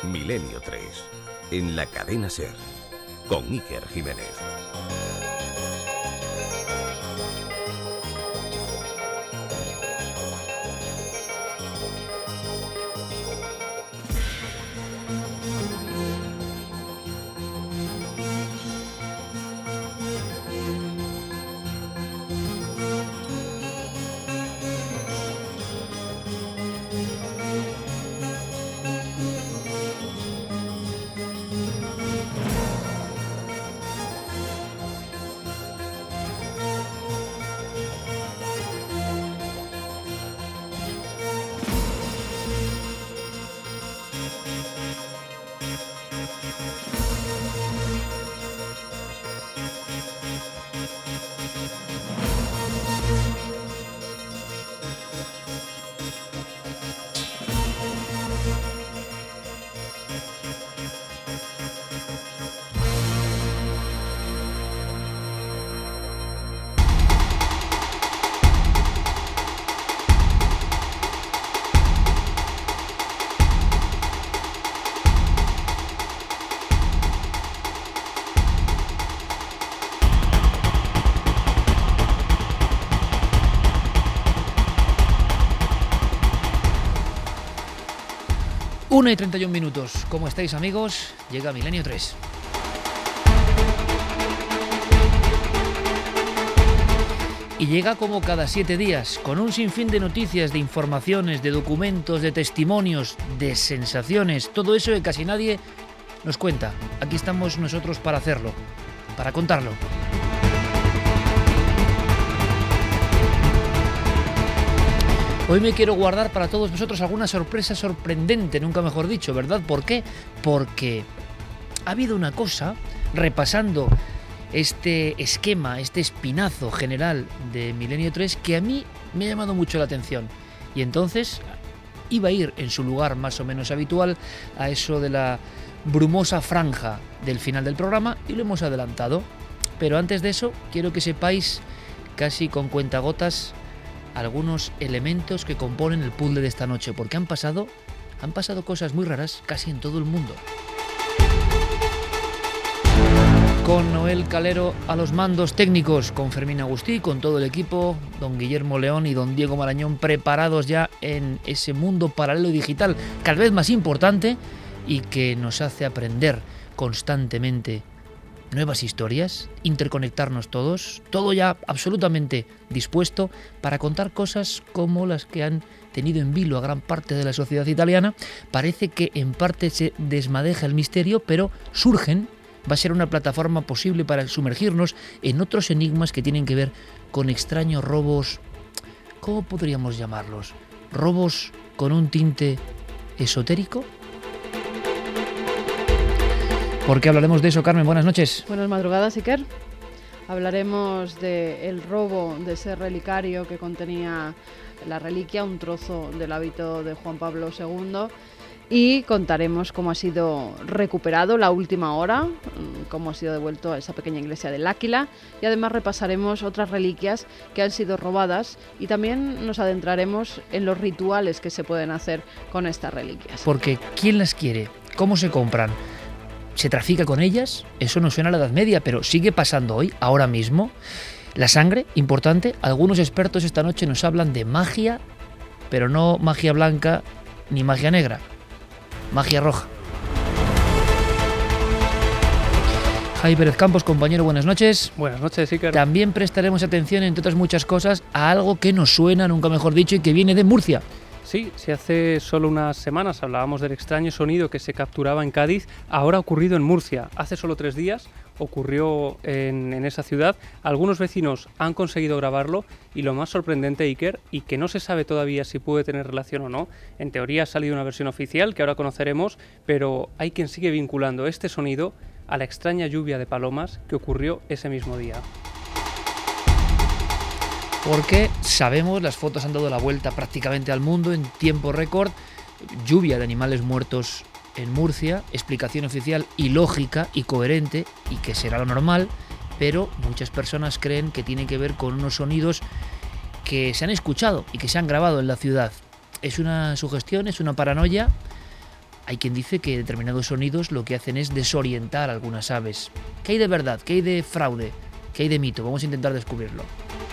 Milenio 3, en la cadena SER, con Iker Jiménez. Una y 31 minutos. ¿Cómo estáis, amigos? Llega Milenio 3. Y llega como cada 7 días, con un sinfín de noticias, de informaciones, de documentos, de testimonios, de sensaciones, todo eso que casi nadie nos cuenta. Aquí estamos nosotros para hacerlo, para contarlo. Hoy me quiero guardar para todos vosotros alguna sorpresa sorprendente, nunca mejor dicho, ¿verdad? ¿Por qué? Porque ha habido una cosa, repasando este esquema, este espinazo general de Milenio 3, que a mí me ha llamado mucho la atención. Y entonces iba a ir en su lugar más o menos habitual a eso de la brumosa franja del final del programa y lo hemos adelantado. Pero antes de eso, quiero que sepáis, casi con cuentagotas, algunos elementos que componen el puzzle de esta noche, porque han pasado cosas muy raras casi en todo el mundo. Con Noel Calero a los mandos técnicos, con Fermín Agustí, con todo el equipo, don Guillermo León y don Diego Marañón preparados ya en ese mundo paralelo y digital cada vez más importante y que nos hace aprender constantemente nuevas historias, interconectarnos todos, todo ya absolutamente dispuesto para contar cosas como las que han tenido en vilo a gran parte de la sociedad italiana. Parece que en parte se desmadeja el misterio, pero surgen, va a ser una plataforma posible para sumergirnos en otros enigmas que tienen que ver con extraños robos, ¿cómo podríamos llamarlos? ¿Robos con un tinte esotérico? ¿Por qué hablaremos de eso, Carmen? Buenas noches. Buenas madrugadas, Iker. Hablaremos del robo de ese relicario que contenía la reliquia, un trozo del hábito de Juan Pablo II, y contaremos cómo ha sido recuperado la última hora, cómo ha sido devuelto a esa pequeña iglesia del Áquila, y además repasaremos otras reliquias que han sido robadas y también nos adentraremos en los rituales que se pueden hacer con estas reliquias. Porque ¿quién las quiere? ¿Cómo se compran? ¿Se trafica con ellas? Eso nos suena a la Edad Media, pero sigue pasando hoy, ahora mismo. La sangre, importante. Algunos expertos esta noche nos hablan de magia, pero no magia blanca ni magia negra. Magia roja. Javi Pérez Campos, compañero, buenas noches. Buenas noches, Iker. También prestaremos atención, entre otras muchas cosas, a algo que nos suena, nunca mejor dicho, y que viene de Murcia. Sí, si hace solo unas semanas hablábamos del extraño sonido que se capturaba en Cádiz, ahora ha ocurrido en Murcia. Hace solo 3 días ocurrió en esa ciudad. Algunos vecinos han conseguido grabarlo y lo más sorprendente, Iker, y que no se sabe todavía si puede tener relación o no, en teoría ha salido una versión oficial que ahora conoceremos, pero hay quien sigue vinculando este sonido a la extraña lluvia de palomas que ocurrió ese mismo día. Porque sabemos, las fotos han dado la vuelta prácticamente al mundo en tiempo récord, lluvia de animales muertos en Murcia, explicación oficial y lógica y coherente, y que será lo normal, pero muchas personas creen que tiene que ver con unos sonidos que se han escuchado y que se han grabado en la ciudad. ¿Es una sugestión? ¿Es una paranoia? hay quien dice que determinados sonidos lo que hacen es desorientar a algunas aves. ¿Qué hay de verdad? ¿Qué hay de fraude? ¿Qué hay de mito? Vamos a intentar descubrirlo.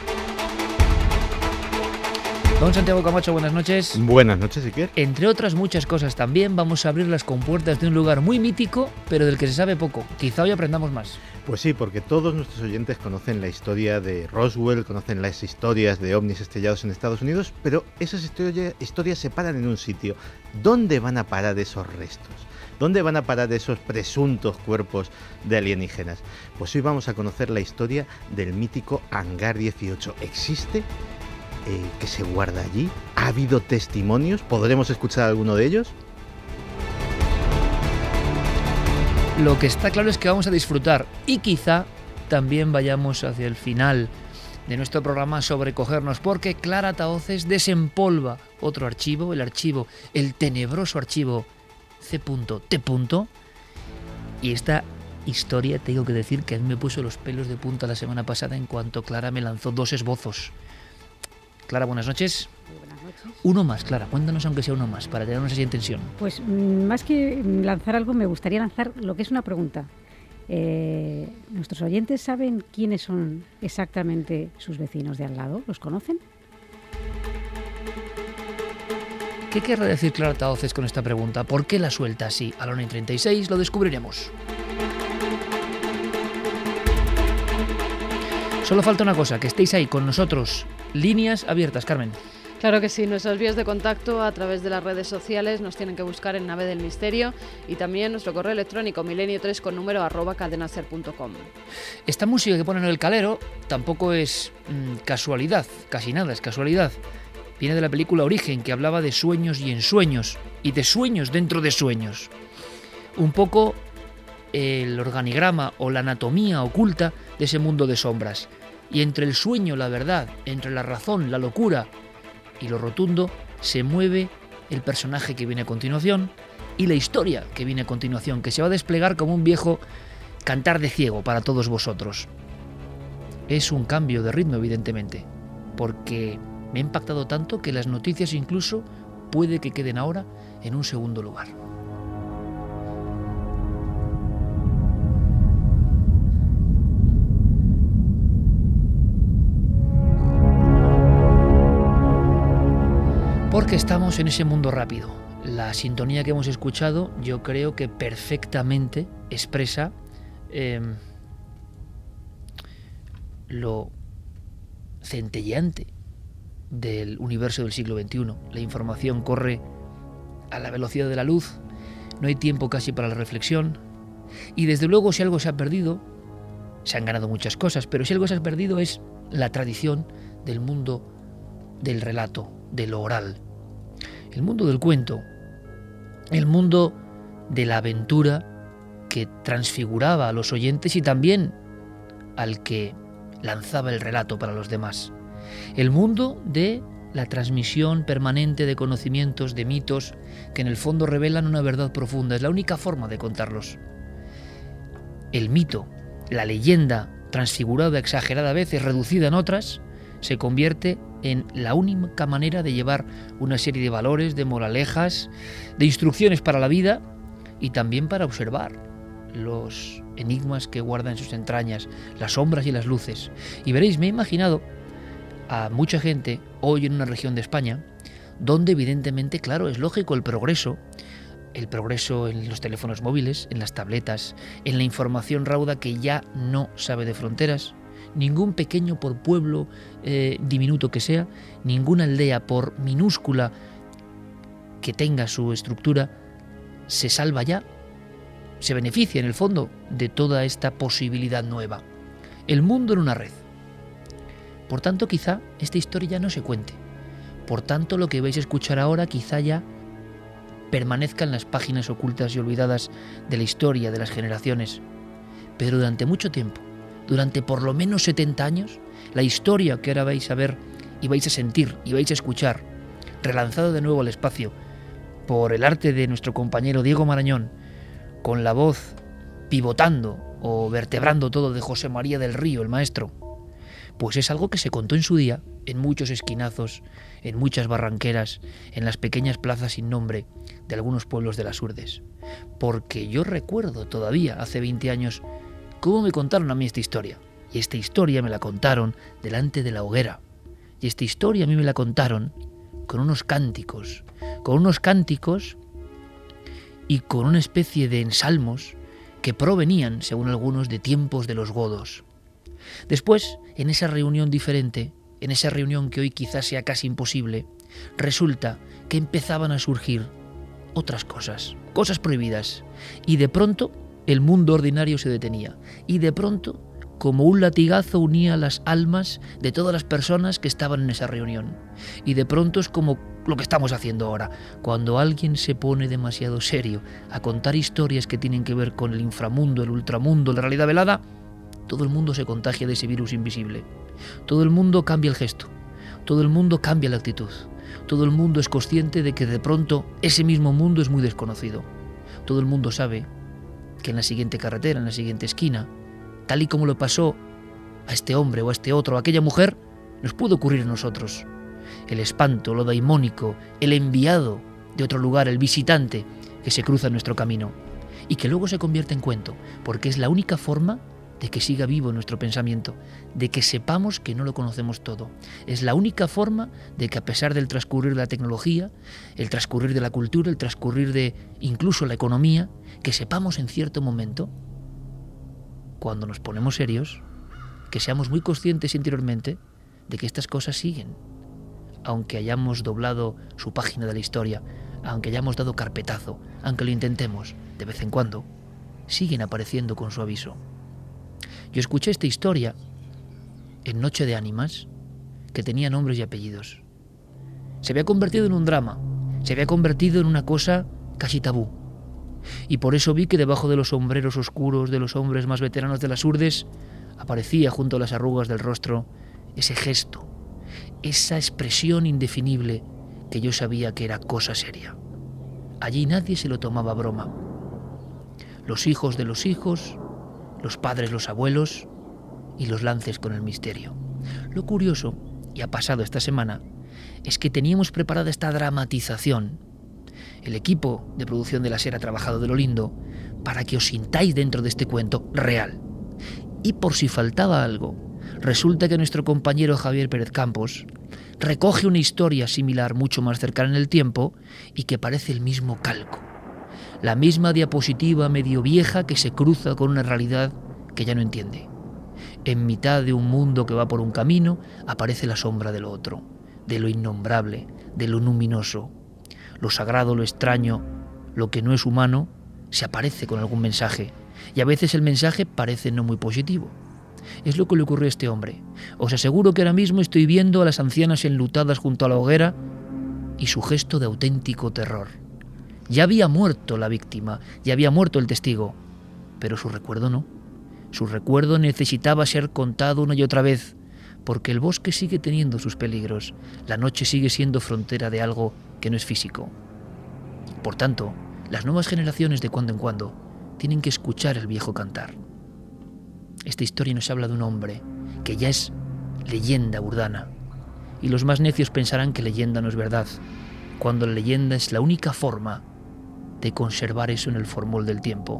Don Santiago Camacho, buenas noches. Buenas noches, Iker. Entre otras muchas cosas también vamos a abrir las compuertas de un lugar muy mítico, pero del que se sabe poco. Quizá hoy aprendamos más. Pues sí, porque todos nuestros oyentes conocen la historia de Roswell, conocen las historias de ovnis estrellados en Estados Unidos, pero esas historias se paran en un sitio. ¿Dónde van a parar esos restos? ¿Dónde van a parar esos presuntos cuerpos de alienígenas? Pues hoy vamos a conocer la historia del mítico Hangar 18. ¿Existe? ¿Qué se guarda allí? ¿Ha habido testimonios? ¿Podremos escuchar alguno de ellos? Lo que está claro es que vamos a disfrutar y quizá también vayamos hacia el final de nuestro programa a sobrecogernos, porque Clara Tahoces desempolva otro archivo, el tenebroso archivo C.T. Y esta historia, tengo que decir que a mí me puso los pelos de punta la semana pasada en cuanto Clara me lanzó 2 esbozos. Clara, buenas noches. Muy buenas noches. Uno más, Clara, cuéntanos aunque sea uno más, para tenernos así en tensión. Pues más que lanzar algo, me gustaría lanzar lo que es una pregunta. ¿Nuestros oyentes saben quiénes son exactamente sus vecinos de al lado? ¿Los conocen? ¿Qué querrá decir Clara Tahoces con esta pregunta? ¿Por qué la suelta así? A la 1:36 lo descubriremos. Solo falta una cosa, que estéis ahí con nosotros. Líneas abiertas, Carmen. Claro que sí, nuestras vías de contacto a través de las redes sociales nos tienen que buscar en Nave del Misterio y también nuestro correo electrónico milenio3 con número @cadenaser.com. Esta música que ponen en el calero tampoco es casualidad, casi nada es casualidad. Viene de la película Origen, que hablaba de sueños y ensueños, y de sueños dentro de sueños. Un poco el organigrama o la anatomía oculta de ese mundo de sombras. Y entre el sueño, la verdad, entre la razón, la locura y lo rotundo, se mueve el personaje que viene a continuación y la historia que viene a continuación, que se va a desplegar como un viejo cantar de ciego para todos vosotros. Es un cambio de ritmo, evidentemente, porque me ha impactado tanto que las noticias incluso puede que queden ahora en un segundo lugar. Porque estamos en ese mundo rápido. La sintonía que hemos escuchado yo creo que perfectamente expresa lo centelleante del universo del siglo XXI. La información corre a la velocidad de la luz, no hay tiempo casi para la reflexión y desde luego si algo se ha perdido, se han ganado muchas cosas, pero si algo se ha perdido es la tradición del mundo del relato, de lo oral. El mundo del cuento, el mundo de la aventura que transfiguraba a los oyentes y también al que lanzaba el relato para los demás. El mundo de la transmisión permanente de conocimientos, de mitos, que en el fondo revelan una verdad profunda. Es la única forma de contarlos. El mito, la leyenda, transfigurada, exagerada a veces, reducida en otras, se convierte en la única manera de llevar una serie de valores, de moralejas, de instrucciones para la vida y también para observar los enigmas que guarda en sus entrañas, las sombras y las luces. Y veréis, me he imaginado a mucha gente hoy en una región de España donde evidentemente, claro, es lógico el progreso en los teléfonos móviles, en las tabletas, en la información rauda que ya no sabe de fronteras. Ningún pequeño, por pueblo diminuto que sea, ninguna aldea, por minúscula que tenga su estructura, se salva ya, se beneficia en el fondo de toda esta posibilidad nueva. El mundo en una red. Por tanto, quizá esta historia ya no se cuente. Por tanto, lo que vais a escuchar ahora quizá ya permanezca en las páginas ocultas y olvidadas de la historia de las generaciones. Pero durante mucho tiempo, durante por lo menos 70 años, la historia que ahora vais a ver y vais a sentir y vais a escuchar, relanzado de nuevo al espacio por el arte de nuestro compañero Diego Marañón, con la voz pivotando o vertebrando todo de José María del Río, el maestro, pues es algo que se contó en su día, en muchos esquinazos, en muchas barranqueras, en las pequeñas plazas sin nombre de algunos pueblos de las Urdes. Porque yo recuerdo todavía, hace 20 años, cómo me contaron a mí esta historia. Y esta historia me la contaron delante de la hoguera. Y esta historia a mí me la contaron con unos cánticos y con una especie de ensalmos que provenían, según algunos, de tiempos de los godos. Después, en esa reunión diferente, en esa reunión que hoy quizás sea casi imposible, resulta que empezaban a surgir otras cosas prohibidas, y de pronto el mundo ordinario se detenía, y de pronto, como un latigazo, unía las almas de todas las personas que estaban en esa reunión. Y de pronto es como lo que estamos haciendo ahora. Cuando alguien se pone demasiado serio a contar historias que tienen que ver con el inframundo, el ultramundo, la realidad velada, todo el mundo se contagia de ese virus invisible. Todo el mundo cambia el gesto. Todo el mundo cambia la actitud. Todo el mundo es consciente de que de pronto ese mismo mundo es muy desconocido. Todo el mundo sabe que en la siguiente carretera, en la siguiente esquina, tal y como le pasó a este hombre o a este otro, a aquella mujer, nos puede ocurrir a nosotros. El espanto, lo daimónico, el enviado de otro lugar, el visitante que se cruza en nuestro camino y que luego se convierte en cuento, porque es la única forma de que siga vivo nuestro pensamiento, de que sepamos que no lo conocemos todo. Es la única forma de que, a pesar del transcurrir de la tecnología, el transcurrir de la cultura, el transcurrir de incluso la economía, que sepamos en cierto momento, cuando nos ponemos serios, que seamos muy conscientes interiormente de que estas cosas siguen. Aunque hayamos doblado su página de la historia, aunque hayamos dado carpetazo, aunque lo intentemos, de vez en cuando, siguen apareciendo con su aviso. Yo escuché esta historia en Noche de Ánimas, que tenía nombres y apellidos. Se había convertido en un drama, se había convertido en una cosa casi tabú. Y por eso vi que debajo de los sombreros oscuros de los hombres más veteranos de las Urdes aparecía junto a las arrugas del rostro ese gesto, esa expresión indefinible que yo sabía que era cosa seria. Allí nadie se lo tomaba a broma. Los hijos de los hijos, los padres, los abuelos y los lances con el misterio. Lo curioso, y ha pasado esta semana, es que teníamos preparada esta dramatización. El equipo de producción de la SER ha trabajado de lo lindo para que os sintáis dentro de este cuento real. Y por si faltaba algo, resulta que nuestro compañero Javier Pérez Campos recoge una historia similar, mucho más cercana en el tiempo, y que parece el mismo calco. La misma diapositiva medio vieja que se cruza con una realidad que ya no entiende. En mitad de un mundo que va por un camino, aparece la sombra de lo otro, de lo innombrable, de lo luminoso. Lo sagrado, lo extraño, lo que no es humano, se aparece con algún mensaje, y a veces el mensaje parece no muy positivo. Es lo que le ocurrió a este hombre. Os aseguro que ahora mismo estoy viendo a las ancianas enlutadas junto a la hoguera y su gesto de auténtico terror. Ya había muerto la víctima, ya había muerto el testigo, pero su recuerdo no. Su recuerdo necesitaba ser contado una y otra vez, porque el bosque sigue teniendo sus peligros, la noche sigue siendo frontera de algo que no es físico. Por tanto, las nuevas generaciones de cuando en cuando tienen que escuchar el viejo cantar. Esta historia nos habla de un hombre que ya es leyenda urdana, y los más necios pensarán que leyenda no es verdad, cuando la leyenda es la única forma de conservar eso en el formol del tiempo.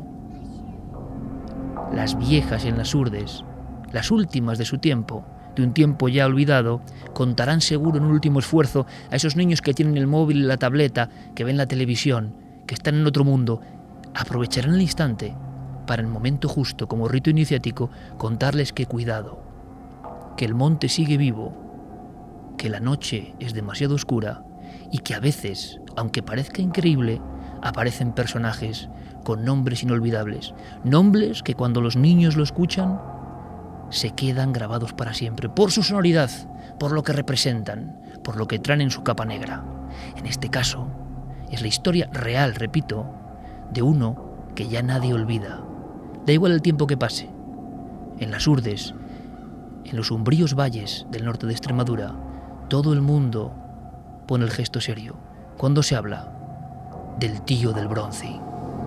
Las viejas en las Urdes, las últimas de su tiempo, de un tiempo ya olvidado, contarán seguro en un último esfuerzo a esos niños que tienen el móvil y la tableta, que ven la televisión, que están en otro mundo. Aprovecharán el instante para, en el momento justo, como rito iniciático, contarles que cuidado, que el monte sigue vivo, que la noche es demasiado oscura y que a veces, aunque parezca increíble, aparecen personajes con nombres inolvidables, nombres que cuando los niños lo escuchan se quedan grabados para siempre, por su sonoridad, por lo que representan, por lo que traen en su capa negra. En este caso, es la historia real, repito, de uno que ya nadie olvida. Da igual el tiempo que pase. En las Urdes, en los umbríos valles del norte de Extremadura, todo el mundo pone el gesto serio cuando se habla del tío del bronce.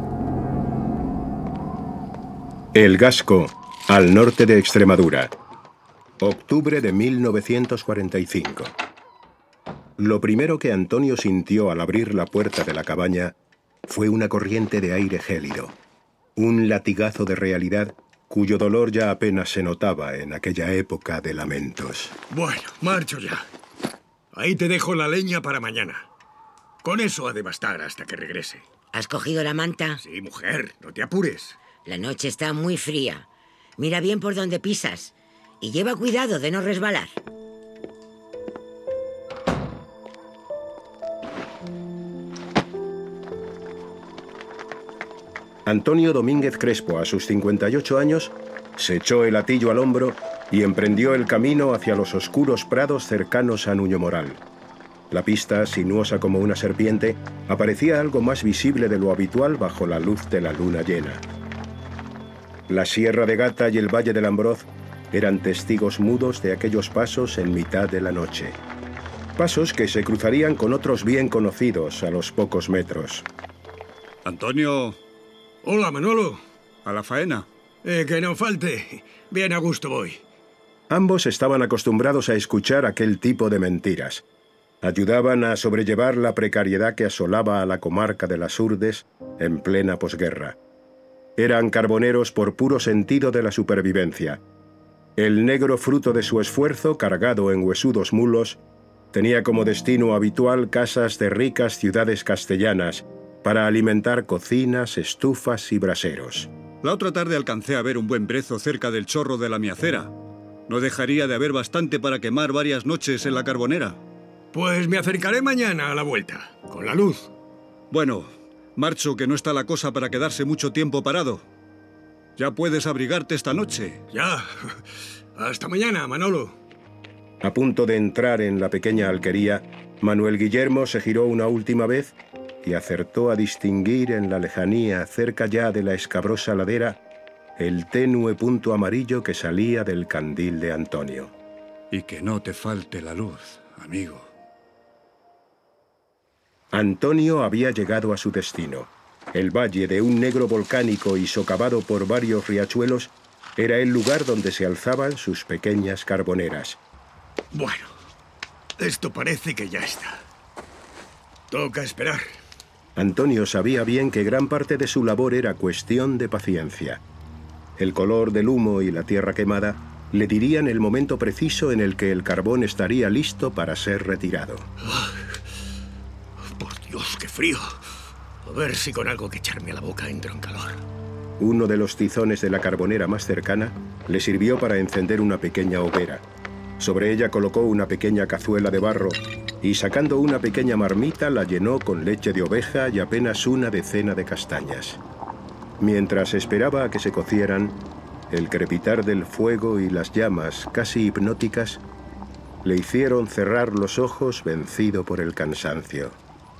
El Gasco, al norte de Extremadura. Octubre de 1945. Lo primero que Antonio sintió al abrir la puerta de la cabaña fue una corriente de aire gélido, un latigazo de realidad cuyo dolor ya apenas se notaba en aquella época de lamentos. Bueno, marcho ya. Ahí te dejo la leña para mañana. Con eso ha de bastar hasta que regrese. ¿Has cogido la manta? Sí, mujer, no te apures. La noche está muy fría. Mira bien por dónde pisas y lleva cuidado de no resbalar. Antonio Domínguez Crespo, a sus 58 años, se echó el hatillo al hombro y emprendió el camino hacia los oscuros prados cercanos a Nuño Moral. La pista, sinuosa como una serpiente, aparecía algo más visible de lo habitual bajo la luz de la luna llena. La Sierra de Gata y el Valle del Ambroz eran testigos mudos de aquellos pasos en mitad de la noche. Pasos que se cruzarían con otros bien conocidos a los pocos metros. Antonio. Hola, Manolo. ¿A la faena? Que no falte. Bien a gusto voy. Ambos estaban acostumbrados a escuchar aquel tipo de mentiras. Ayudaban a sobrellevar la precariedad que asolaba a la comarca de las Urdes en plena posguerra. Eran carboneros por puro sentido de la supervivencia. El negro fruto de su esfuerzo, cargado en huesudos mulos, tenía como destino habitual casas de ricas ciudades castellanas para alimentar cocinas, estufas y braseros. La otra tarde alcancé a ver un buen brezo cerca del chorro de la Miacera. No dejaría de haber bastante para quemar varias noches en la carbonera. Pues me acercaré mañana a la vuelta, con la luz. Bueno, marcho, que no está la cosa para quedarse mucho tiempo parado. Ya puedes abrigarte esta noche. Ya. Hasta mañana, Manolo. A punto de entrar en la pequeña alquería, Manuel Guillermo se giró una última vez y acertó a distinguir en la lejanía, cerca ya de la escabrosa ladera, el tenue punto amarillo que salía del candil de Antonio. Y que no te falte la luz, amigo. Antonio había llegado a su destino. El valle de un negro volcánico y socavado por varios riachuelos era el lugar donde se alzaban sus pequeñas carboneras. Bueno, esto parece que ya está. Toca esperar. Antonio sabía bien que gran parte de su labor era cuestión de paciencia. El color del humo y la tierra quemada le dirían el momento preciso en el que el carbón estaría listo para ser retirado. Por Dios, qué frío. A ver si con algo que echarme a la boca entro en calor. Uno de los tizones de la carbonera más cercana le sirvió para encender una pequeña hoguera. Sobre ella colocó una pequeña cazuela de barro y, sacando una pequeña marmita, la llenó con leche de oveja y apenas una decena de castañas. Mientras esperaba a que se cocieran, el crepitar del fuego y las llamas, casi hipnóticas, le hicieron cerrar los ojos vencido por el cansancio.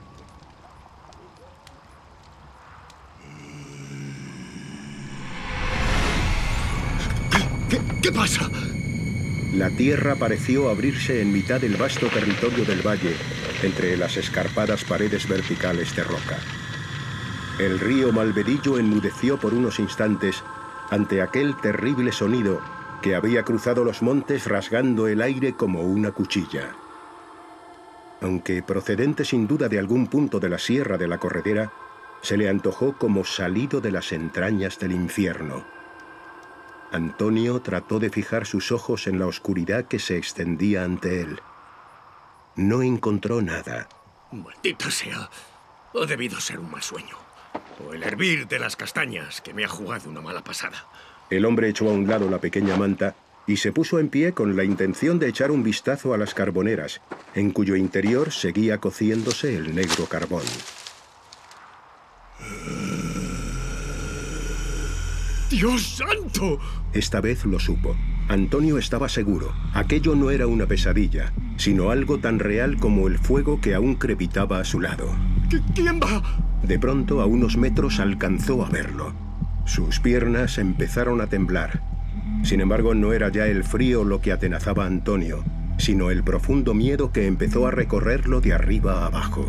¿Qué pasa? La tierra pareció abrirse en mitad del vasto territorio del valle, entre las escarpadas paredes verticales de roca. El río Malvedillo enmudeció por unos instantes ante aquel terrible sonido que había cruzado los montes rasgando el aire como una cuchilla. Aunque procedente sin duda de algún punto de la Sierra de la Corredera, se le antojó como salido de las entrañas del infierno. Antonio trató de fijar sus ojos en la oscuridad que se extendía ante él. No encontró nada. Maldita sea. Ha debido ser un mal sueño. O el hervir de las castañas que me ha jugado una mala pasada. El hombre echó a un lado la pequeña manta y se puso en pie con la intención de echar un vistazo a las carboneras, en cuyo interior seguía cociéndose el negro carbón. ¡Dios santo! Esta vez lo supo. Antonio estaba seguro. Aquello no era una pesadilla, sino algo tan real como el fuego que aún crepitaba a su lado. ¿Quién va? De pronto, a unos metros, alcanzó a verlo. Sus piernas empezaron a temblar. Sin embargo, no era ya el frío lo que atenazaba a Antonio, sino el profundo miedo que empezó a recorrerlo de arriba a abajo.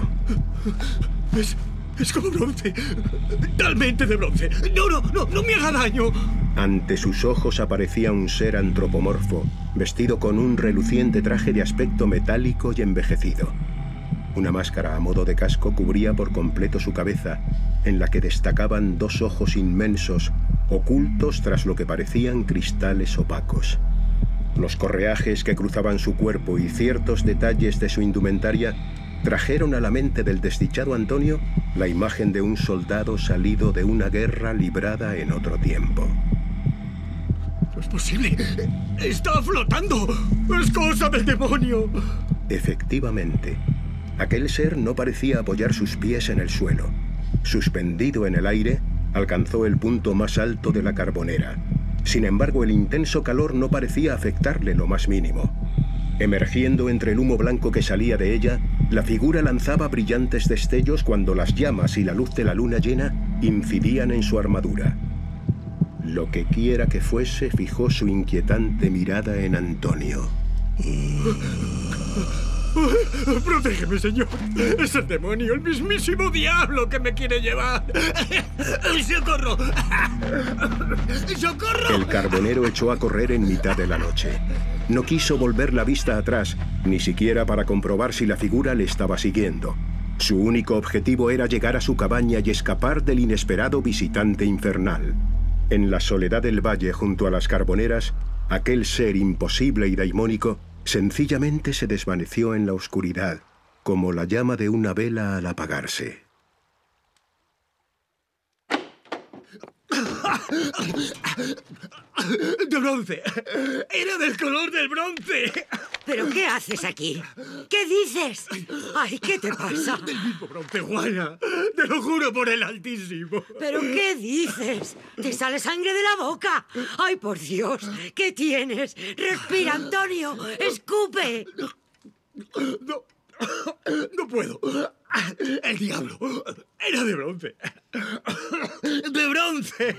Es como bronce. Talmente de bronce. No me haga daño. Ante sus ojos aparecía un ser antropomorfo, vestido con un reluciente traje de aspecto metálico y envejecido. Una máscara a modo de casco cubría por completo su cabeza, en la que destacaban 2 ojos inmensos, ocultos tras lo que parecían cristales opacos. Los correajes que cruzaban su cuerpo y ciertos detalles de su indumentaria trajeron a la mente del desdichado Antonio la imagen de un soldado salido de una guerra librada en otro tiempo. ¡No es posible! ¡Está flotando! ¡Es cosa del demonio! Efectivamente, aquel ser no parecía apoyar sus pies en el suelo. Suspendido en el aire, alcanzó el punto más alto de la carbonera. Sin embargo, el intenso calor no parecía afectarle lo más mínimo. Emergiendo entre el humo blanco que salía de ella, la figura lanzaba brillantes destellos cuando las llamas y la luz de la luna llena incidían en su armadura. Lo que quiera que fuese, fijó su inquietante mirada en Antonio. ¡Protégeme, señor! ¡Es el demonio, el mismísimo diablo que me quiere llevar! ¡Socorro! ¡Socorro! El carbonero echó a correr en mitad de la noche. No quiso volver la vista atrás, ni siquiera para comprobar si la figura le estaba siguiendo. Su único objetivo era llegar a su cabaña y escapar del inesperado visitante infernal. En la soledad del valle junto a las carboneras, aquel ser imposible y daimónico sencillamente se desvaneció en la oscuridad, como la llama de una vela al apagarse. ¡De bronce! ¡Era del color del bronce! ¿Pero qué haces aquí? ¿Qué dices? ¡Ay, qué te pasa! ¡Del mismo bronce, Juana! ¡Te lo juro por el Altísimo! ¿Pero qué dices? ¡Te sale sangre de la boca! ¡Ay, por Dios! ¿Qué tienes? ¡Respira, Antonio! ¡Escupe! No puedo. El diablo era de bronce. ¡De bronce!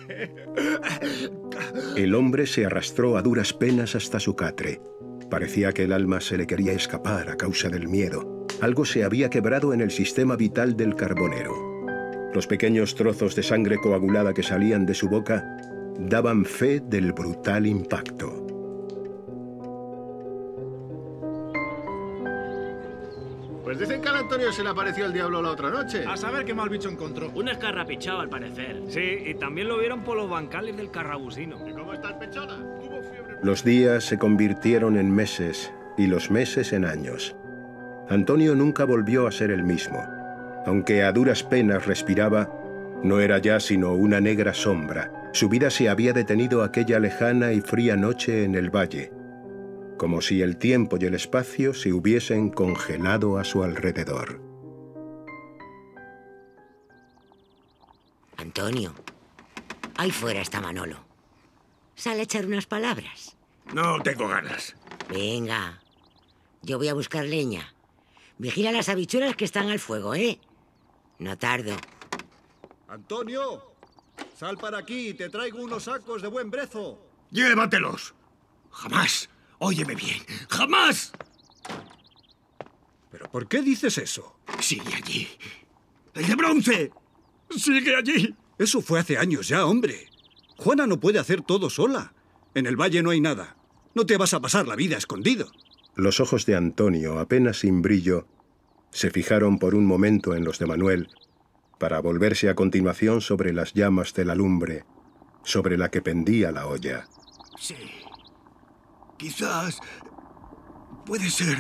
El hombre se arrastró a duras penas hasta su catre. Parecía que el alma se le quería escapar a causa del miedo. Algo se había quebrado en el sistema vital del carbonero. Los pequeños trozos de sangre coagulada que salían de su boca daban fe del brutal impacto. Pues dicen que al Antonio se le apareció el diablo la otra noche. A saber qué mal bicho encontró. Un escarrapichado, al parecer. Sí, y también lo vieron por los bancales del Carrabusino. ¿Y cómo está el pechona? Tuvo fiebre. Los días se convirtieron en meses y los meses en años. Antonio nunca volvió a ser el mismo. Aunque a duras penas respiraba, no era ya sino una negra sombra. Su vida se había detenido aquella lejana y fría noche en el valle, como si el tiempo y el espacio se hubiesen congelado a su alrededor. Antonio, ahí fuera está Manolo. Sale a echar unas palabras. No tengo ganas. Venga, yo voy a buscar leña. Vigila las habichuelas que están al fuego, ¿eh? No tardo. Antonio, sal para aquí, te traigo unos sacos de buen brezo. ¡Llévatelos! ¡Jamás! Óyeme bien, ¡jamás! ¿Pero por qué dices eso? Sigue allí. ¡El de bronce! ¡Sigue allí! Eso fue hace años ya, hombre. Juana no puede hacer todo sola. En el valle no hay nada. No te vas a pasar la vida escondido. Los ojos de Antonio, apenas sin brillo, se fijaron por un momento en los de Manuel, para volverse a continuación sobre las llamas de la lumbre, sobre la que pendía la olla. Sí. Quizás... puede ser...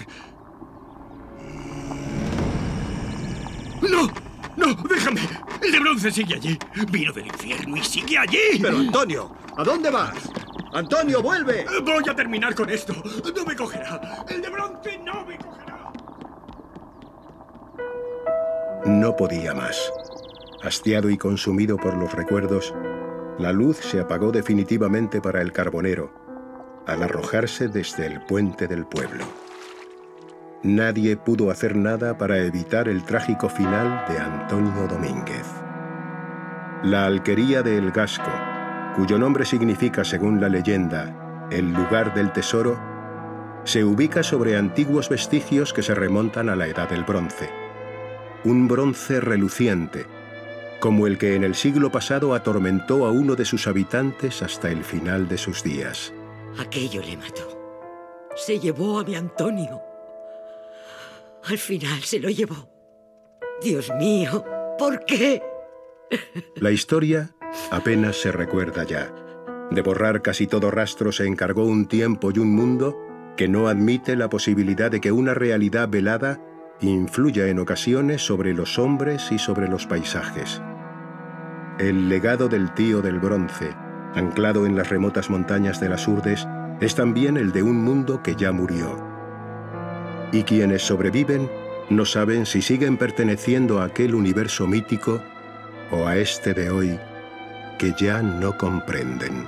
¡No! ¡No! ¡Déjame! ¡El de bronce sigue allí! ¡Vino del infierno y sigue allí! Pero, Antonio, ¿a dónde vas? ¡Antonio, vuelve! Voy a terminar con esto. ¡No me cogerá! ¡El de bronce no me cogerá! No podía más. Hastiado y consumido por los recuerdos, la luz se apagó definitivamente para el carbonero, al arrojarse desde el puente del pueblo. Nadie pudo hacer nada para evitar el trágico final de Antonio Domínguez. La alquería de El Gasco, cuyo nombre significa, según la leyenda, el lugar del tesoro, se ubica sobre antiguos vestigios que se remontan a la Edad del Bronce. Un bronce reluciente, como el que en el siglo pasado atormentó a uno de sus habitantes hasta el final de sus días. Aquello le mató. Se llevó a mi Antonio. Al final se lo llevó. Dios mío, ¿por qué? La historia apenas se recuerda ya. De borrar casi todo rastro se encargó un tiempo y un mundo que no admite la posibilidad de que una realidad velada influya en ocasiones sobre los hombres y sobre los paisajes. El legado del tío del bronce, anclado en las remotas montañas de las Urdes, es también el de un mundo que ya murió. Y quienes sobreviven no saben si siguen perteneciendo a aquel universo mítico o a este de hoy que ya no comprenden.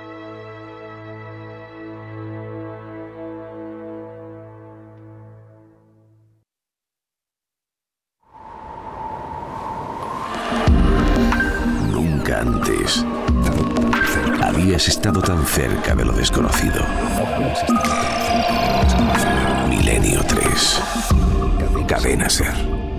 Nunca antes habías estado tan cerca de lo desconocido. Milenio 3. Cadena SER.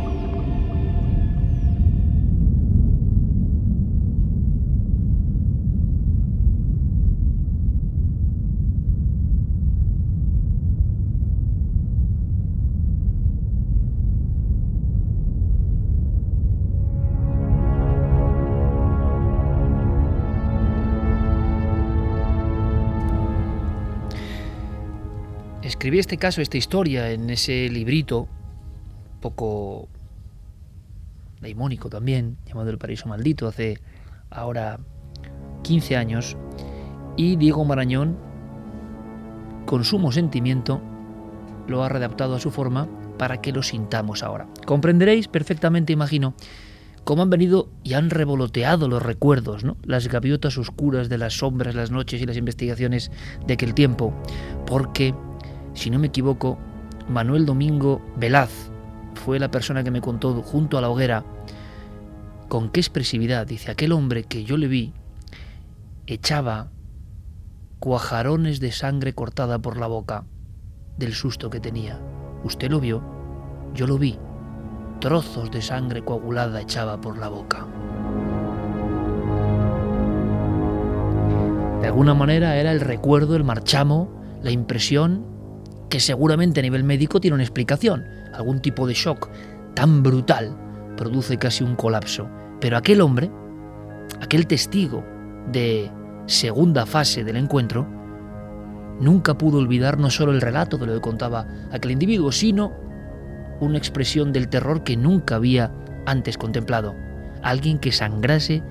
Escribí este caso, esta historia, en ese librito, poco daimónico también, llamado El Paraíso Maldito, hace ahora 15 años, y Diego Marañón, con sumo sentimiento, lo ha readaptado a su forma para que lo sintamos ahora. Comprenderéis perfectamente, imagino, cómo han venido y han revoloteado los recuerdos, ¿no? Las gaviotas oscuras de las sombras, las noches y las investigaciones de aquel tiempo, porque, si no me equivoco, Manuel Domingo Velaz fue la persona que me contó junto a la hoguera con qué expresividad, dice, aquel hombre que yo le vi echaba cuajarones de sangre cortada por la boca del susto que tenía. Usted lo vio, yo lo vi, trozos de sangre coagulada echaba por la boca. De alguna manera era el recuerdo, el marchamo, la impresión, que seguramente a nivel médico tiene una explicación. Algún tipo de shock tan brutal produce casi un colapso. Pero aquel hombre, aquel testigo de segunda fase del encuentro, nunca pudo olvidar no solo el relato de lo que contaba aquel individuo, sino una expresión del terror que nunca había antes contemplado. Alguien que sangrase,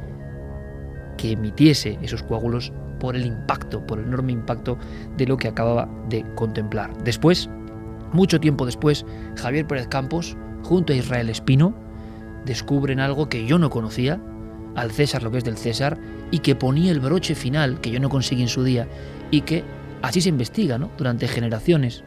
que emitiese esos coágulos por el impacto, por el enorme impacto de lo que acababa de contemplar. Después, mucho tiempo después, Javier Pérez Campos, junto a Israel Espino, descubren algo que yo no conocía, al César lo que es del César, y que ponía el broche final, que yo no conseguí en su día, y que así se investiga, ¿no?, durante generaciones.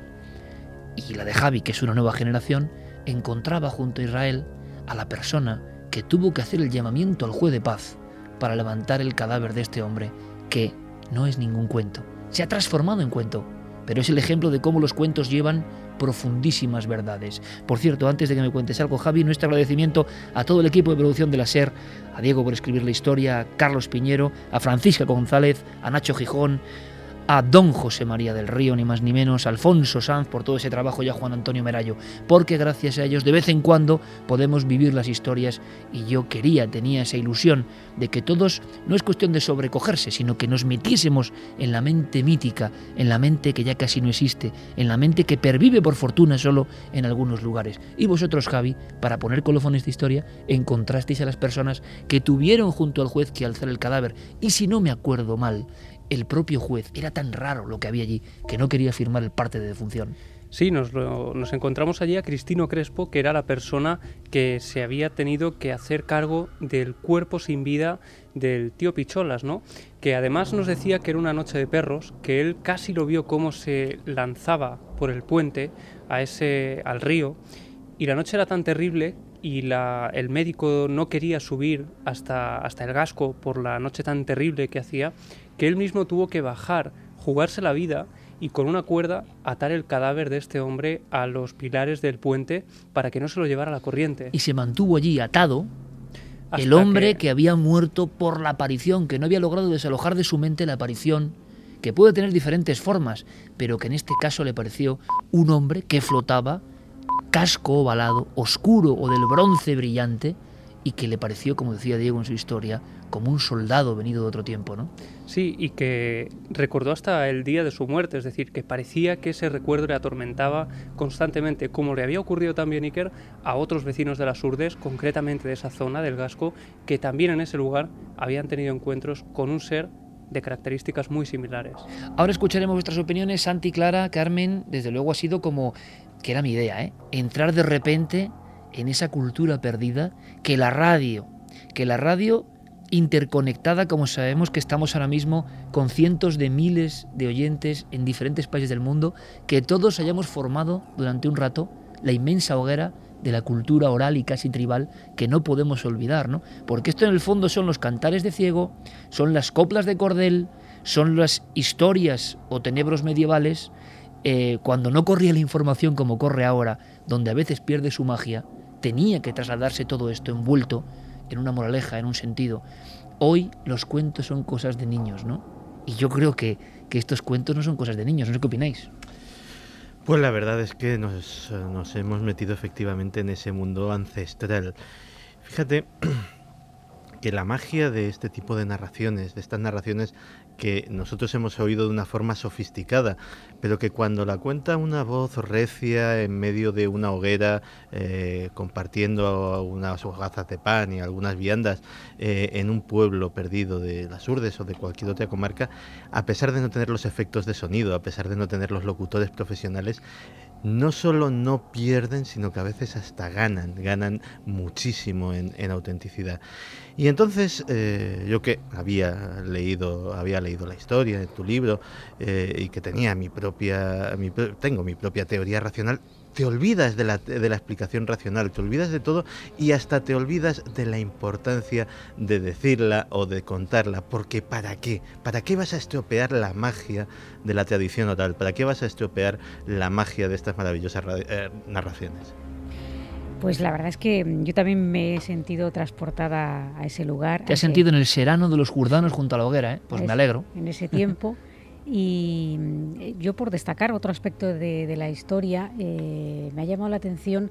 Y la de Javi, que es una nueva generación, encontraba junto a Israel a la persona que tuvo que hacer el llamamiento al juez de paz para levantar el cadáver de este hombre, que no es ningún cuento. Se ha transformado en cuento, pero es el ejemplo de cómo los cuentos llevan profundísimas verdades. Por cierto, antes de que me cuentes algo, Javi, nuestro agradecimiento a todo el equipo de producción de la SER, a Diego por escribir la historia, a Carlos Piñero, a Francisca González, a Nacho Gijón, a don José María del Río, ni más ni menos, a Alfonso Sanz por todo ese trabajo y a Juan Antonio Merallo, porque gracias a ellos de vez en cuando podemos vivir las historias, y yo tenía esa ilusión de que todos, no es cuestión de sobrecogerse, sino que nos metiésemos en la mente mítica, en la mente que ya casi no existe, en la mente que pervive por fortuna solo en algunos lugares. Y vosotros, Javi, para poner colofón a esta historia, encontrasteis a las personas que tuvieron junto al juez que alzar el cadáver, y si no me acuerdo mal, el propio juez, era tan raro lo que había allí que no quería firmar el parte de defunción. Sí, nos encontramos allí a Cristino Crespo, que era la persona que se había tenido que hacer cargo del cuerpo sin vida del tío Picholas, ¿no? Que además nos decía que era una noche de perros, que él casi lo vio cómo se lanzaba por el puente al río, y la noche era tan terrible y el médico no quería subir hasta el Gasco por la noche tan terrible que hacía, que él mismo tuvo que bajar, jugarse la vida y con una cuerda atar el cadáver de este hombre a los pilares del puente para que no se lo llevara la corriente. Y se mantuvo allí atado el hombre que había muerto por la aparición, que no había logrado desalojar de su mente la aparición, que puede tener diferentes formas, pero que en este caso le pareció un hombre que flotaba casco ovalado, oscuro o del bronce brillante, y que le pareció, como decía Diego en su historia, como un soldado venido de otro tiempo, ¿no? Sí, y que recordó hasta el día de su muerte, es decir, que parecía que ese recuerdo le atormentaba constantemente, como le había ocurrido también, Iker, a otros vecinos de las Urdes, concretamente de esa zona del Gasco, que también en ese lugar habían tenido encuentros con un ser de características muy similares. Ahora escucharemos vuestras opiniones. Santi, Clara, Carmen, desde luego ha sido como, que era mi idea, entrar de repente en esa cultura perdida, que la radio interconectada, como sabemos que estamos ahora mismo con cientos de miles de oyentes en diferentes países del mundo, que todos hayamos formado durante un rato la inmensa hoguera de la cultura oral y casi tribal que no podemos olvidar, ¿no? Porque esto en el fondo son los cantares de ciego, son las coplas de cordel, son las historias o tenebros medievales, cuando no corría la información como corre ahora, donde a veces pierde su magia, tenía que trasladarse todo esto envuelto en una moraleja, en un sentido. Hoy los cuentos son cosas de niños, ¿no? Y yo creo que estos cuentos no son cosas de niños, no sé qué opináis. Pues la verdad es que nos hemos metido efectivamente en ese mundo ancestral. Fíjate que la magia de este tipo de narraciones, de estas narraciones que nosotros hemos oído de una forma sofisticada, pero que cuando la cuenta una voz recia en medio de una hoguera, compartiendo unas hogazas de pan y algunas viandas en un pueblo perdido de las Urdes o de cualquier otra comarca, a pesar de no tener los efectos de sonido, a pesar de no tener los locutores profesionales, no solo no pierden, sino que a veces hasta ganan muchísimo en autenticidad. Y entonces, yo que había leído la historia en tu libro y que tenía tengo mi propia teoría racional, te olvidas de la explicación racional, te olvidas de todo y hasta te olvidas de la importancia de decirla o de contarla, porque ¿para qué? ¿Para qué vas a estropear la magia de la tradición oral? ¿Para qué vas a estropear la magia de estas maravillosas narraciones? Pues la verdad es que yo también me he sentido transportada a ese lugar. ¿Te has sentido en el serano de los jurdanos junto a la hoguera? Pues me alegro. En ese tiempo. Y yo, por destacar otro aspecto de la historia, me ha llamado la atención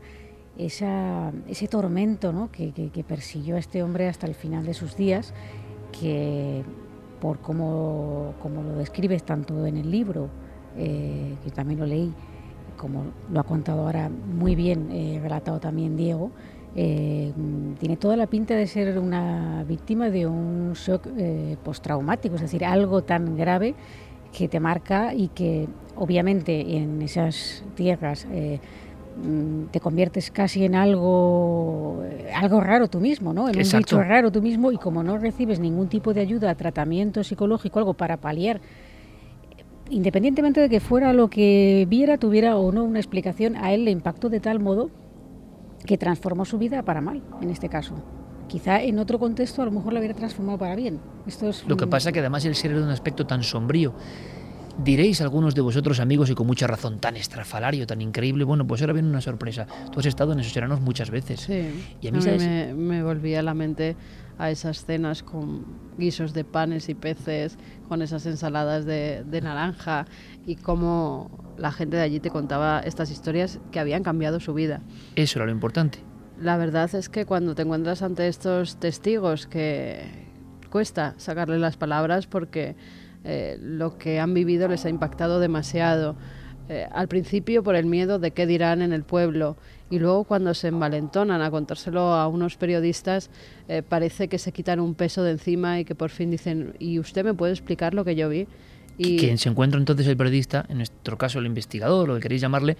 ese tormento, ¿no? que persiguió a este hombre hasta el final de sus días, que por como lo describes tanto en el libro, que también lo leí, como lo ha contado ahora muy bien, relatado también Diego, tiene toda la pinta de ser una víctima de un shock postraumático, es decir, algo tan grave que te marca y que obviamente en esas tierras te conviertes casi en algo raro tú mismo, ¿no? En un bicho raro tú mismo, y como no recibes ningún tipo de ayuda, tratamiento psicológico, algo para paliar, independientemente de que fuera lo que viera, tuviera o no una explicación, a él le impactó de tal modo que transformó su vida para mal, en este caso. Quizá en otro contexto a lo mejor la hubiera transformado para bien. Esto es lo que pasa que además el ser era de un aspecto tan sombrío. Diréis algunos de vosotros, amigos, y con mucha razón, tan estrafalario, tan increíble. Bueno, pues ahora viene una sorpresa. Tú has estado en esos seranos muchas veces. Sí, y a mí, ¿sabes? Me volvía a la mente a esas cenas con guisos de panes y peces, con esas ensaladas de naranja, y cómo la gente de allí te contaba estas historias que habían cambiado su vida. Eso era lo importante. La verdad es que cuando te encuentras ante estos testigos, que cuesta sacarles las palabras porque lo que han vivido les ha impactado demasiado. Al principio por el miedo de qué dirán en el pueblo, y luego cuando se envalentonan a contárselo a unos periodistas, parece que se quitan un peso de encima y que por fin dicen: ¿y usted me puede explicar lo que yo vi? Y que se encuentra entonces el periodista, en nuestro caso el investigador, o lo que queréis llamarle,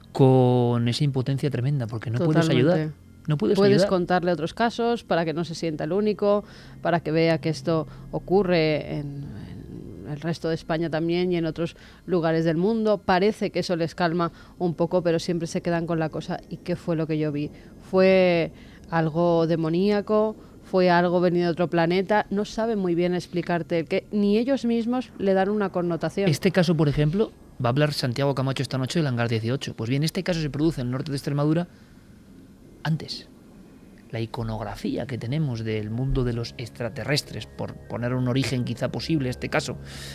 con esa impotencia tremenda, porque no puedes ayudar. No puedes ayudar. Contarle otros casos para que no se sienta el único, para que vea que esto ocurre en el resto de España también y en otros lugares del mundo. Parece que eso les calma un poco, pero siempre se quedan con la cosa: ¿y qué fue lo que yo vi? ¿Fue algo demoníaco? ¿Fue algo venido de otro planeta? No saben muy bien explicarte, que ni ellos mismos le dan una connotación. Este caso, por ejemplo, va a hablar Santiago Camacho esta noche del Hangar 18. Pues bien, este caso se produce en el norte de Extremadura antes. La iconografía que tenemos del mundo de los extraterrestres, por poner un origen quizá posible a este caso,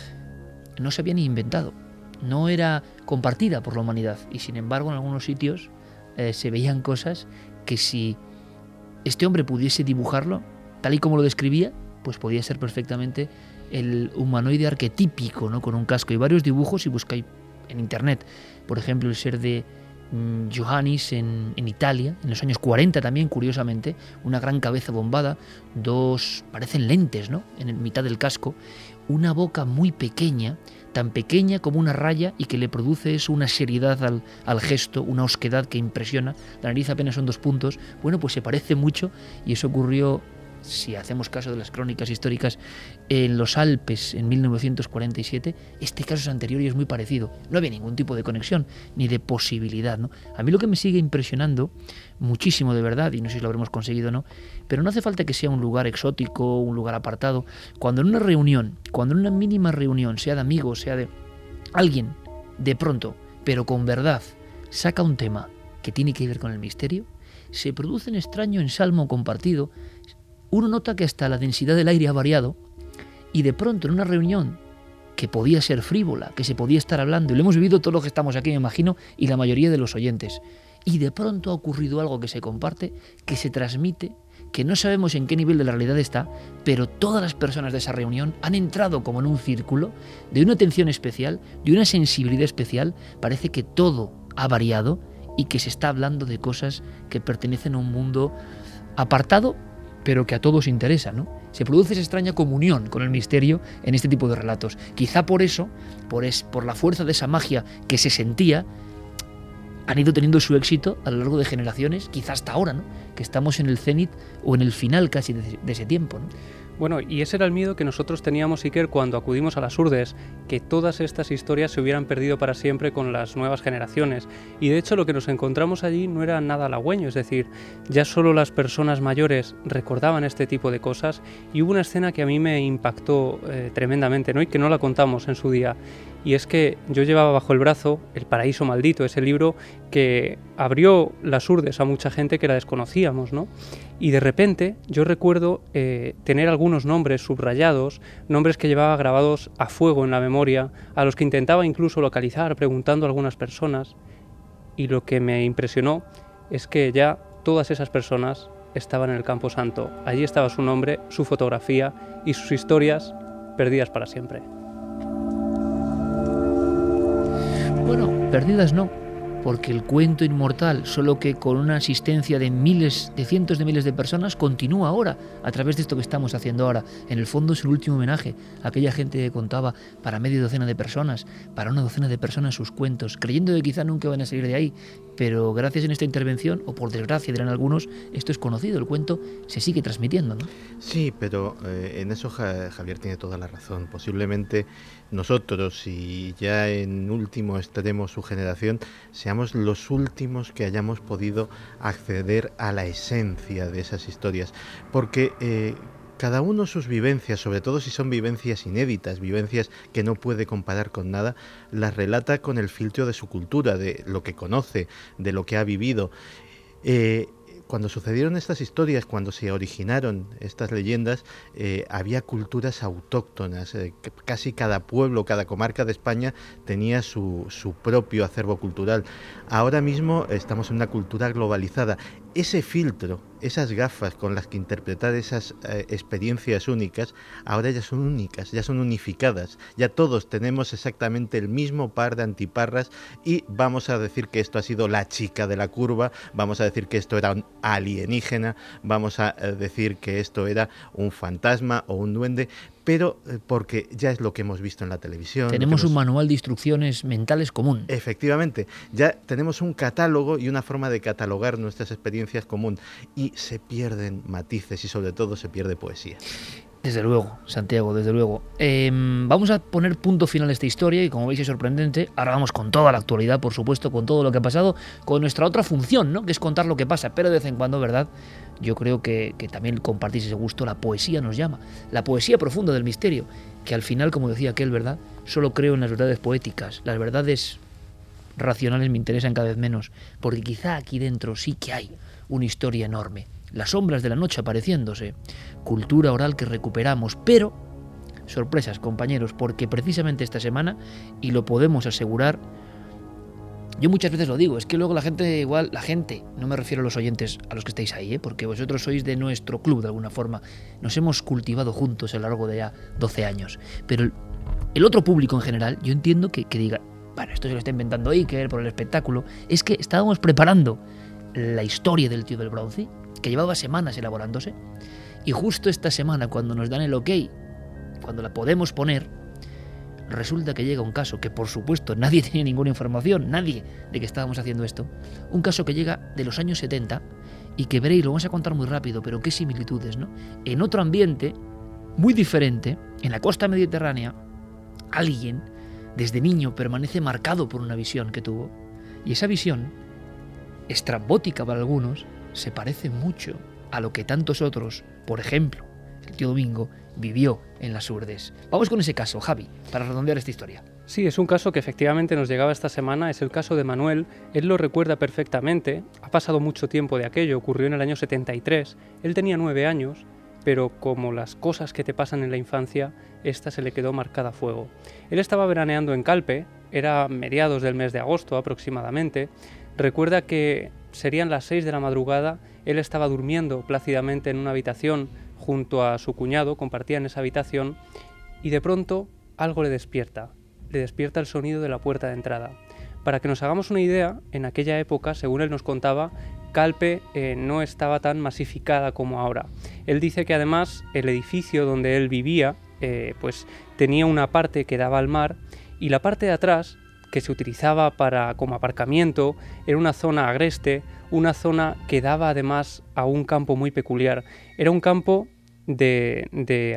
no se había ni inventado, no era compartida por la humanidad, y sin embargo en algunos sitios se veían cosas que si este hombre pudiese dibujarlo, tal y como lo describía, pues podía ser perfectamente el humanoide arquetípico, ¿no? Con un casco y varios dibujos, si buscáis en internet, por ejemplo, el ser de Johannis en Italia, en los años 40 también, curiosamente, una gran cabeza bombada, dos, parecen lentes, ¿no? En mitad del casco, una boca muy pequeña, tan pequeña como una raya y que le produce eso, una seriedad al gesto, una osquedad que impresiona, la nariz apenas son 2 puntos, bueno, pues se parece mucho y eso ocurrió, si hacemos caso de las crónicas históricas, en los Alpes en 1947, este caso es anterior y es muy parecido. No había ningún tipo de conexión ni de posibilidad, ¿no? A mí lo que me sigue impresionando muchísimo de verdad, y no sé si lo habremos conseguido o no, pero no hace falta que sea un lugar exótico, un lugar apartado. Cuando en una reunión, cuando en una mínima reunión, sea de amigos, sea de alguien, de pronto, pero con verdad, saca un tema que tiene que ver con el misterio, se produce un extraño ensalmo compartido. Uno nota que hasta la densidad del aire ha variado y de pronto en una reunión que podía ser frívola, que se podía estar hablando, y lo hemos vivido todos los que estamos aquí, me imagino, y la mayoría de los oyentes, y de pronto ha ocurrido algo que se comparte, que se transmite, que no sabemos en qué nivel de la realidad está, pero todas las personas de esa reunión han entrado como en un círculo de una atención especial, de una sensibilidad especial. Parece que todo ha variado y que se está hablando de cosas que pertenecen a un mundo apartado, pero que a todos interesa, ¿no? Se produce esa extraña comunión con el misterio en este tipo de relatos. Quizá por eso, por la fuerza de esa magia que se sentía, han ido teniendo su éxito a lo largo de generaciones, quizá hasta ahora, ¿no? Que estamos en el cenit o en el final casi de ese tiempo, ¿no? Bueno, y ese era el miedo que nosotros teníamos, Iker, cuando acudimos a las Urdes, que todas estas historias se hubieran perdido para siempre con las nuevas generaciones. Y de hecho lo que nos encontramos allí no era nada halagüeño, es decir, ya solo las personas mayores recordaban este tipo de cosas, y hubo una escena que a mí me impactó tremendamente, ¿no? Y que no la contamos en su día. Y es que yo llevaba bajo el brazo El paraíso maldito, ese libro que abrió las Urdes a mucha gente que la desconocíamos, ¿no? Y de repente yo recuerdo tener algunos nombres subrayados, nombres que llevaba grabados a fuego en la memoria, a los que intentaba incluso localizar preguntando a algunas personas. Y lo que me impresionó es que ya todas esas personas estaban en el Campo Santo. Allí estaba su nombre, su fotografía y sus historias perdidas para siempre. Bueno, perdidas no, porque el cuento inmortal, solo que con una asistencia de miles, de cientos de miles de personas, continúa ahora, a través de esto que estamos haciendo ahora. En el fondo es el último homenaje a aquella gente que contaba para media docena de personas, para una docena de personas sus cuentos, creyendo que quizá nunca van a salir de ahí, pero gracias en esta intervención, o por desgracia dirán algunos, esto es conocido, el cuento se sigue transmitiendo, ¿no? Sí, pero en eso Javier tiene toda la razón. Posiblemente nosotros, y ya en último extremo su generación, seamos los últimos que hayamos podido acceder a la esencia de esas historias, porque cada uno sus vivencias, sobre todo si son vivencias inéditas, vivencias que no puede comparar con nada, las relata con el filtro de su cultura, de lo que conoce, de lo que ha vivido. Cuando sucedieron estas historias, cuando se originaron estas leyendas, había culturas autóctonas. Casi cada pueblo, cada comarca de España tenía su propio acervo cultural. Ahora mismo estamos en una cultura globalizada. Ese filtro, esas gafas con las que interpretar esas experiencias únicas, ahora ya son únicas, ya son unificadas. Ya todos tenemos exactamente el mismo par de antiparras y vamos a decir que esto ha sido la chica de la curva, vamos a decir que esto era un alienígena, vamos a decir que esto era un fantasma o un duende, pero porque ya es lo que hemos visto en la televisión. Tenemos un manual de instrucciones mentales común. Efectivamente, ya tenemos un catálogo y una forma de catalogar nuestras experiencias común, y se pierden matices y sobre todo se pierde poesía. Desde luego, Santiago, desde luego. Vamos a poner punto final a esta historia y, como veis, es sorprendente. Ahora vamos con toda la actualidad, por supuesto, con todo lo que ha pasado, con nuestra otra función, ¿no? Que es contar lo que pasa, pero de vez en cuando, ¿verdad? Yo creo que también compartís ese gusto. La poesía nos llama, la poesía profunda del misterio, que al final, como decía aquel, ¿verdad? Solo creo en las verdades poéticas. Las verdades racionales me interesan cada vez menos, porque quizá aquí dentro sí que hay una historia enorme. Las sombras de la noche apareciéndose, cultura oral que recuperamos, pero sorpresas, compañeros, porque precisamente esta semana, y lo podemos asegurar, Yo muchas veces lo digo, es que luego la gente, no me refiero a los oyentes a los que estáis ahí, porque vosotros sois de nuestro club de alguna forma, nos hemos cultivado juntos a lo largo de ya 12 años, pero el otro público en general, yo entiendo que diga, bueno, esto se lo está inventando Iker por el espectáculo, es que estábamos preparando la historia del tío del bronce, que llevaba semanas elaborándose, y justo esta semana, cuando nos dan el ok, cuando la podemos poner, resulta que llega un caso que, por supuesto, nadie tenía ninguna información, nadie, de que estábamos haciendo esto. Un caso que llega de los años 70 y que veréis, lo vamos a contar muy rápido, pero qué similitudes, ¿no? En otro ambiente muy diferente, en la costa mediterránea, alguien, desde niño, permanece marcado por una visión que tuvo. Y esa visión, estrambótica para algunos, se parece mucho a lo que tantos otros, por ejemplo, el tío Domingo, vivió en las Urdes. Vamos con ese caso, Javi, para redondear esta historia. Sí, es un caso que efectivamente nos llegaba esta semana, es el caso de Manuel. Él lo recuerda perfectamente, ha pasado mucho tiempo de aquello, ocurrió en el año 73, él tenía 9 años, pero como las cosas que te pasan en la infancia, esta se le quedó marcada a fuego. Él estaba veraneando en Calpe, era mediados del mes de agosto aproximadamente, recuerda que serían las 6 de la madrugada, él estaba durmiendo plácidamente en una habitación junto a su cuñado, compartían esa habitación, y de pronto algo le despierta el sonido de la puerta de entrada. Para que nos hagamos una idea, en aquella época, según él nos contaba, Calpe no estaba tan masificada como ahora. Él dice que además el edificio donde él vivía pues tenía una parte que daba al mar, y la parte de atrás, que se utilizaba como aparcamiento, era una zona agreste, una zona que daba además a un campo muy peculiar. Era un campo de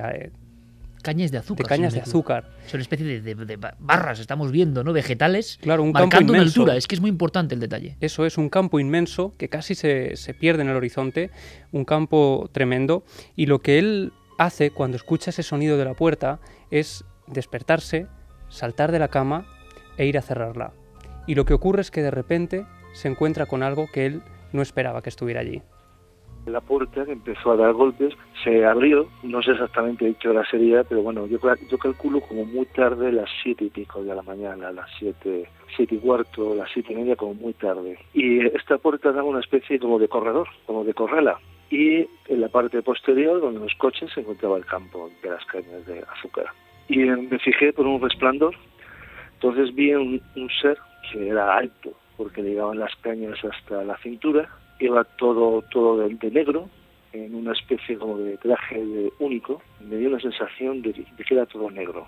cañas de azúcar. De cañas de azúcar. Son una especie de barras, estamos viendo, ¿no? Vegetales, claro, un marcando campo inmenso. Una altura. Es que es muy importante el detalle. Eso es, un campo inmenso que casi se pierde en el horizonte, un campo tremendo, y lo que él hace cuando escucha ese sonido de la puerta es despertarse, saltar de la cama e ir a cerrarla. Y lo que ocurre es que de repente se encuentra con algo que él no esperaba que estuviera allí. La puerta empezó a dar golpes, se abrió, no sé exactamente qué hora sería, pero bueno, yo calculo como muy tarde, las 7 y pico de la mañana, las 7 y cuarto, las 7 y media, como muy tarde. Y esta puerta daba una especie como de corredor, como de corrala. Y en la parte posterior, donde los coches, se encontraba el campo de las cañas de azúcar. Y me fijé por un resplandor, entonces vi un ser que era alto, porque le llegaban las cañas hasta la cintura, iba todo de negro, en una especie como de traje único, me dio una sensación de que era todo negro.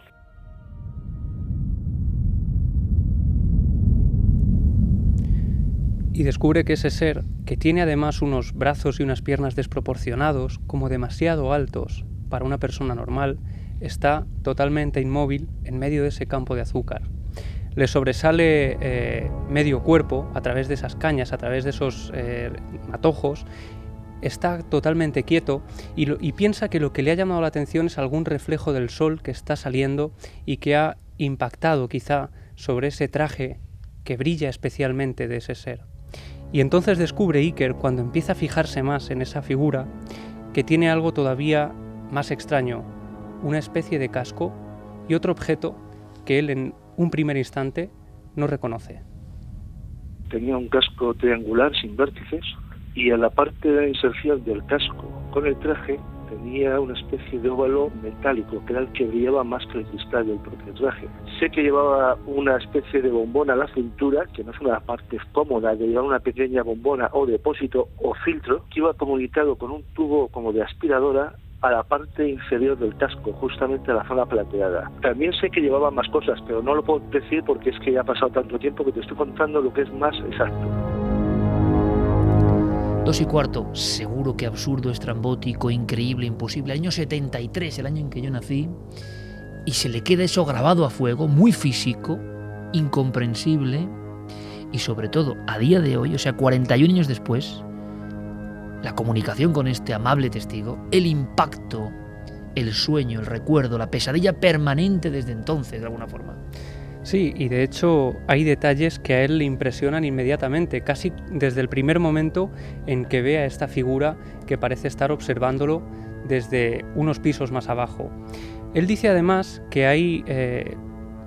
Y descubre que ese ser, que tiene además unos brazos y unas piernas desproporcionados, como demasiado altos para una persona normal, está totalmente inmóvil en medio de ese campo de azúcar. Le sobresale medio cuerpo a través de esas cañas, a través de esos matojos, está totalmente quieto y piensa que lo que le ha llamado la atención es algún reflejo del sol que está saliendo y que ha impactado quizá sobre ese traje que brilla especialmente de ese ser. Y entonces descubre Iker, cuando empieza a fijarse más en esa figura, que tiene algo todavía más extraño, una especie de casco y otro objeto que él en un primer instante no reconoce. Tenía un casco triangular sin vértices y en la parte de la inserción del casco con el traje tenía una especie de óvalo metálico que era el que brillaba más que el cristal del propio traje. Sé que llevaba una especie de bombona a la cintura, que no es una parte cómoda, que llevaba una pequeña bombona o depósito o filtro que iba comunicado con un tubo como de aspiradora a la parte inferior del casco, justamente a la zona plateada. También sé que llevaba más cosas, pero no lo puedo decir porque es que ya ha pasado tanto tiempo que te estoy contando lo que es más exacto. 2 y cuarto, seguro que absurdo, estrambótico, increíble, imposible. Año 73, el año en que yo nací, y se le queda eso grabado a fuego, muy físico, incomprensible, y sobre todo, a día de hoy, o sea, 41 años después, la comunicación con este amable testigo, el impacto, el sueño, el recuerdo, la pesadilla permanente desde entonces, de alguna forma. Sí, y de hecho hay detalles que a él le impresionan inmediatamente, casi desde el primer momento en que ve a esta figura que parece estar observándolo desde unos pisos más abajo. Él dice además que hay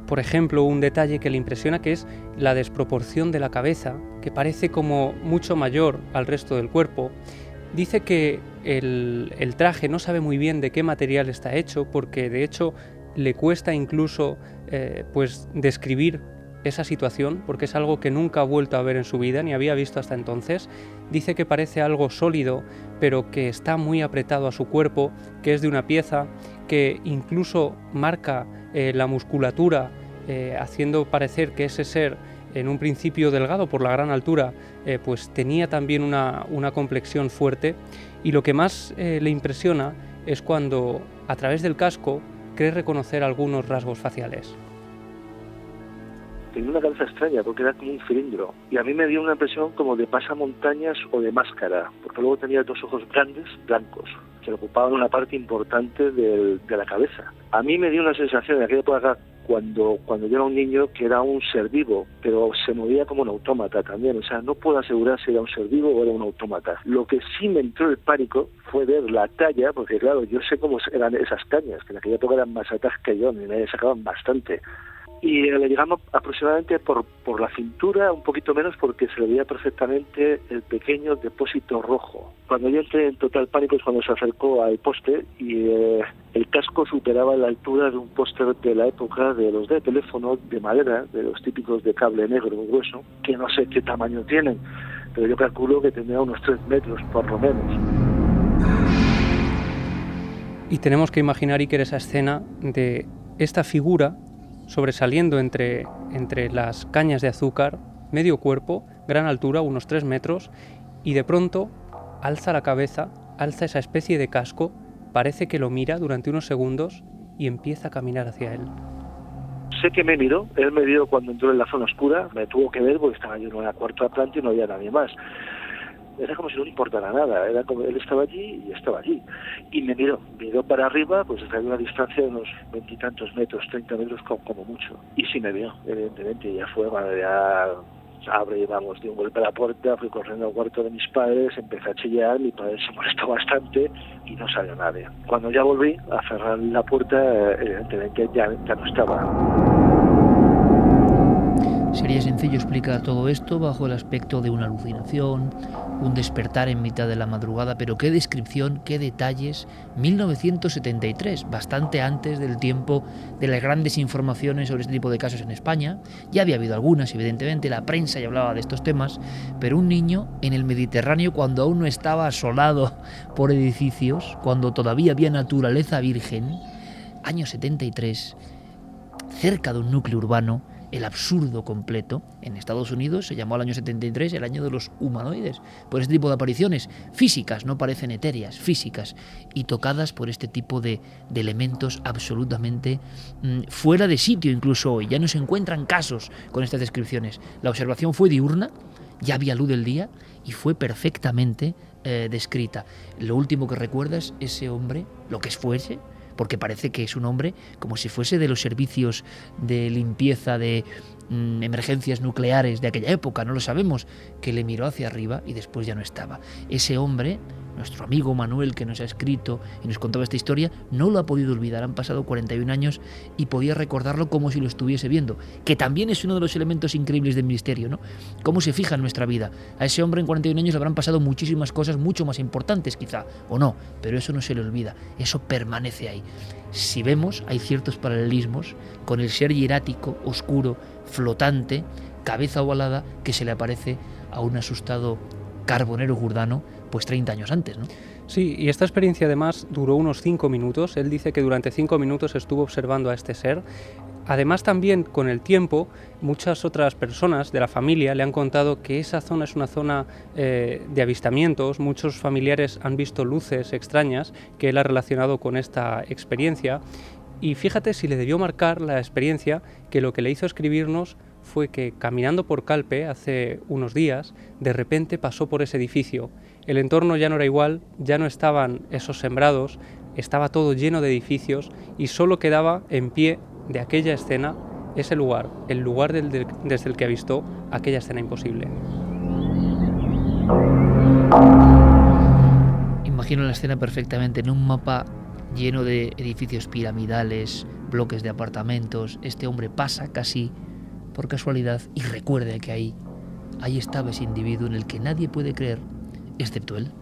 por ejemplo, un detalle que le impresiona, que es la desproporción de la cabeza, que parece como mucho mayor al resto del cuerpo. Dice que el traje no sabe muy bien de qué material está hecho, porque de hecho le cuesta incluso pues describir esa situación, porque es algo que nunca ha vuelto a ver en su vida, ni había visto hasta entonces. Dice que parece algo sólido, pero que está muy apretado a su cuerpo, que es de una pieza, que incluso marca la musculatura, haciendo parecer que ese ser, en un principio delgado por la gran altura, pues tenía también una complexión fuerte. Y lo que más le impresiona es cuando, a través del casco, cree reconocer algunos rasgos faciales. Tenía una cabeza extraña porque era como un cilindro y a mí me dio una impresión como de pasamontañas o de máscara, porque luego tenía dos ojos grandes, blancos, que ocupaban una parte importante de la cabeza. A mí me dio una sensación de aquella época, cuando yo era un niño, que era un ser vivo, pero se movía como un autómata también. O sea, no puedo asegurar si era un ser vivo o era un autómata. Lo que sí me entró el pánico fue ver la talla, porque claro, yo sé cómo eran esas cañas, que en aquella época eran más altas que yo, y me sacaban bastante. Y le llegamos aproximadamente por la cintura, un poquito menos, porque se le veía perfectamente el pequeño depósito rojo. Cuando yo entré en total pánico es cuando se acercó al poste y el casco superaba la altura de un póster de la época de los de teléfono de madera, de los típicos de cable negro grueso, que no sé qué tamaño tienen, pero yo calculo que tendría unos 3 metros por lo menos. Y tenemos que imaginar, Iker, esa escena de esta figura sobresaliendo entre las cañas de azúcar, medio cuerpo, gran altura, unos 3 metros, y de pronto alza la cabeza, alza esa especie de casco, parece que lo mira durante unos segundos y empieza a caminar hacia él. Sé que me miró, él me vio cuando entró en la zona oscura, me tuvo que ver porque estaba yo en la cuarta planta y no había nadie más. Era como si no le importara nada, era como él estaba allí y estaba allí. Y me miró para arriba, pues desde una distancia de unos 20 y tantos metros, 30 metros como mucho. Y sí me vio, evidentemente, ya fue cuando ya abre, vamos, di un golpe a la puerta, fui corriendo al cuarto de mis padres, empecé a chillar, mi padre se molestó bastante y no salió nadie. Cuando ya volví a cerrar la puerta, evidentemente ya no estaba. Sería sencillo explicar todo esto bajo el aspecto de una alucinación, un despertar en mitad de la madrugada, pero qué descripción, qué detalles. 1973, bastante antes del tiempo de las grandes informaciones sobre este tipo de casos en España. Ya había habido algunas, evidentemente, la prensa ya hablaba de estos temas, pero un niño en el Mediterráneo, cuando aún no estaba asolado por edificios, cuando todavía había naturaleza virgen, año 73, cerca de un núcleo urbano, el absurdo completo. En Estados Unidos se llamó al año 73 el año de los humanoides, por este tipo de apariciones físicas, no parecen etéreas, físicas, y tocadas por este tipo de elementos absolutamente fuera de sitio. Incluso hoy ya no se encuentran casos con estas descripciones. La observación fue diurna, ya había luz del día y fue perfectamente descrita. Lo último que recuerdas, ese hombre, lo que fuese, porque parece que es un hombre como si fuese de los servicios de limpieza de emergencias nucleares de aquella época, no lo sabemos, que le miró hacia arriba y después ya no estaba. Ese hombre, nuestro amigo Manuel, que nos ha escrito y nos contaba esta historia, no lo ha podido olvidar. Han pasado 41 años y podía recordarlo como si lo estuviese viendo, que también es uno de los elementos increíbles del misterio, ¿no? Cómo se fija en nuestra vida. A ese hombre en 41 años le habrán pasado muchísimas cosas mucho más importantes quizá, o no, pero eso no se le olvida, eso permanece ahí. Si vemos, hay ciertos paralelismos con el ser hierático, oscuro, flotante, cabeza ovalada, que se le aparece a un asustado carbonero Giordano pues 30 años antes, ¿no? Sí, y esta experiencia además duró unos 5 minutos. Él dice que durante 5 minutos estuvo observando a este ser. Además, también con el tiempo, muchas otras personas de la familia le han contado que esa zona es una zona de avistamientos. Muchos familiares han visto luces extrañas que él ha relacionado con esta experiencia. Y fíjate si le debió marcar la experiencia, que lo que le hizo escribirnos fue que caminando por Calpe hace unos días, de repente pasó por ese edificio. El entorno ya no era igual, ya no estaban esos sembrados, estaba todo lleno de edificios y solo quedaba en pie de aquella escena ese lugar, el lugar desde el que avistó aquella escena imposible. Imagino la escena perfectamente en un mapa lleno de edificios piramidales, bloques de apartamentos. Este hombre pasa casi por casualidad y recuerda que ahí estaba ese individuo en el que nadie puede creer, excepto él.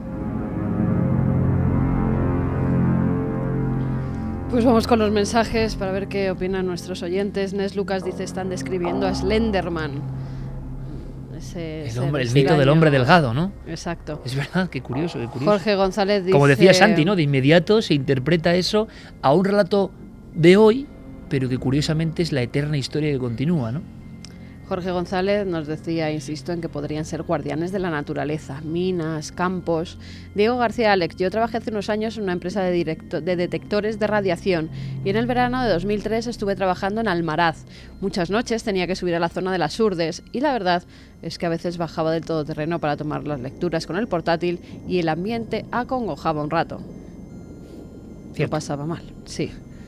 Pues vamos con los mensajes para ver qué opinan nuestros oyentes. Nes Lucas dice: están describiendo a Slenderman. El mito del hombre delgado, ¿no? Exacto. Es verdad, qué curioso, qué curioso. Jorge González dice... Como decía Santi, ¿no? De inmediato se interpreta eso a un relato de hoy, pero que curiosamente es la eterna historia que continúa, ¿no? Jorge González nos decía, insisto, en que podrían ser guardianes de la naturaleza, minas, campos. Diego García Alex: yo trabajé hace unos años en una empresa de detectores de radiación y en el verano de 2003 estuve trabajando en Almaraz. Muchas noches tenía que subir a la zona de las Urdes y la verdad es que a veces bajaba del todoterreno para tomar las lecturas con el portátil y el ambiente acongojaba un rato. Lo pasaba mal, sí,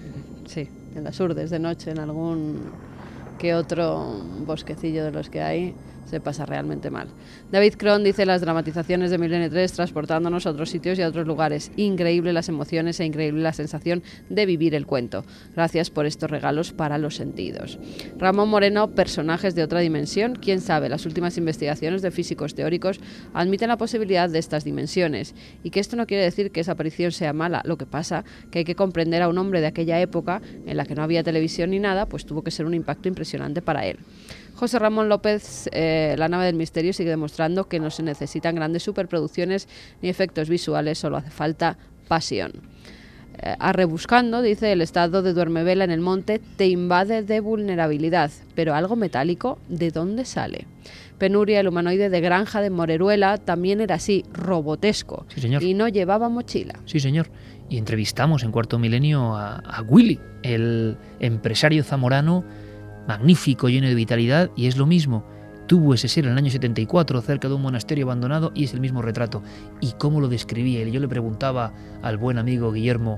en las Urdes de noche, en algún que otro bosquecillo de los que hay, se pasa realmente mal. David Cron dice: las dramatizaciones de Milenio 3 transportándonos a otros sitios y a otros lugares. Increíble las emociones e increíble la sensación de vivir el cuento. Gracias por estos regalos para los sentidos. Ramón Moreno: personajes de otra dimensión. Quién sabe, las últimas investigaciones de físicos teóricos admiten la posibilidad de estas dimensiones. Y que esto no quiere decir que esa aparición sea mala. Lo que pasa que hay que comprender a un hombre de aquella época en la que no había televisión ni nada, pues tuvo que ser un impacto impresionante para él. José Ramón López: la nave del misterio sigue demostrando que no se necesitan grandes superproducciones ni efectos visuales, solo hace falta pasión. Arrebuscando, dice: el estado de duermevela en el monte te invade de vulnerabilidad, pero algo metálico, ¿de dónde sale? Penuria: el humanoide de Granja de Moreruela también era así, robotesco, sí, señor. Y no llevaba mochila. Sí, señor. Y entrevistamos en Cuarto Milenio a Willy, el empresario zamorano, magnífico, lleno de vitalidad, y es lo mismo. Tuvo ese ser en el año 74 cerca de un monasterio abandonado y es el mismo retrato. ¿Y cómo lo describía él? Yo le preguntaba al buen amigo Guillermo,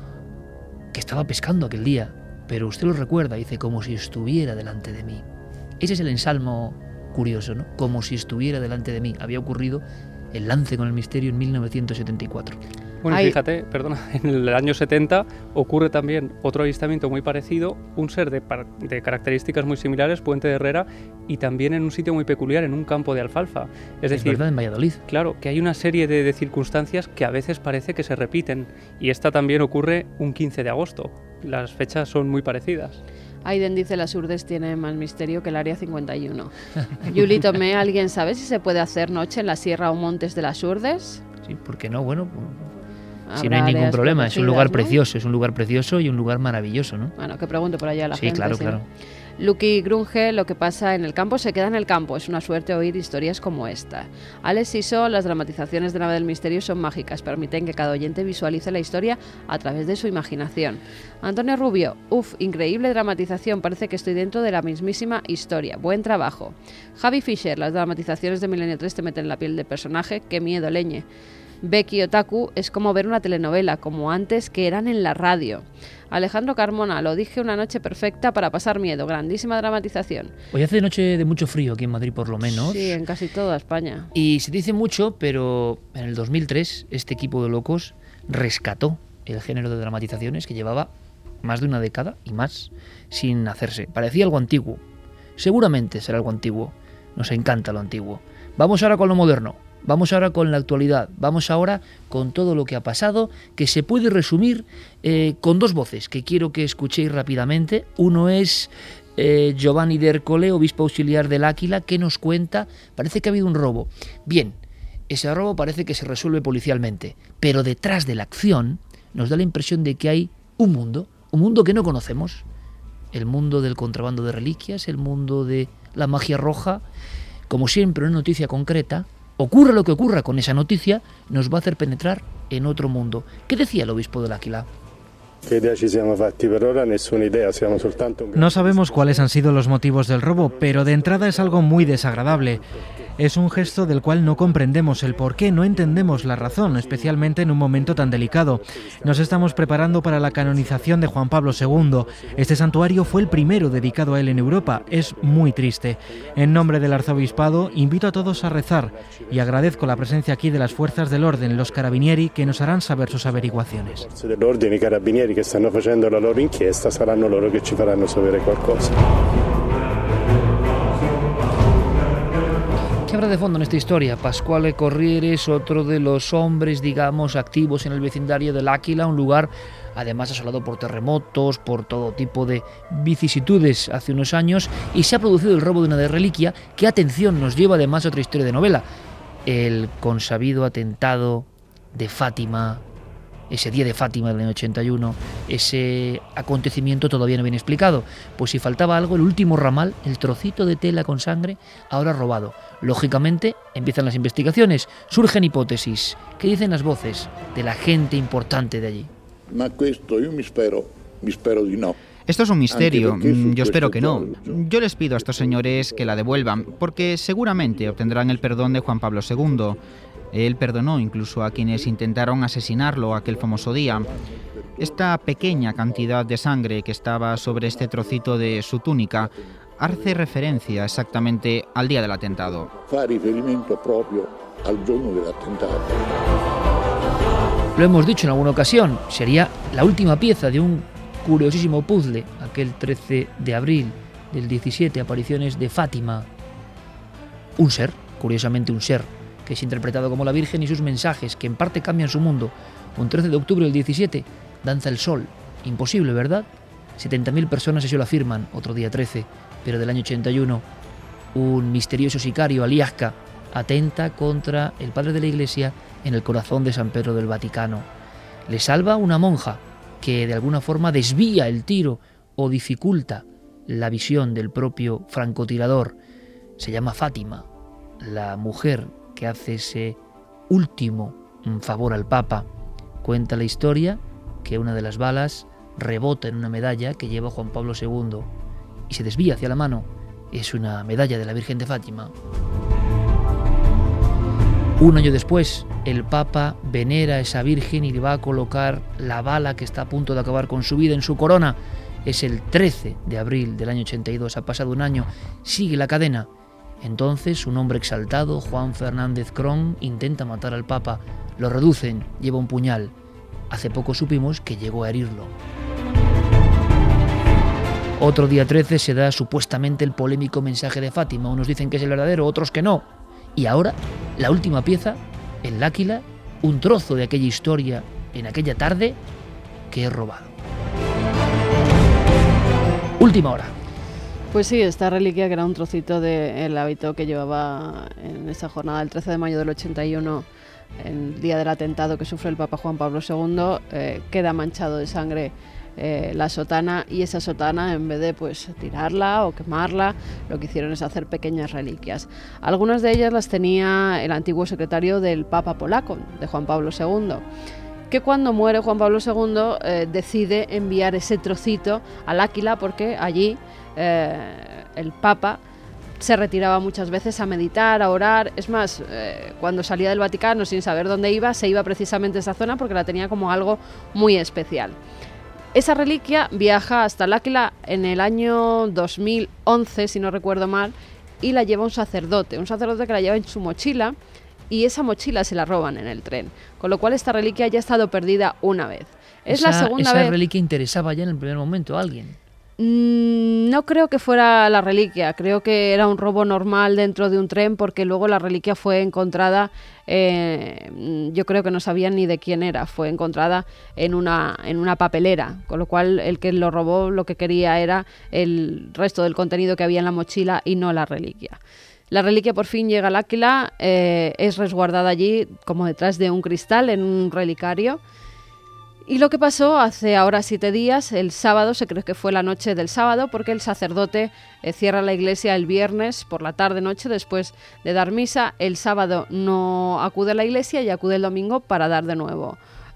que estaba pescando aquel día, pero usted lo recuerda, dice: como si estuviera delante de mí. Ese es el ensalmo curioso, ¿no? Como si estuviera delante de mí. Había ocurrido el lance con el misterio en 1974. Bueno, fíjate, perdona, en el año 70 ocurre también otro avistamiento muy parecido, un ser de características muy similares, Puente de Herrera, y también en un sitio muy peculiar, en un campo de alfalfa. Es decir, verdad, en Valladolid. Claro, que hay una serie de circunstancias que a veces parece que se repiten, y esta también ocurre un 15 de agosto. Las fechas son muy parecidas. Aiden dice: las Urdes tiene más misterio que el Área 51. Yuli Tomé: ¿alguien sabe si se puede hacer noche en la Sierra o Montes de las Urdes? Sí, ¿por qué no? Bueno, si no hay ningún problema, es un lugar precioso, es un lugar precioso y un lugar maravilloso, ¿no? Bueno, que pregunte por allá a la gente. Sí, claro. Lucky Grunge: lo que pasa en el campo se queda en el campo. Es una suerte oír historias como esta. Alex Iso: las dramatizaciones de Nave del Misterio son mágicas, permiten que cada oyente visualice la historia a través de su imaginación. Antonio Rubio: increíble dramatización, parece que estoy dentro de la mismísima historia. Buen trabajo. Javi Fisher: las dramatizaciones de Milenio 3 te meten en la piel del personaje, qué miedo, leñe. Becky Otaku: es como ver una telenovela, como antes que eran en la radio. Alejandro Carmona: lo dije, una noche perfecta para pasar miedo, grandísima dramatización. Hoy hace noche de mucho frío aquí en Madrid, por lo menos. Sí, en casi toda España. Y se dice mucho, pero en el 2003 este equipo de locos rescató el género de dramatizaciones que llevaba más de una década y más sin hacerse. Parecía algo antiguo. Seguramente será algo antiguo. Nos encanta lo antiguo. Vamos ahora con lo moderno. Vamos ahora con la actualidad, vamos ahora con todo lo que ha pasado, que se puede resumir con dos voces que quiero que escuchéis rápidamente. Uno es Giovanni de Ercole, obispo auxiliar del Áquila, que nos cuenta, parece que ha habido un robo. Bien, ese robo parece que se resuelve policialmente, pero detrás de la acción nos da la impresión de que hay un mundo que no conocemos. El mundo del contrabando de reliquias, el mundo de la magia roja. Como siempre, una noticia concreta. Ocurra lo que ocurra con esa noticia, nos va a hacer penetrar en otro mundo. ¿Qué decía el obispo del Áquila? No sabemos cuáles han sido los motivos del robo, pero de entrada es algo muy desagradable. Es un gesto del cual no comprendemos el porqué, no entendemos la razón, especialmente en un momento tan delicado. Nos estamos preparando para la canonización de Juan Pablo II. Este santuario fue el primero dedicado a él en Europa. Es muy triste. En nombre del arzobispado, invito a todos a rezar y agradezco la presencia aquí de las fuerzas del orden, los carabinieri, que nos harán saber sus averiguaciones. Forze dell'ordine, i carabinieri che stanno facendo la loro inchiesta saranno loro che ci faranno sapere qualcosa. ¿Qué habrá de fondo en esta historia? Pasquale Corriere es otro de los hombres, digamos, activos en el vecindario del Áquila, un lugar además asolado por terremotos, por todo tipo de vicisitudes hace unos años, y se ha producido el robo de una reliquia que, atención, nos lleva además a otra historia de novela, el consabido atentado de Fátima, ese día de Fátima del año 81, ese acontecimiento todavía no bien explicado. Pues si faltaba algo, el último ramal, el trocito de tela con sangre, ahora robado. Lógicamente, empiezan las investigaciones, surgen hipótesis. ¿Qué dicen las voces de la gente importante de allí? Esto es un misterio, yo espero que no. Yo les pido a estos señores que la devuelvan, porque seguramente obtendrán el perdón de Juan Pablo II. Él perdonó incluso a quienes intentaron asesinarlo aquel famoso día. Esta pequeña cantidad de sangre que estaba sobre este trocito de su túnica hace referencia exactamente al día del atentado. Fa riferimento proprio al giorno dell'attentato. Lo hemos dicho en alguna ocasión, sería la última pieza de un curiosísimo puzzle, aquel 13 de abril del 17, apariciones de Fátima. Un ser, curiosamente un ser, que es interpretado como la Virgen y sus mensajes, que en parte cambian su mundo. Un 13 de octubre del 17, danza el sol. Imposible, ¿verdad? 70.000 personas así lo afirman, otro día 13, pero del año 81, un misterioso sicario, Aliasca, atenta contra el padre de la Iglesia en el corazón de San Pedro del Vaticano. Le salva una monja que de alguna forma desvía el tiro o dificulta la visión del propio francotirador. Se llama Fátima, la mujer que hace ese último favor al Papa. Cuenta la historia que una de las balas rebota en una medalla que lleva Juan Pablo II y se desvía hacia la mano. Es una medalla de la Virgen de Fátima. Un año después, el Papa venera a esa Virgen y le va a colocar la bala que está a punto de acabar con su vida en su corona. Es el 13 de abril del año 82, ha pasado un año, sigue la cadena. Entonces, un hombre exaltado, Juan Fernández Cron, intenta matar al Papa. Lo reducen, lleva un puñal. Hace poco supimos que llegó a herirlo. Otro día 13 se da supuestamente el polémico mensaje de Fátima. Unos dicen que es el verdadero, otros que no. Y ahora, la última pieza, el Áquila, un trozo de aquella historia en aquella tarde que he robado. Última hora. Pues sí, esta reliquia, que era un trocito del hábito que llevaba en esa jornada del 13 de mayo del 81, el día del atentado que sufre el Papa Juan Pablo II, queda manchado de sangre la sotana, y esa sotana, en vez de tirarla o quemarla, lo que hicieron es hacer pequeñas reliquias. Algunas de ellas las tenía el antiguo secretario del Papa polaco, de Juan Pablo II, que cuando muere Juan Pablo II decide enviar ese trocito al Áquila, porque allí el Papa se retiraba muchas veces a meditar, a orar. Es más, cuando salía del Vaticano sin saber dónde iba, se iba precisamente a esa zona porque la tenía como algo muy especial. Esa reliquia viaja hasta el Áquila en el año 2011, si no recuerdo mal, y la lleva un sacerdote que la lleva en su mochila, y esa mochila se la roban en el tren, con lo cual esta reliquia ya ha estado perdida una vez. Es la segunda vez. ¿Esa reliquia interesaba ya en el primer momento a alguien? No creo que fuera la reliquia, creo que era un robo normal dentro de un tren, porque luego la reliquia fue encontrada, yo creo que no sabían ni de quién era, fue encontrada en una papelera, con lo cual el que lo robó lo que quería era el resto del contenido que había en la mochila y no la reliquia. La reliquia por fin llega al Áquila, es resguardada allí como detrás de un cristal en un relicario. Y lo que pasó hace ahora 7 días, el sábado, se cree que fue la noche del sábado, porque el sacerdote cierra la iglesia el viernes por la tarde-noche después de dar misa. El sábado no acude a la iglesia y acude el domingo para dar de nuevo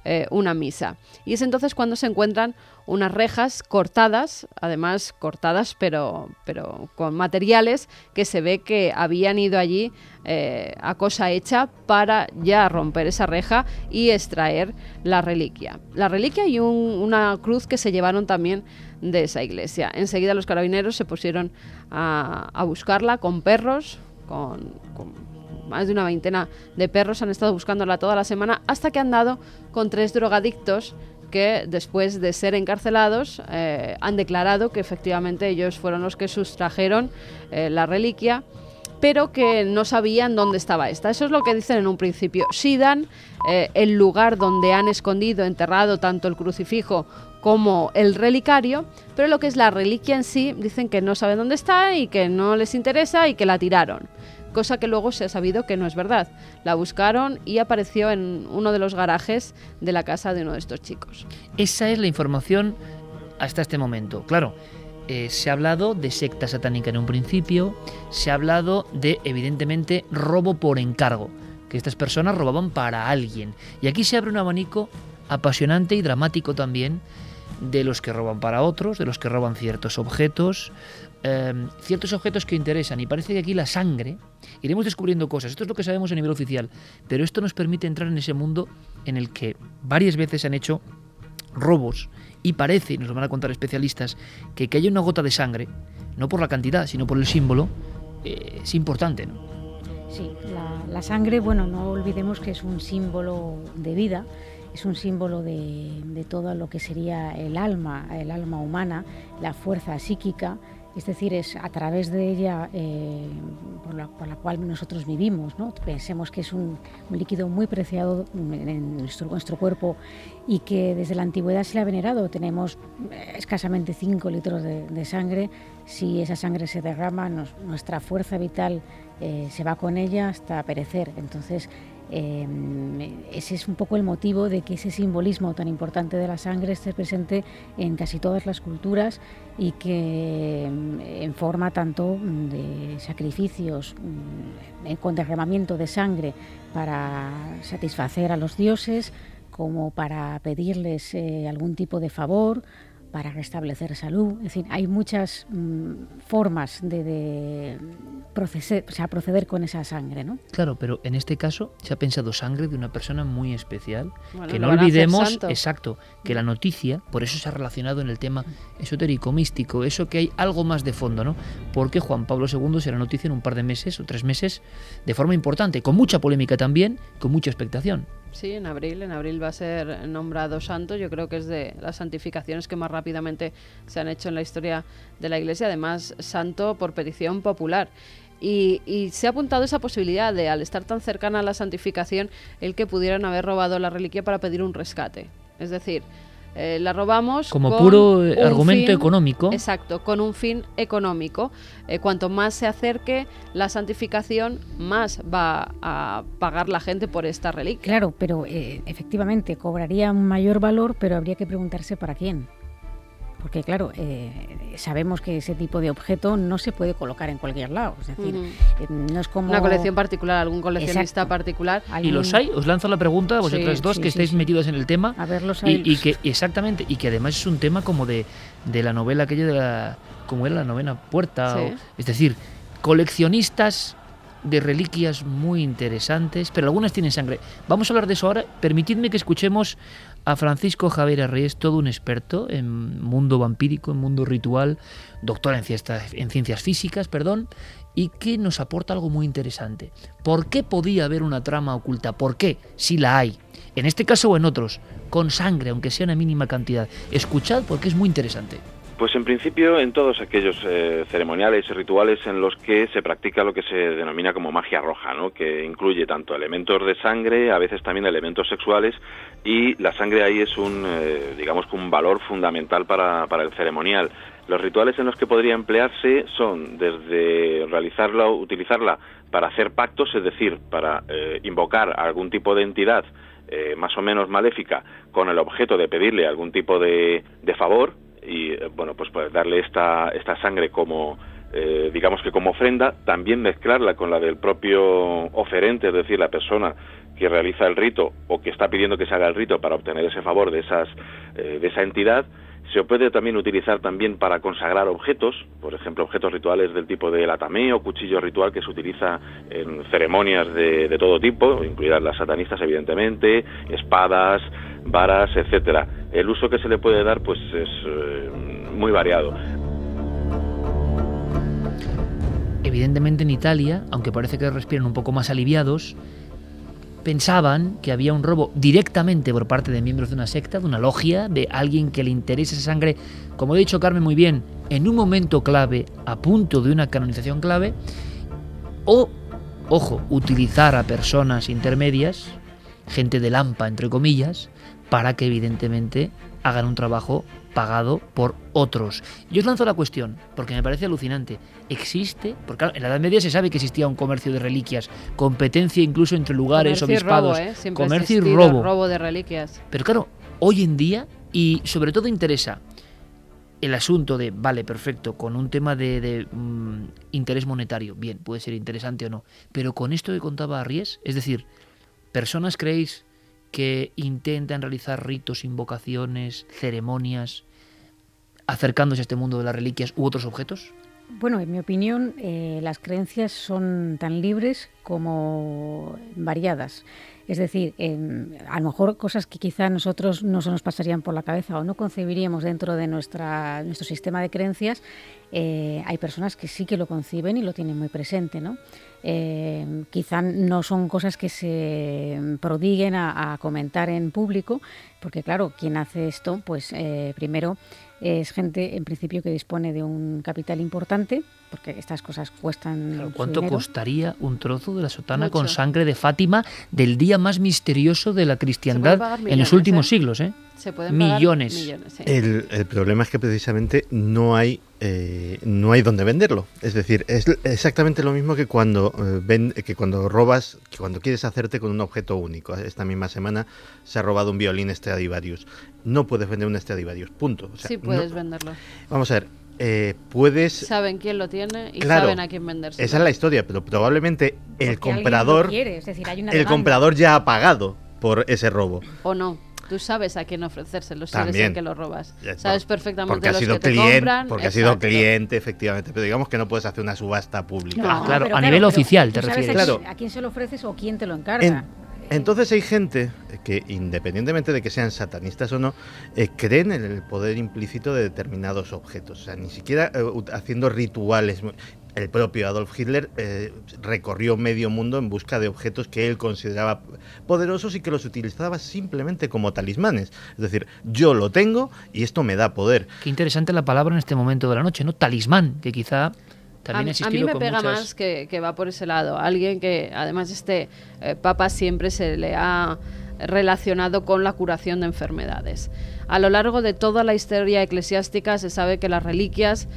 una misa. Y es entonces cuando se encuentran unas rejas cortadas, además cortadas pero con materiales que se ve que habían ido allí a cosa hecha para ya romper esa reja y extraer la reliquia. La reliquia y una cruz que se llevaron también de esa iglesia. Enseguida los carabineros se pusieron a buscarla con perros, con más de una veintena de perros han estado buscándola toda la semana, hasta que han dado con 3 drogadictos que después de ser encarcelados han declarado que efectivamente ellos fueron los que sustrajeron la reliquia, pero que no sabían dónde estaba esta. Eso es lo que dicen en un principio. Sí dan el lugar donde han escondido, enterrado tanto el crucifijo como el relicario, pero lo que es la reliquia en sí dicen que no saben dónde está y que no les interesa y que la tiraron. Cosa que luego se ha sabido que no es verdad. La buscaron y apareció en uno de los garajes de la casa de uno de estos chicos. Esa es la información hasta este momento. Claro, se ha hablado de secta satánica en un principio, se ha hablado de, evidentemente, robo por encargo, que estas personas robaban para alguien. Y aquí se abre un abanico apasionante y dramático también de los que roban para otros, de los que roban ciertos objetos que interesan, y parece que aquí la sangre, iremos descubriendo cosas, esto es lo que sabemos a nivel oficial, pero esto nos permite entrar en ese mundo en el que varias veces se han hecho robos, y parece, y nos lo van a contar especialistas, que haya una gota de sangre, no por la cantidad, sino por el símbolo, es importante, ¿no? Sí, la sangre, bueno, no olvidemos que es un símbolo de vida, es un símbolo de todo lo que sería el alma humana, la fuerza psíquica. Es decir, es a través de ella por la cual nosotros vivimos, ¿no? Pensemos que es un líquido muy preciado en nuestro cuerpo y que desde la antigüedad se le ha venerado. Tenemos escasamente 5 litros de sangre. Si esa sangre se derrama, nuestra fuerza vital se va con ella hasta perecer. Entonces, ese es un poco el motivo de que ese simbolismo tan importante de la sangre esté presente en casi todas las culturas y que en forma tanto de sacrificios con derramamiento de sangre para satisfacer a los dioses como para pedirles algún tipo de favor, para restablecer salud. Es decir, hay muchas formas de proceder con esa sangre, ¿no? Claro, pero en este caso se ha pensado sangre de una persona muy especial. Bueno, que no olvidemos, exacto, que la noticia, por eso se ha relacionado en el tema esotérico, místico, eso que hay algo más de fondo, ¿no? Porque Juan Pablo II será noticia en un par de meses o 3 meses de forma importante, con mucha polémica también, con mucha expectación. Sí, en abril va a ser nombrado santo. Yo creo que es de las santificaciones que más rápidamente se han hecho en la historia de la Iglesia, además santo por petición popular. Y se ha apuntado esa posibilidad de, al estar tan cercana a la santificación, el que pudieran haber robado la reliquia para pedir un rescate. Es decir, la robamos como con puro argumento económico. Exacto, con un fin económico. Cuanto más se acerque la santificación, más va a pagar la gente por esta reliquia. Claro, pero efectivamente cobraría un mayor valor, pero habría que preguntarse para quién. Porque claro, sabemos que ese tipo de objeto no se puede colocar en cualquier lado. Es decir, no es como... Una colección particular, algún coleccionista Exacto. particular. ¿Y los hay? Os lanzo la pregunta a vosotras dos que estáis metidas en el tema. A ver, los hay. Y que, exactamente, y que además es un tema como de la novela aquella de la... ¿Cómo era? La novena puerta. Sí. Es decir, coleccionistas de reliquias muy interesantes, pero algunas tienen sangre. Vamos a hablar de eso ahora. Permitidme que escuchemos a Francisco Javier Arrés, todo un experto en mundo vampírico, en mundo ritual, doctor en ciencias físicas, y que nos aporta algo muy interesante. ¿Por qué podía haber una trama oculta? ¿Por qué? Si la hay. En este caso o en otros, con sangre, aunque sea una mínima cantidad. Escuchad porque es muy interesante. Pues en principio en todos aquellos ceremoniales y rituales en los que se practica lo que se denomina como magia roja, ¿no? Que incluye tanto elementos de sangre, a veces también elementos sexuales, y la sangre ahí es digamos que un valor fundamental para el ceremonial. Los rituales en los que podría emplearse son desde realizarla o utilizarla para hacer pactos, es decir, para invocar a algún tipo de entidad más o menos maléfica con el objeto de pedirle algún tipo de favor, y bueno, pues darle esta sangre como digamos que como ofrenda, también mezclarla con la del propio oferente, es decir, la persona que realiza el rito o que está pidiendo que se haga el rito para obtener ese favor de esa entidad. Se puede también utilizar también para consagrar objetos, por ejemplo, objetos rituales del tipo del atameo, cuchillo ritual que se utiliza en ceremonias de todo tipo, incluidas las satanistas evidentemente, espadas, varas, etcétera. El uso que se le puede dar pues es muy variado. Evidentemente en Italia, aunque parece que respiran un poco más aliviados, pensaban que había un robo directamente por parte de miembros de una secta, de una logia, de alguien que le interesa esa sangre, como ha dicho Carmen muy bien, en un momento clave, a punto de una canonización clave, o, ojo, utilizar a personas intermedias, gente de lampa, entre comillas, para que evidentemente hagan un trabajo pagado por otros. Yo os lanzo la cuestión, porque me parece alucinante. ¿Existe? Porque claro, en la Edad Media se sabe que existía un comercio de reliquias, competencia incluso entre lugares, obispados, comercio y robo de reliquias. Pero claro, hoy en día, y sobre todo interesa el asunto de, vale, perfecto, con un tema de interés monetario, bien, puede ser interesante o no, pero con esto que contaba Arries, es decir, ¿personas creéis que intentan realizar ritos, invocaciones, ceremonias, acercándose a este mundo de las reliquias u otros objetos? Bueno, en mi opinión, las creencias son tan libres como variadas. Es decir, a lo mejor cosas que quizá a nosotros no se nos pasarían por la cabeza o no concebiríamos dentro de nuestro sistema de creencias, hay personas que sí que lo conciben y lo tienen muy presente, ¿no? Quizá no son cosas que se prodiguen a comentar en público, porque claro, quien hace esto, pues primero es gente en principio que dispone de un capital importante, porque estas cosas cuestan. Claro, ¿cuánto dinero. Costaría un trozo de la sotana Mucho. con sangre de Fátima del día más misterioso de la cristiandad en los últimos siglos? Se pueden pagar millones. Sí. El problema es que precisamente no hay donde venderlo. Es decir, es exactamente lo mismo que cuando robas, que cuando quieres hacerte con un objeto único. Esta misma semana se ha robado un violín Stradivarius. No puedes vender un Stradivarius, punto. O sea, Sí puedes venderlo. Vamos a ver. Puedes... Saben quién lo tiene y Claro, saben a quién venderse. Esa es la historia, pero probablemente el comprador, es decir, hay una el demanda. comprador ya ha pagado por ese robo. O no. Tú sabes a quién ofrecérselo, si eres También. el que lo robas. Ya, Sabes perfectamente porque ha los sido que te cliente, compran. porque ha sido Exacto. cliente, efectivamente. Pero digamos que no puedes hacer una subasta pública. No, claro, pero a nivel oficial tú te sabes refieres. Claro. a quién se lo ofreces o quién te lo encarga. Entonces hay gente que, independientemente de que sean satanistas o no, creen en el poder implícito de determinados objetos. O sea, ni siquiera haciendo rituales. El propio Adolf Hitler recorrió medio mundo en busca de objetos que él consideraba poderosos y que los utilizaba simplemente como talismanes. Es decir, yo lo tengo y esto me da poder. Qué interesante la palabra en este momento de la noche, ¿no? Talismán, que quizá también ha A existido mí me con pega muchas... más que va por ese lado. Alguien que, además, Papa siempre se le ha relacionado con la curación de enfermedades. A lo largo de toda la historia eclesiástica se sabe que las reliquias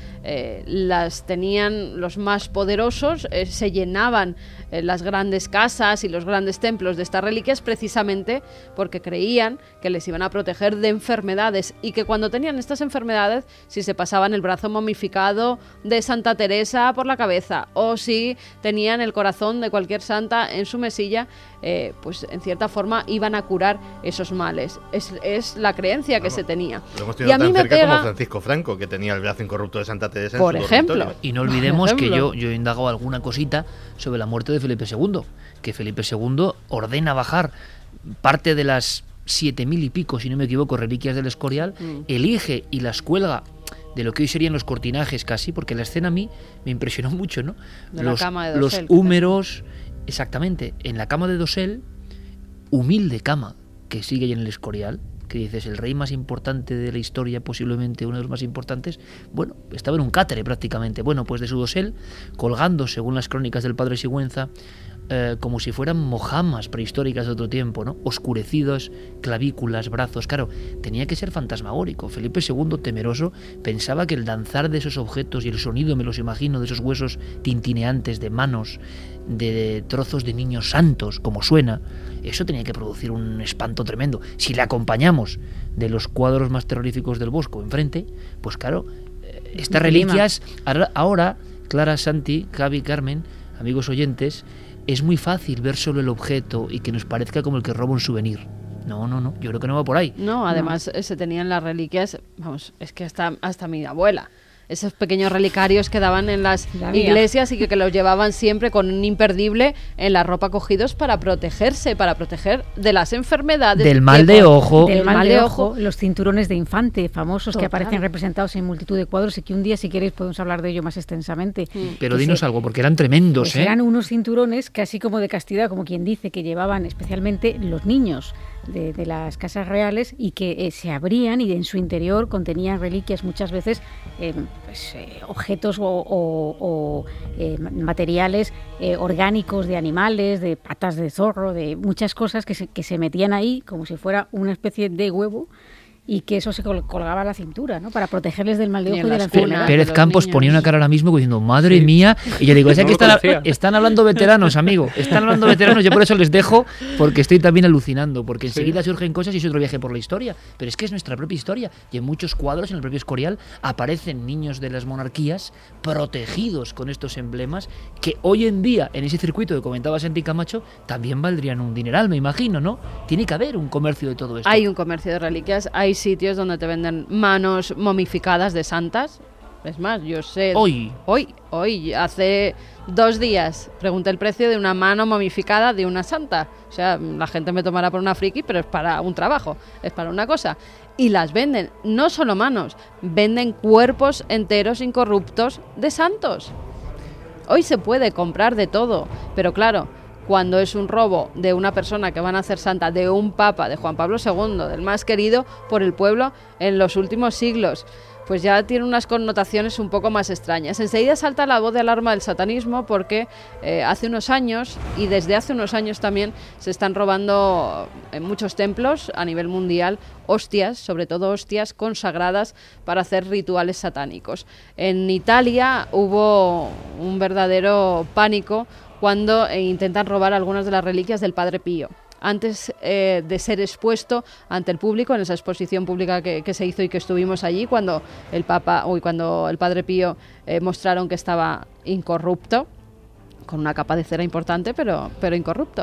las tenían los más poderosos, se llenaban las grandes casas y los grandes templos de estas reliquias precisamente porque creían que les iban a proteger de enfermedades y que cuando tenían estas enfermedades, si se pasaban el brazo momificado de Santa Teresa por la cabeza o si tenían el corazón de cualquier santa en su mesilla, pues en cierta forma iban a curar esos males. Es la creencia que se tenía. Lo hemos Y tenido a mí tan me cerca pega, como Francisco Franco, que tenía el brazo incorrupto de Santa Teresa por en su ejemplo. dormitorio. Y no olvidemos Por que ejemplo. yo he indagado alguna cosita sobre la muerte de Felipe II, que Felipe II ordena bajar parte de las 7.000 y pico, si no me equivoco, reliquias del Escorial, elige y las cuelga de lo que hoy serían los cortinajes casi, porque la escena a mí me impresionó mucho, ¿no? De la cama de los dosel, húmeros, exactamente, en la cama de dosel, humilde cama que sigue ahí en el Escorial, que dices, el rey más importante de la historia, posiblemente uno de los más importantes, bueno, estaba en un cátere prácticamente. Bueno, pues de su dosel, colgando, según las crónicas del padre Sigüenza, como si fueran mojamas prehistóricas de otro tiempo, ¿no? Oscurecidos, clavículas, brazos. Claro, tenía que ser fantasmagórico. Felipe II, temeroso, pensaba que el danzar de esos objetos y el sonido, me los imagino, de esos huesos tintineantes de manos, de trozos de niños santos, como suena, eso tenía que producir un espanto tremendo. Si le acompañamos de los cuadros más terroríficos del Bosco enfrente, pues claro, estas reliquias, ahora, Clara, Santi, Javi, Carmen, amigos oyentes, es muy fácil ver solo el objeto y que nos parezca como el que roba un souvenir. No, yo creo que no va por ahí. No, además se tenían las reliquias, vamos, es que hasta mi abuela, esos pequeños relicarios que daban en las iglesias y que los llevaban siempre con un imperdible en la ropa cogidos para protegerse, para proteger de las enfermedades. Del mal de ojo. Del mal de ojo, los cinturones de infante famosos. Total. Que aparecen representados en multitud de cuadros y que un día, si queréis, podemos hablar de ello más extensamente. Pero dinos algo, porque eran tremendos, pues eran unos cinturones casi como de castidad, como quien dice, que llevaban especialmente los niños de las casas reales y que se abrían y en su interior contenían reliquias muchas veces, objetos o materiales orgánicos de animales, de patas de zorro, de muchas cosas que se metían ahí como si fuera una especie de huevo y que eso se colgaba a la cintura, ¿no? Para protegerles del mal de ojo y de la enfermedad. Pérez Campos ponía una cara ahora mismo diciendo, madre mía, y yo digo, es que están hablando veteranos, amigo, están hablando veteranos, yo por eso les dejo, porque estoy también alucinando, porque enseguida surgen cosas y es otro viaje por la historia, pero es que es nuestra propia historia, y en muchos cuadros, en el propio Escorial, aparecen niños de las monarquías protegidos con estos emblemas, que hoy en día, en ese circuito que comentaba Santi Camacho, también valdrían un dineral, me imagino, ¿no? Tiene que haber un comercio de todo esto. Hay un comercio de reliquias, hay sitios donde te venden manos momificadas de santas. Es más, yo sé... Hoy, hace 2 días, pregunté el precio de una mano momificada de una santa. O sea, la gente me tomará por una friki, pero es para un trabajo, es para una cosa. Y las venden, no solo manos, venden cuerpos enteros incorruptos de santos. Hoy se puede comprar de todo, pero claro, cuando es un robo de una persona que van a hacer santa, de un papa, de Juan Pablo II, del más querido por el pueblo en los últimos siglos, pues ya tiene unas connotaciones un poco más extrañas. Enseguida salta la voz de alarma del satanismo porque hace unos años, y desde hace unos años también, se están robando en muchos templos a nivel mundial hostias, sobre todo hostias consagradas para hacer rituales satánicos. En Italia hubo un verdadero pánico cuando intentan robar algunas de las reliquias del Padre Pío. Antes de ser expuesto ante el público, en esa exposición pública que se hizo y que estuvimos allí, cuando el Padre Pío mostraron que estaba incorrupto, con una capa de cera importante, pero incorrupto.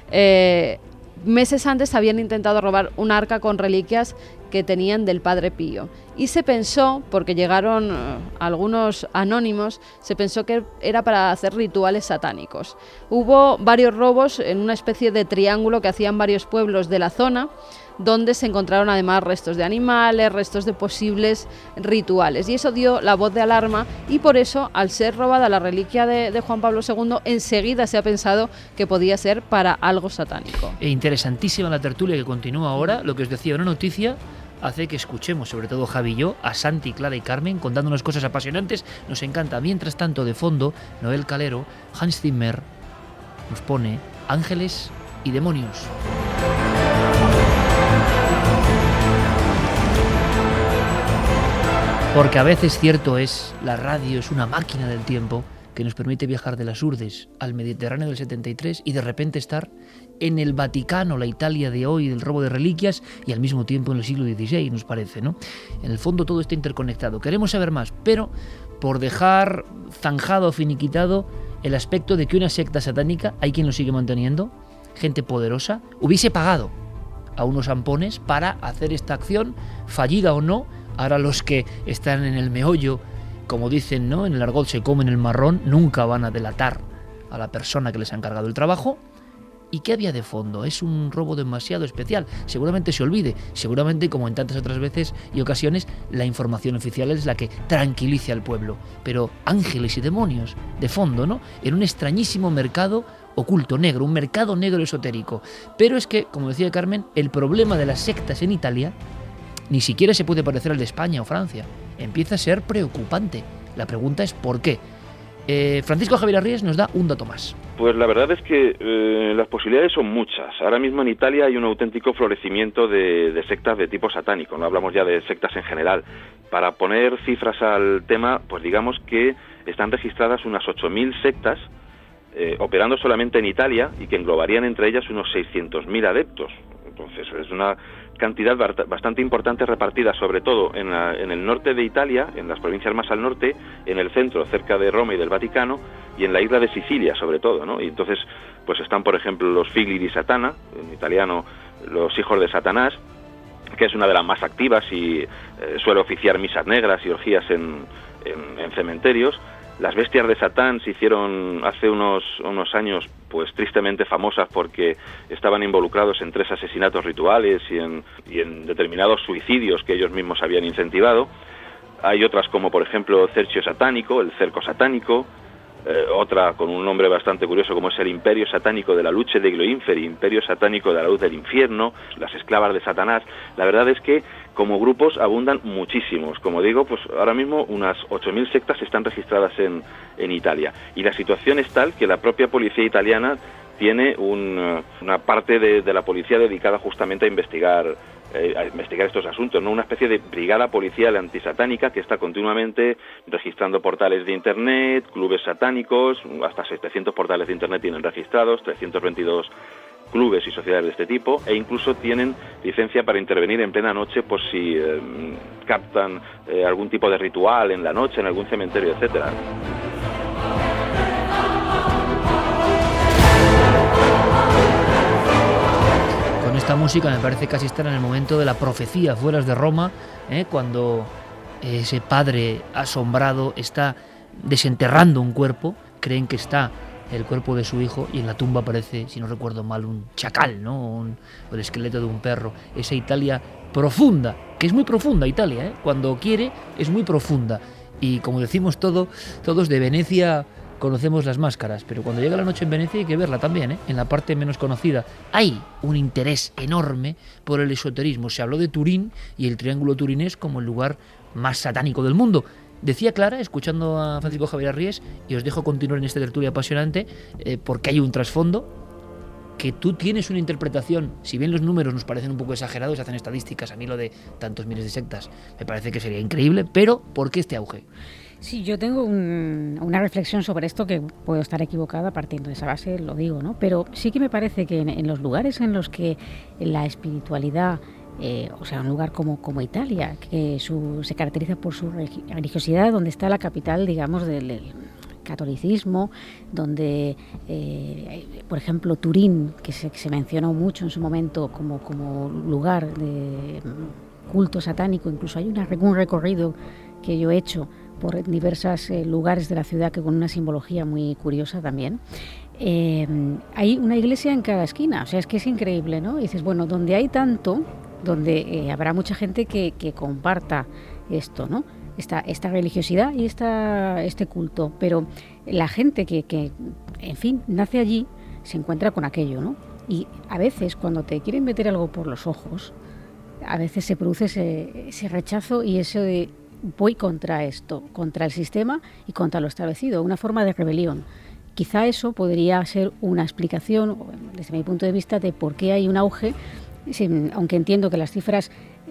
Meses antes habían intentado robar un arca con reliquias que tenían del Padre Pío. Y se pensó, porque llegaron algunos anónimos, se pensó que era para hacer rituales satánicos. Hubo varios robos en una especie de triángulo que hacían varios pueblos de la zona, donde se encontraron además restos de animales, restos de posibles rituales. Y eso dio la voz de alarma y por eso, al ser robada la reliquia de Juan Pablo II, enseguida se ha pensado que podía ser para algo satánico. Interesantísima la tertulia que continúa ahora. Lo que os decía, una noticia hace que escuchemos, sobre todo Javi y yo, a Santi, Clara y Carmen contándonos cosas apasionantes. Nos encanta. Mientras tanto, de fondo, Noel Calero, Hans Zimmer, nos pone Ángeles y Demonios. Porque a veces, cierto es, la radio es una máquina del tiempo que nos permite viajar de las Urdes al Mediterráneo del 73 y de repente estar en el Vaticano, la Italia de hoy, del robo de reliquias, y al mismo tiempo en el siglo XVI, nos parece, ¿no? En el fondo todo está interconectado. Queremos saber más, pero por dejar zanjado o finiquitado el aspecto de que una secta satánica, hay quien lo sigue manteniendo, gente poderosa, hubiese pagado a unos ampones para hacer esta acción, fallida o no. Ahora los que están en el meollo, como dicen, ¿no?, en el argot se comen el marrón, nunca van a delatar a la persona que les ha encargado el trabajo. ¿Y qué había de fondo? Es un robo demasiado especial. Seguramente se olvide, seguramente, como en tantas otras veces y ocasiones, la información oficial es la que tranquilice al pueblo. Pero ángeles y demonios, de fondo, ¿no?, en un extrañísimo mercado oculto, negro, un mercado negro esotérico. Pero es que, como decía Carmen, el problema de las sectas en Italia ni siquiera se puede parecer al de España o Francia. Empieza a ser preocupante. La pregunta es ¿por qué? Francisco Javier Arries nos da un dato más. Pues la verdad es que las posibilidades son muchas. Ahora mismo en Italia hay un auténtico florecimiento de sectas de tipo satánico. No hablamos ya de sectas en general. Para poner cifras al tema, pues digamos que están registradas unas 8.000 sectas operando solamente en Italia y que englobarían entre ellas unos 600.000 adeptos. Entonces es una cantidad bastante importante repartida sobre todo en el norte de Italia, en las provincias más al norte, en el centro, cerca de Roma y del Vaticano, y en la isla de Sicilia sobre todo, ¿no? Y entonces, pues están, por ejemplo, los figli di Satana, en italiano los hijos de Satanás, que es una de las más activas y suele oficiar misas negras y orgías en cementerios. Las bestias de Satán se hicieron hace unos años pues tristemente famosas porque estaban involucrados en 3 asesinatos rituales y en determinados suicidios que ellos mismos habían incentivado. Hay otras como por ejemplo Cerchio Satánico, el cerco satánico, otra con un nombre bastante curioso como es el Imperio Satánico de la Luce degli Inferi, Imperio Satánico de la Luz del Infierno, las esclavas de Satanás. La verdad es que como grupos abundan muchísimos. Como digo, pues ahora mismo unas 8.000 sectas están registradas en Italia. Y la situación es tal que la propia policía italiana tiene una parte de la policía dedicada justamente a investigar estos asuntos, ¿no? Una especie de brigada policial antisatánica que está continuamente registrando portales de internet, clubes satánicos, hasta 700 portales de internet tienen registrados, 322 clubes y sociedades de este tipo, e incluso tienen licencia para intervenir en plena noche por si captan algún tipo de ritual en la noche, en algún cementerio, etcétera. Con esta música me parece casi estar en el momento de la profecía afueras de Roma, cuando ese padre asombrado está desenterrando un cuerpo, creen que está el cuerpo de su hijo y en la tumba aparece, si no recuerdo mal, un chacal, ¿no? O el esqueleto de un perro. Esa Italia profunda, que es muy profunda Italia, cuando quiere es muy profunda. Y como decimos todos de Venecia conocemos las máscaras, pero cuando llega la noche en Venecia hay que verla también, en la parte menos conocida. Hay un interés enorme por el esoterismo. Se habló de Turín y el Triángulo Turinés como el lugar más satánico del mundo. Decía Clara, escuchando a Francisco Javier Arries, y os dejo continuar en esta tertulia apasionante, porque hay un trasfondo, que tú tienes una interpretación, si bien los números nos parecen un poco exagerados, se hacen estadísticas, a mí lo de tantos miles de sectas me parece que sería increíble, pero ¿por qué este auge? Sí, yo tengo una reflexión sobre esto, que puedo estar equivocada, partiendo de esa base lo digo, ¿no? Pero sí que me parece que en los lugares en los que la espiritualidad, o sea, un lugar como Italia, que se caracteriza por su religiosidad, donde está la capital, digamos, del catolicismo, donde, por ejemplo, Turín, que se mencionó mucho en su momento como lugar de culto satánico, incluso hay un recorrido que yo he hecho por diversos lugares de la ciudad que con una simbología muy curiosa también. Hay una iglesia en cada esquina, o sea, es que es increíble, ¿no? Y dices, bueno, donde hay tanto, donde habrá mucha gente que comparta esto, ¿no? Esta religiosidad y este culto, pero la gente que, en fin, nace allí, se encuentra con aquello, ¿no? Y a veces, cuando te quieren meter algo por los ojos, a veces se produce ese rechazo y eso de voy contra esto, contra el sistema y contra lo establecido, una forma de rebelión. Quizá eso podría ser una explicación, desde mi punto de vista, de por qué hay un auge, aunque entiendo que las cifras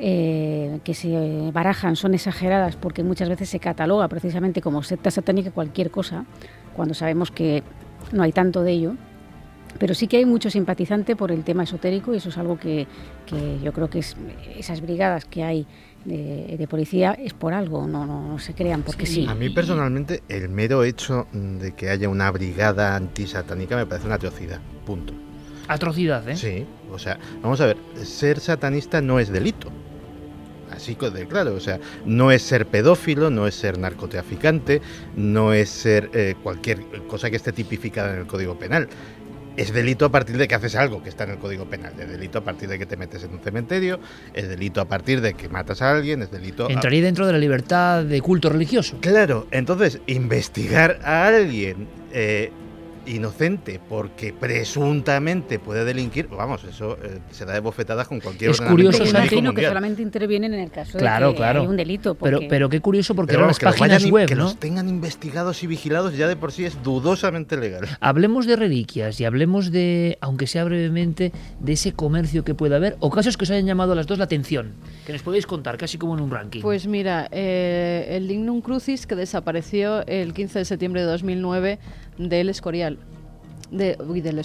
que se barajan son exageradas, porque muchas veces se cataloga precisamente como secta satánica cualquier cosa, cuando sabemos que no hay tanto de ello. Pero sí que hay mucho simpatizante por el tema esotérico, y eso es algo que yo creo que esas brigadas que hay de policía es por algo, no se crean porque sí. A mí personalmente el mero hecho de que haya una brigada antisatánica me parece una atrocidad, punto. Atrocidad, ¿eh? Sí, o sea, vamos a ver, ser satanista no es delito. Así de claro, o sea, no es ser pedófilo, no es ser narcotraficante, no es ser cualquier cosa que esté tipificada en el Código Penal. Es delito a partir de que haces algo que está en el Código Penal. Es delito a partir de que te metes en un cementerio, es delito a partir de que matas a alguien, es delito... Entraría dentro de la libertad de culto religioso. Claro, entonces, investigar a alguien inocente porque presuntamente puede delinquir, vamos, eso se da de bofetadas con cualquier ordenamiento jurídico mundial. Imagino que solamente intervienen en el caso de que hay un delito. Porque... Pero qué curioso, porque eran las páginas web, que ¿no? los tengan investigados y vigilados ya de por sí es dudosamente legal. Hablemos de reliquias y hablemos de, aunque sea brevemente, de ese comercio que puede haber, o casos que os hayan llamado a las dos la atención, que nos podéis contar, casi como en un ranking. Pues mira, el Lignum Crucis, que desapareció el 15 de septiembre de 2009 del Escorial. Del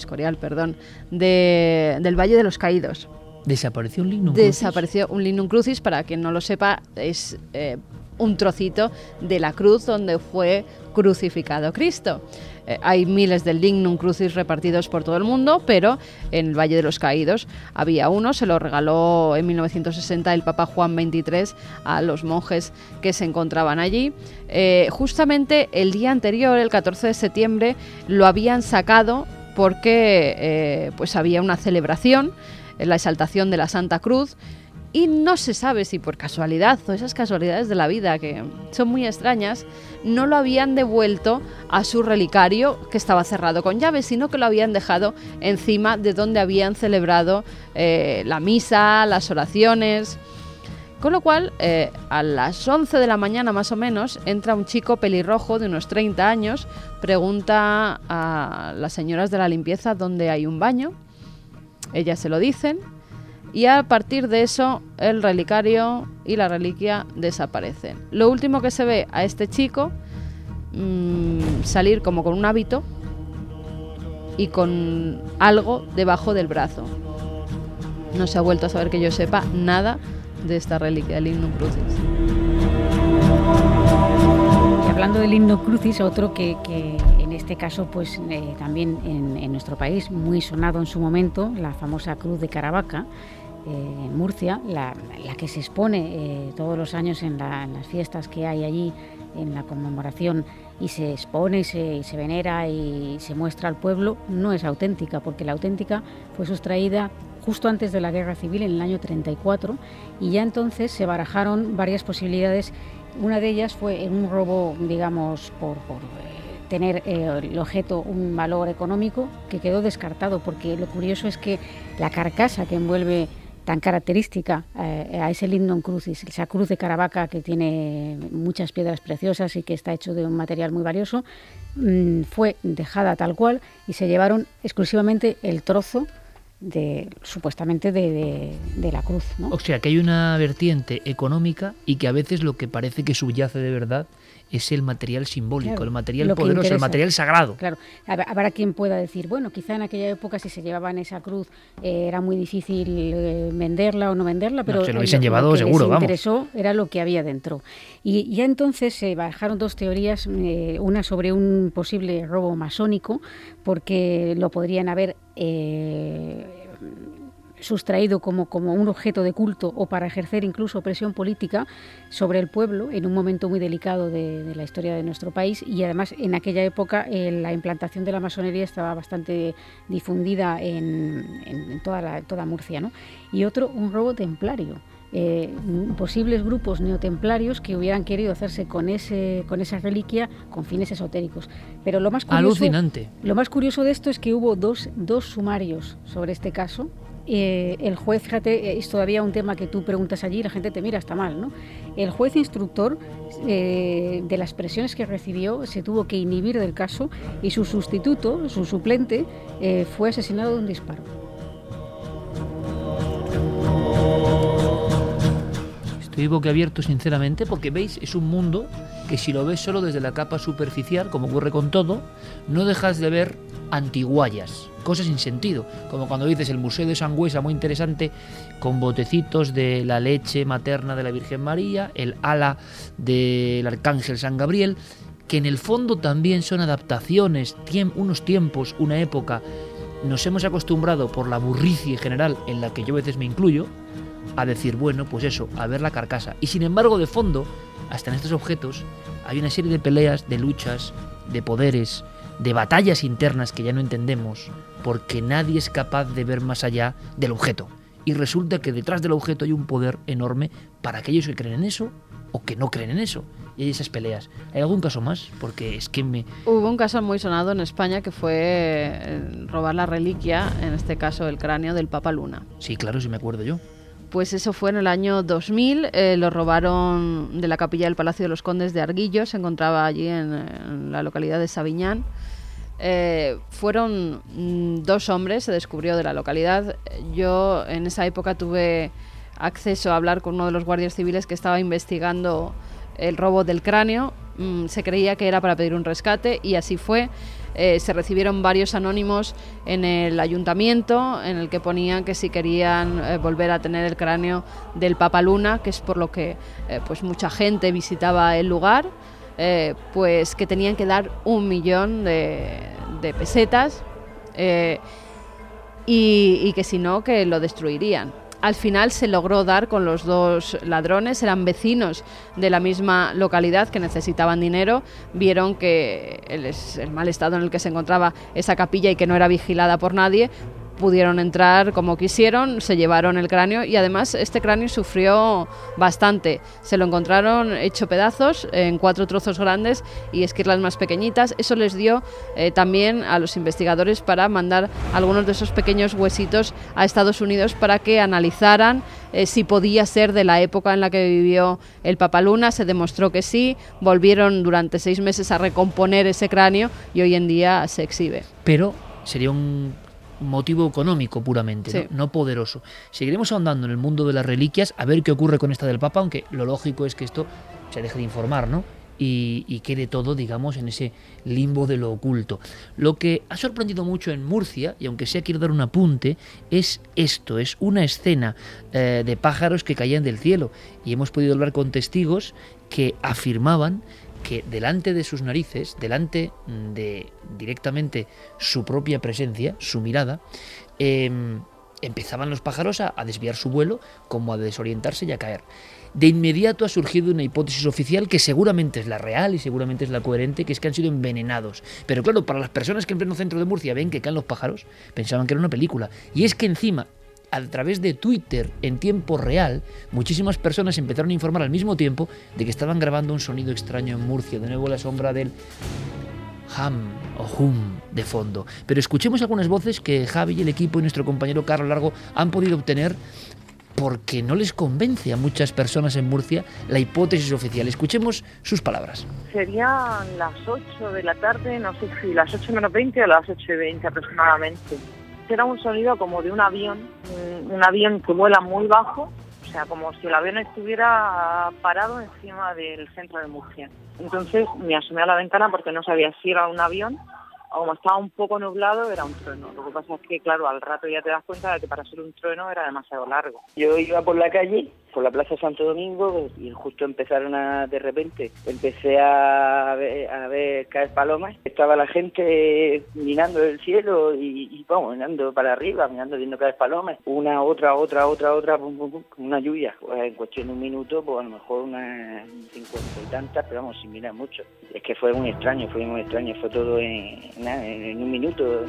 Valle de los Caídos. ¿Desapareció un Lignum Crucis? Desapareció un Lignum Crucis, para quien no lo sepa, es un trocito de la cruz donde fue crucificado Cristo. Hay miles del Lignum Crucis repartidos por todo el mundo, pero en el Valle de los Caídos había uno, se lo regaló en 1960 el Papa Juan XXIII a los monjes que se encontraban allí. Justamente el día anterior, el 14 de septiembre, lo habían sacado porque pues había una celebración, la exaltación de la Santa Cruz, y no se sabe si por casualidad o esas casualidades de la vida que son muy extrañas, no lo habían devuelto a su relicario que estaba cerrado con llave, sino que lo habían dejado encima de donde habían celebrado la misa, las oraciones. Con lo cual, a las 11 de la mañana más o menos, entra un chico pelirrojo de unos 30 años, pregunta a las señoras de la limpieza dónde hay un baño, ellas se lo dicen, y a partir de eso el relicario y la reliquia desaparecen. Lo último que se ve a este chico salir como con un hábito y con algo debajo del brazo. No se ha vuelto a saber, que yo sepa, nada de esta reliquia del Lignum Crucis. Y hablando del Lignum Crucis, otro que en este caso pues también en nuestro país muy sonado en su momento, la famosa Cruz de Caravaca, en Murcia, la que se expone todos los años en las fiestas que hay allí, en la conmemoración, y se expone y se venera y se muestra al pueblo, no es auténtica, porque la auténtica fue sustraída justo antes de la Guerra Civil, en el año 34, y ya entonces se barajaron varias posibilidades. Una de ellas fue en un robo, digamos, por tener el objeto un valor económico, que quedó descartado, porque lo curioso es que la carcasa que envuelve tan característica a ese Lignum Crucis, esa cruz de Caravaca que tiene muchas piedras preciosas y que está hecho de un material muy valioso, fue dejada tal cual y se llevaron exclusivamente el trozo supuestamente de la cruz, ¿no? O sea, que hay una vertiente económica y que a veces lo que parece que subyace de verdad es el material simbólico, claro, el material poderoso, el material sagrado. Claro, habrá quien pueda decir, bueno, quizá en aquella época si se llevaban esa cruz era muy difícil venderla o no venderla, pero se lo hubiesen llevado seguro, vamos. Lo que les interesó era lo que había dentro. Y ya entonces se barajaron dos teorías, una sobre un posible robo masónico, porque lo podrían haber sustraído como un objeto de culto o para ejercer incluso presión política sobre el pueblo en un momento muy delicado de la historia de nuestro país, y además en aquella época la implantación de la masonería estaba bastante difundida en toda Murcia, ¿no? Y otro, un robo templario. Posibles grupos neotemplarios que hubieran querido hacerse con esa reliquia con fines esotéricos. Pero lo más curioso, alucinante. Lo más curioso de esto es que hubo dos sumarios sobre este caso. El juez, fíjate, es todavía un tema que tú preguntas allí y la gente te mira, está mal, ¿no? El juez instructor, de las presiones que recibió, se tuvo que inhibir del caso, y su sustituto, su suplente, fue asesinado de un disparo. Estoy boquiabierto, sinceramente, porque veis, es un mundo que si lo ves solo desde la capa superficial, como ocurre con todo, no dejas de ver antiguallas, cosas sin sentido, como cuando dices el Museo de Sangüesa, muy interesante, con botecitos de la leche materna de la Virgen María, el ala del Arcángel San Gabriel, que en el fondo también son adaptaciones, unos tiempos, una época. Nos hemos acostumbrado por la burricie general, en la que yo a veces me incluyo, a decir, bueno, pues eso, a ver la carcasa. Y sin embargo, de fondo, hasta en estos objetos, hay una serie de peleas, de luchas, de poderes, de batallas internas que ya no entendemos, porque nadie es capaz de ver más allá del objeto. Y resulta que detrás del objeto hay un poder enorme para aquellos que creen en eso o que no creen en eso. Y hay esas peleas. ¿Hay algún caso más? Porque es que Hubo un caso muy sonado en España que fue robar la reliquia, en este caso el cráneo del Papa Luna. Sí, claro, sí me acuerdo yo. Pues eso fue en el año 2000, lo robaron de la capilla del Palacio de los Condes de Arguillo, se encontraba allí en la localidad de Sabiñán. Fueron 2 hombres, se descubrió, de la localidad. Yo en esa época tuve acceso a hablar con uno de los guardias civiles que estaba investigando el robo del cráneo. Se creía que era para pedir un rescate y así fue. Se recibieron varios anónimos en el ayuntamiento en el que ponían que si querían volver a tener el cráneo del Papa Luna, que es por lo que pues mucha gente visitaba el lugar. pues que tenían que dar 1 millón de pesetas y que si no, que lo destruirían. Al final se logró dar con los 2 ladrones, eran vecinos de la misma localidad que necesitaban dinero, vieron que el mal estado en el que se encontraba esa capilla y que no era vigilada por nadie, pudieron entrar como quisieron, se llevaron el cráneo y además este cráneo sufrió bastante. Se lo encontraron hecho pedazos en 4 trozos grandes y esquirlas más pequeñitas. Eso les dio también a los investigadores para mandar algunos de esos pequeños huesitos a Estados Unidos para que analizaran si podía ser de la época en la que vivió el Papaluna. Se demostró que sí, volvieron durante 6 meses a recomponer ese cráneo y hoy en día se exhibe. Pero sería un motivo económico puramente, Sí. ¿no? No poderoso. Seguiremos ahondando en el mundo de las reliquias, a ver qué ocurre con esta del Papa, aunque lo lógico es que esto se deje de informar, ¿no? Y quede todo, digamos, en ese limbo de lo oculto. Lo que ha sorprendido mucho en Murcia, y aunque sea quiero dar un apunte, es esto, es una escena de pájaros que caían del cielo. Y hemos podido hablar con testigos que afirmaban que delante de sus narices, delante de directamente su propia presencia, su mirada, empezaban los pájaros a desviar su vuelo, como a desorientarse y a caer. De inmediato ha surgido una hipótesis oficial que seguramente es la real y seguramente es la coherente, que es que han sido envenenados. Pero claro, para las personas que en pleno centro de Murcia ven que caen los pájaros, pensaban que era una película. Y es que encima, a través de Twitter en tiempo real, muchísimas personas empezaron a informar al mismo tiempo de que estaban grabando un sonido extraño en Murcia, de nuevo la sombra del hum de fondo. Pero escuchemos algunas voces que Javi y el equipo y nuestro compañero Carlos Largo han podido obtener, porque no les convence a muchas personas en Murcia la hipótesis oficial. Escuchemos sus palabras. Serían las 8 de la tarde, no sé si las 8 menos 20 o las 8 y 20 aproximadamente. Era un sonido como de un avión que vuela muy bajo, o sea, como si el avión estuviera parado encima del centro de Murcia. Entonces me asomé a la ventana porque no sabía si era un avión o, como estaba un poco nublado, era un trueno. Lo que pasa es que, claro, al rato ya te das cuenta de que para ser un trueno era demasiado largo. Yo iba por la calle, por la Plaza Santo Domingo, y justo de repente, empecé a ver caer palomas. Estaba la gente mirando el cielo y vamos, mirando para arriba, viendo caer palomas. Una, otra, pum, pum, pum, una lluvia. Pues en cuestión de un minuto, pues a lo mejor unas 50 y tantas, pero vamos, sin mirar mucho. Es que fue muy extraño, fue todo en un minuto.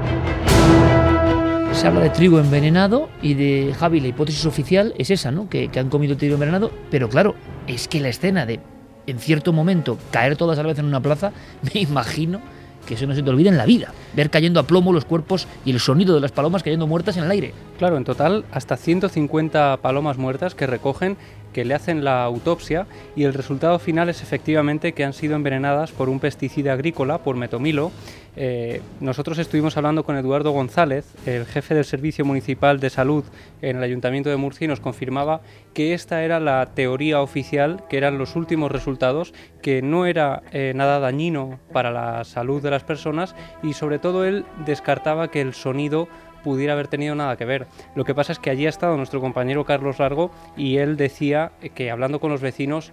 Se habla de trigo envenenado y de Javi, la hipótesis oficial es esa, ¿no? Que han comido trigo envenenado, pero claro, es que la escena de, en cierto momento, caer todas a la vez en una plaza, me imagino que eso no se te olvida en la vida, ver cayendo a plomo los cuerpos y el sonido de las palomas cayendo muertas en el aire. Claro, en total hasta 150 palomas muertas que recogen, que le hacen la autopsia, y el resultado final es efectivamente que han sido envenenadas por un pesticida agrícola, por metomilo. Nosotros estuvimos hablando con Eduardo González, el jefe del Servicio Municipal de Salud en el Ayuntamiento de Murcia, y nos confirmaba que esta era la teoría oficial, que eran los últimos resultados, que no era nada dañino para la salud de las personas, y sobre todo él descartaba que el sonido pudiera haber tenido nada que ver. Lo que pasa es que allí ha estado nuestro compañero Carlos Largo y él decía que, hablando con los vecinos,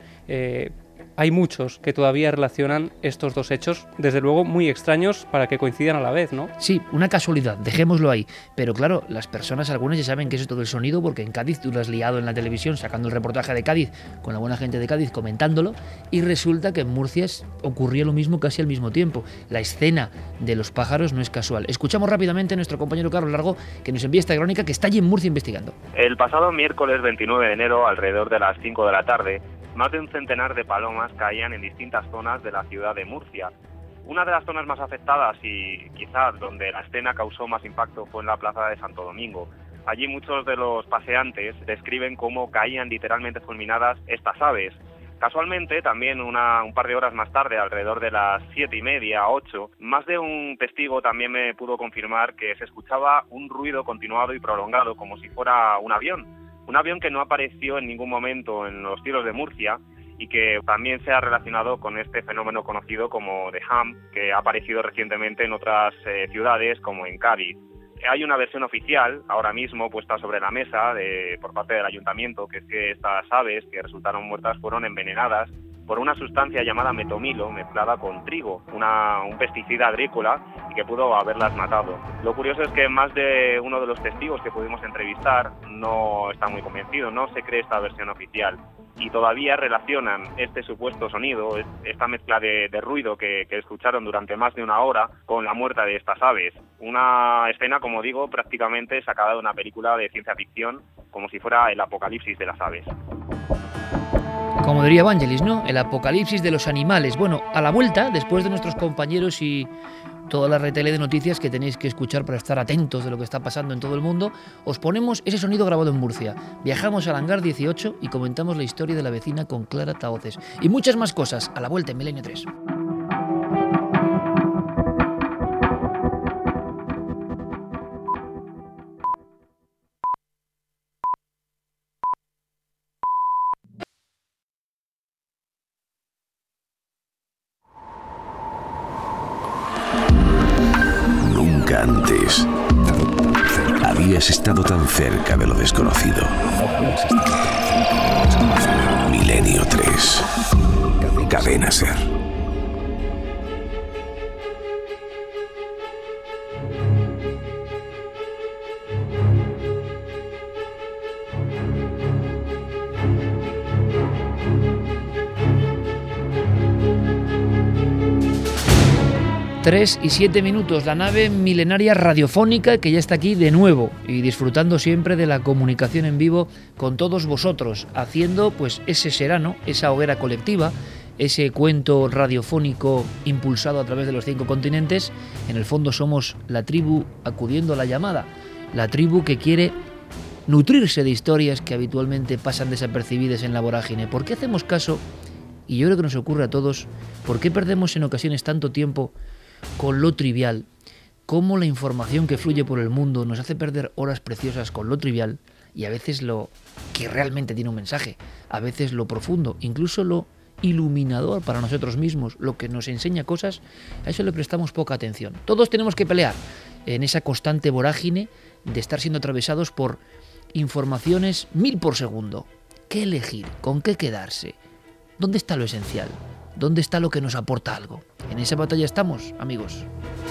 hay muchos que todavía relacionan estos dos hechos, desde luego muy extraños para que coincidan a la vez, ¿no? Sí, una casualidad, dejémoslo ahí. Pero claro, las personas, algunas ya saben que es esto del sonido, porque en Cádiz tú lo has liado en la televisión sacando el reportaje de Cádiz, con la buena gente de Cádiz comentándolo, y resulta que en Murcia ocurría lo mismo casi al mismo tiempo. La escena de los pájaros no es casual. Escuchamos rápidamente a nuestro compañero Carlos Largo, que nos envía esta crónica, que está allí en Murcia investigando. El pasado miércoles 29 de enero, alrededor de las 5 de la tarde, más de un centenar de palomas caían en distintas zonas de la ciudad de Murcia. Una de las zonas más afectadas y quizás donde la escena causó más impacto fue en la plaza de Santo Domingo. Allí muchos de los paseantes describen cómo caían literalmente fulminadas estas aves. Casualmente, también un par de horas más tarde, alrededor de las 7:30, 8, más de un testigo también me pudo confirmar que se escuchaba un ruido continuado y prolongado, como si fuera un avión. Un avión que no apareció en ningún momento en los cielos de Murcia y que también se ha relacionado con este fenómeno conocido como The Hum, que ha aparecido recientemente en otras ciudades como en Cádiz. Hay una versión oficial ahora mismo puesta sobre la mesa por parte del ayuntamiento, que es que estas aves que resultaron muertas fueron envenenadas por una sustancia llamada metomilo mezclada con trigo, un pesticida agrícola, y que pudo haberlas matado. Lo curioso es que más de uno de los testigos que pudimos entrevistar no está muy convencido, no se cree esta versión oficial, y todavía relacionan este supuesto sonido, esta mezcla de ruido que escucharon durante más de una hora, con la muerte de estas aves. Una escena, como digo, prácticamente sacada de una película de ciencia ficción, como si fuera el apocalipsis de las aves. Como diría Vangelis, ¿no? El apocalipsis de los animales. Bueno, a la vuelta, después de nuestros compañeros y toda la retele de noticias que tenéis que escuchar para estar atentos de lo que está pasando en todo el mundo, os ponemos ese sonido grabado en Murcia. Viajamos al hangar 18 y comentamos la historia de la vecina con Clara Tahoces. Y muchas más cosas a la vuelta en Milenio 3. Antes habías estado tan cerca de lo desconocido. Milenio 3. Cadena Ser. Tres y 7 minutos, la nave milenaria radiofónica que ya está aquí de nuevo y disfrutando siempre de la comunicación en vivo con todos vosotros, haciendo pues ese serano, esa hoguera colectiva, ese cuento radiofónico impulsado a través de los 5 continentes. En el fondo somos la tribu acudiendo a la llamada, la tribu que quiere nutrirse de historias que habitualmente pasan desapercibidas en la vorágine. ¿Por qué hacemos caso? Y yo creo que nos ocurre a todos. ¿Por qué perdemos en ocasiones tanto tiempo con lo trivial? Cómo la información que fluye por el mundo nos hace perder horas preciosas con lo trivial, y a veces lo que realmente tiene un mensaje, a veces lo profundo, incluso lo iluminador para nosotros mismos, lo que nos enseña cosas, a eso le prestamos poca atención. Todos tenemos que pelear en esa constante vorágine de estar siendo atravesados por informaciones 1000 por segundo. ¿Qué elegir? ¿Con qué quedarse? ¿Dónde está lo esencial? ¿Dónde está lo que nos aporta algo? En esa batalla estamos, amigos.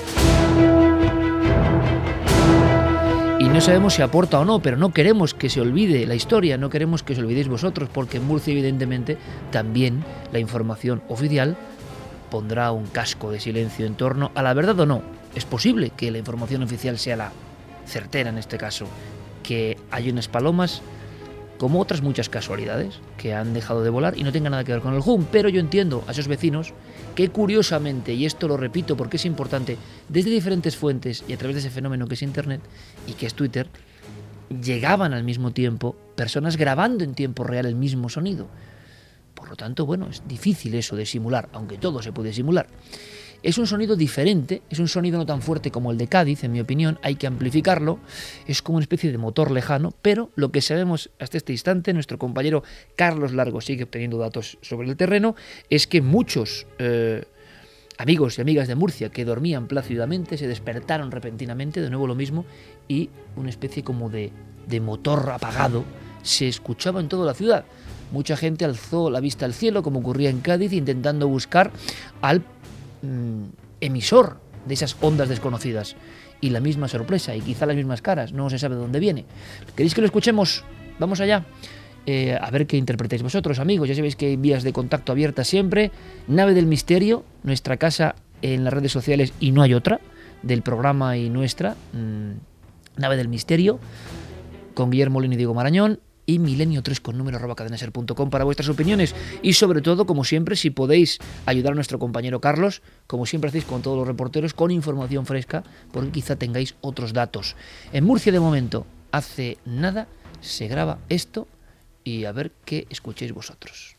Y no sabemos si aporta o no, pero no queremos que se olvide la historia, no queremos que os olvidéis vosotros, porque en Murcia, evidentemente, también la información oficial pondrá un casco de silencio en torno a la verdad o no. Es posible que la información oficial sea la certera en este caso, que hay unas palomas, como otras muchas casualidades, que han dejado de volar y no tengan nada que ver con el hum, pero yo entiendo a esos vecinos que curiosamente, y esto lo repito porque es importante, desde diferentes fuentes y a través de ese fenómeno que es Internet y que es Twitter, llegaban al mismo tiempo personas grabando en tiempo real el mismo sonido. Por lo tanto, bueno, es difícil eso de simular, aunque todo se puede simular. Es un sonido diferente, es un sonido no tan fuerte como el de Cádiz, en mi opinión, hay que amplificarlo, es como una especie de motor lejano, pero lo que sabemos hasta este instante, nuestro compañero Carlos Largo sigue obteniendo datos sobre el terreno, es que muchos amigos y amigas de Murcia que dormían plácidamente se despertaron repentinamente, de nuevo lo mismo, y una especie como de motor apagado se escuchaba en toda la ciudad. Mucha gente alzó la vista al cielo, como ocurría en Cádiz, intentando buscar al emisor de esas ondas desconocidas, y la misma sorpresa y quizá las mismas caras, no se sabe de dónde viene. ¿Queréis que lo escuchemos? Vamos allá, a ver qué interpretáis vosotros, amigos. Ya sabéis que hay vías de contacto abiertas siempre. Nave del Misterio, nuestra casa en las redes sociales, y no hay otra, del programa y nuestra, Nave del Misterio, con Guillermo León y Diego Marañón, y milenio3 con número @cadenaser.com para vuestras opiniones, y sobre todo, como siempre, si podéis ayudar a nuestro compañero Carlos, como siempre hacéis con todos los reporteros, con información fresca, porque quizá tengáis otros datos. En Murcia, de momento, hace nada se graba esto, y a ver qué escuchéis vosotros.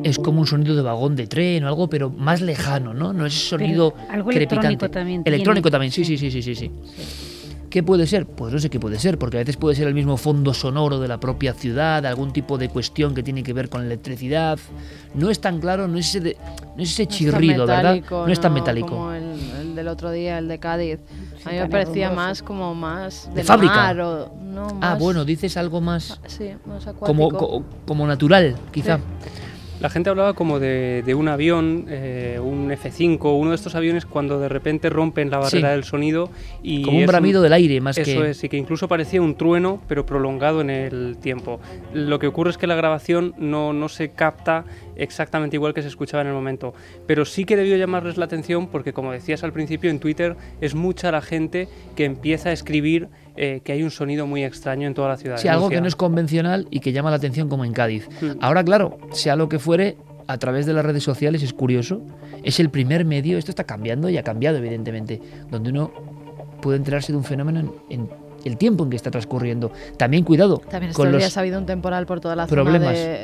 es como un sonido de vagón de tren o algo, pero más lejano, ¿no? No es sonido algo crepitante. Electrónico también. Electrónico también, sí. ¿Qué puede ser? Pues no sé qué puede ser, porque a veces puede ser el mismo fondo sonoro de la propia ciudad, algún tipo de cuestión que tiene que ver con la electricidad. No es tan claro, no es ese chirrido, ¿verdad? No es tan metálico. Como el del otro día, el de Cádiz. A mí me parecía más como más de fábrica. Mar, no, más, bueno, dices algo más, sí, más acuático. Como natural, quizá. Sí. La gente hablaba como de un avión, un F-5, uno de estos aviones cuando de repente rompen la barrera del sonido. Y como un bramido del aire, más que... Eso es, y que incluso parecía un trueno, pero prolongado en el tiempo. Lo que ocurre es que la grabación no se capta exactamente igual que se escuchaba en el momento. Pero sí que debió llamarles la atención porque, como decías al principio, en Twitter es mucha la gente que empieza a escribir que hay un sonido muy extraño en toda la ciudad. Sí, algo que no es convencional y que llama la atención, como en Cádiz. Ahora, claro, sea lo que fuere, a través de las redes sociales es curioso. Es el primer medio, esto está cambiando y ha cambiado, evidentemente, donde uno puede enterarse de un fenómeno en el tiempo en que está transcurriendo. También cuidado. También estos días ha habido un temporal por toda la zona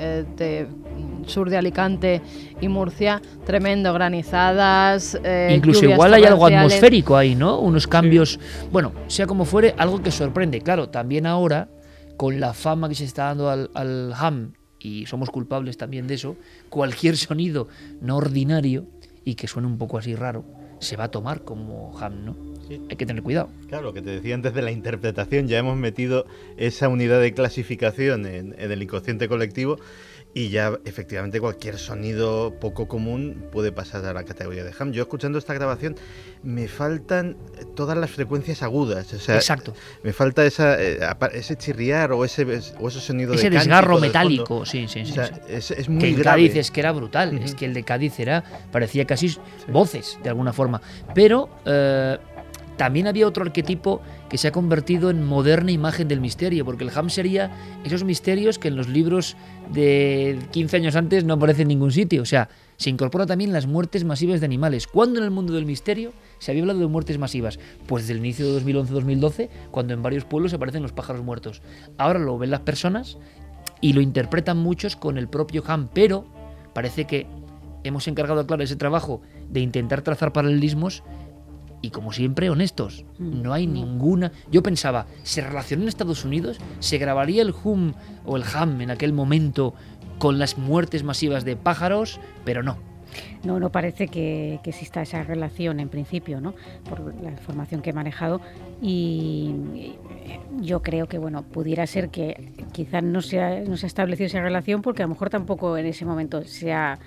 de sur de Alicante y Murcia, tremendo, granizadas, incluso igual hay algo atmosférico ahí, ¿no? Unos cambios, bueno, sea como fuere, algo que sorprende. Claro, también ahora, con la fama que se está dando al ham, y somos culpables también de eso, cualquier sonido no ordinario y que suene un poco así raro, se va a tomar como ham, ¿no? Sí. Hay que tener cuidado. Claro, lo que te decía antes de la interpretación, ya hemos metido esa unidad de clasificación en el inconsciente colectivo y ya efectivamente cualquier sonido poco común puede pasar a la categoría de ham. Yo escuchando esta grabación me faltan todas las frecuencias agudas, o sea, exacto. Me falta ese chirriar o ese sonido ese de desgarro metálico, sí. O sea, es muy que en grave. Cádiz es que era brutal, es que el de Cádiz parecía casi voces de alguna forma, pero también había otro arquetipo que se ha convertido en moderna imagen del misterio, porque el ham sería esos misterios que en los libros de 15 años antes no aparecen en ningún sitio. O sea, se incorpora también las muertes masivas de animales. ¿Cuándo en el mundo del misterio se había hablado de muertes masivas? Pues desde el inicio de 2011-2012, cuando en varios pueblos aparecen los pájaros muertos. Ahora lo ven las personas y lo interpretan muchos con el propio ham, pero parece que hemos encargado, claro, ese trabajo de intentar trazar paralelismos. Y como siempre, honestos, no hay ninguna... Yo pensaba, ¿se relacionó en Estados Unidos? ¿Se grabaría el hum o el ham en aquel momento con las muertes masivas de pájaros? Pero no. No parece que exista esa relación en principio, ¿no? Por la información que he manejado. Y yo creo que, bueno, pudiera ser que quizás no se ha establecido esa relación porque a lo mejor tampoco en ese momento se ha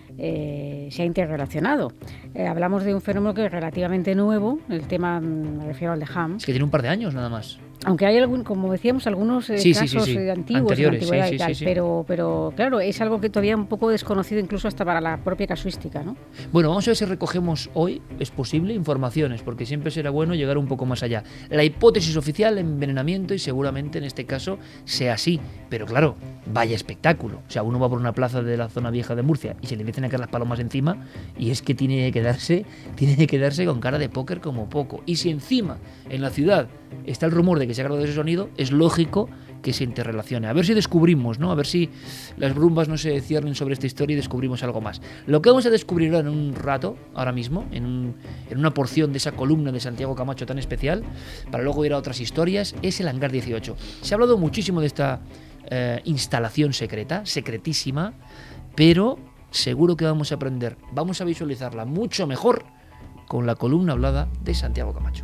interrelacionado. Hablamos de un fenómeno que es relativamente nuevo, el tema, me refiero al de ham. Es que tiene un par de años nada más. Aunque hay, como decíamos, algunos casos antiguos, anteriores, de la antigüedad y tal, pero claro, es algo que todavía un poco desconocido incluso hasta para la propia casuística, ¿no? Bueno, vamos a ver si recogemos hoy, es posible, informaciones, porque siempre será bueno llegar un poco más allá. La hipótesis oficial, envenenamiento, y seguramente en este caso sea así, pero claro, vaya espectáculo. O sea, uno va por una plaza de la zona vieja de Murcia y se le empiezan a caer las palomas encima y es que tiene que quedarse con cara de póker como poco. Y si encima, en la ciudad, está el rumor de que se ha grabado ese sonido, es lógico que se interrelacione. A ver si descubrimos, ¿no? A ver si las brumas no se ciernen sobre esta historia y descubrimos algo más. Lo que vamos a descubrir en un rato, ahora mismo, en una porción de esa columna de Santiago Camacho tan especial, para luego ir a otras historias, es el Hangar 18. Se ha hablado muchísimo de esta instalación secreta, secretísima, pero seguro que vamos a aprender, vamos a visualizarla mucho mejor con la columna hablada de Santiago Camacho.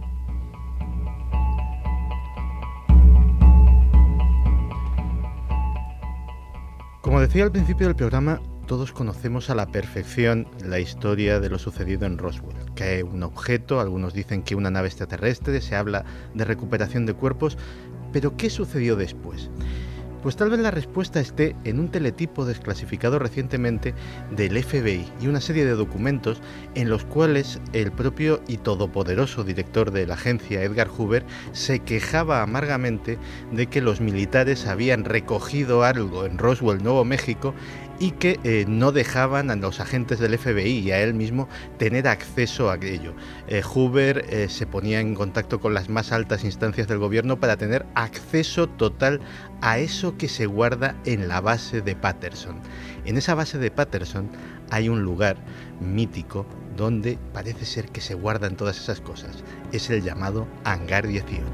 Como decía al principio del programa, todos conocemos a la perfección la historia de lo sucedido en Roswell. Cae un objeto, algunos dicen que una nave extraterrestre, se habla de recuperación de cuerpos, pero ¿qué sucedió después? Pues tal vez la respuesta esté en un teletipo desclasificado recientemente del FBI y una serie de documentos en los cuales el propio y todopoderoso director de la agencia, Edgar Hoover, se quejaba amargamente de que los militares habían recogido algo en Roswell, Nuevo México, y que no dejaban a los agentes del FBI y a él mismo tener acceso a ello. Hoover se ponía en contacto con las más altas instancias del gobierno para tener acceso total a eso que se guarda en la base de Patterson. En esa base de Patterson hay un lugar mítico donde parece ser que se guardan todas esas cosas. Es el llamado Hangar 18.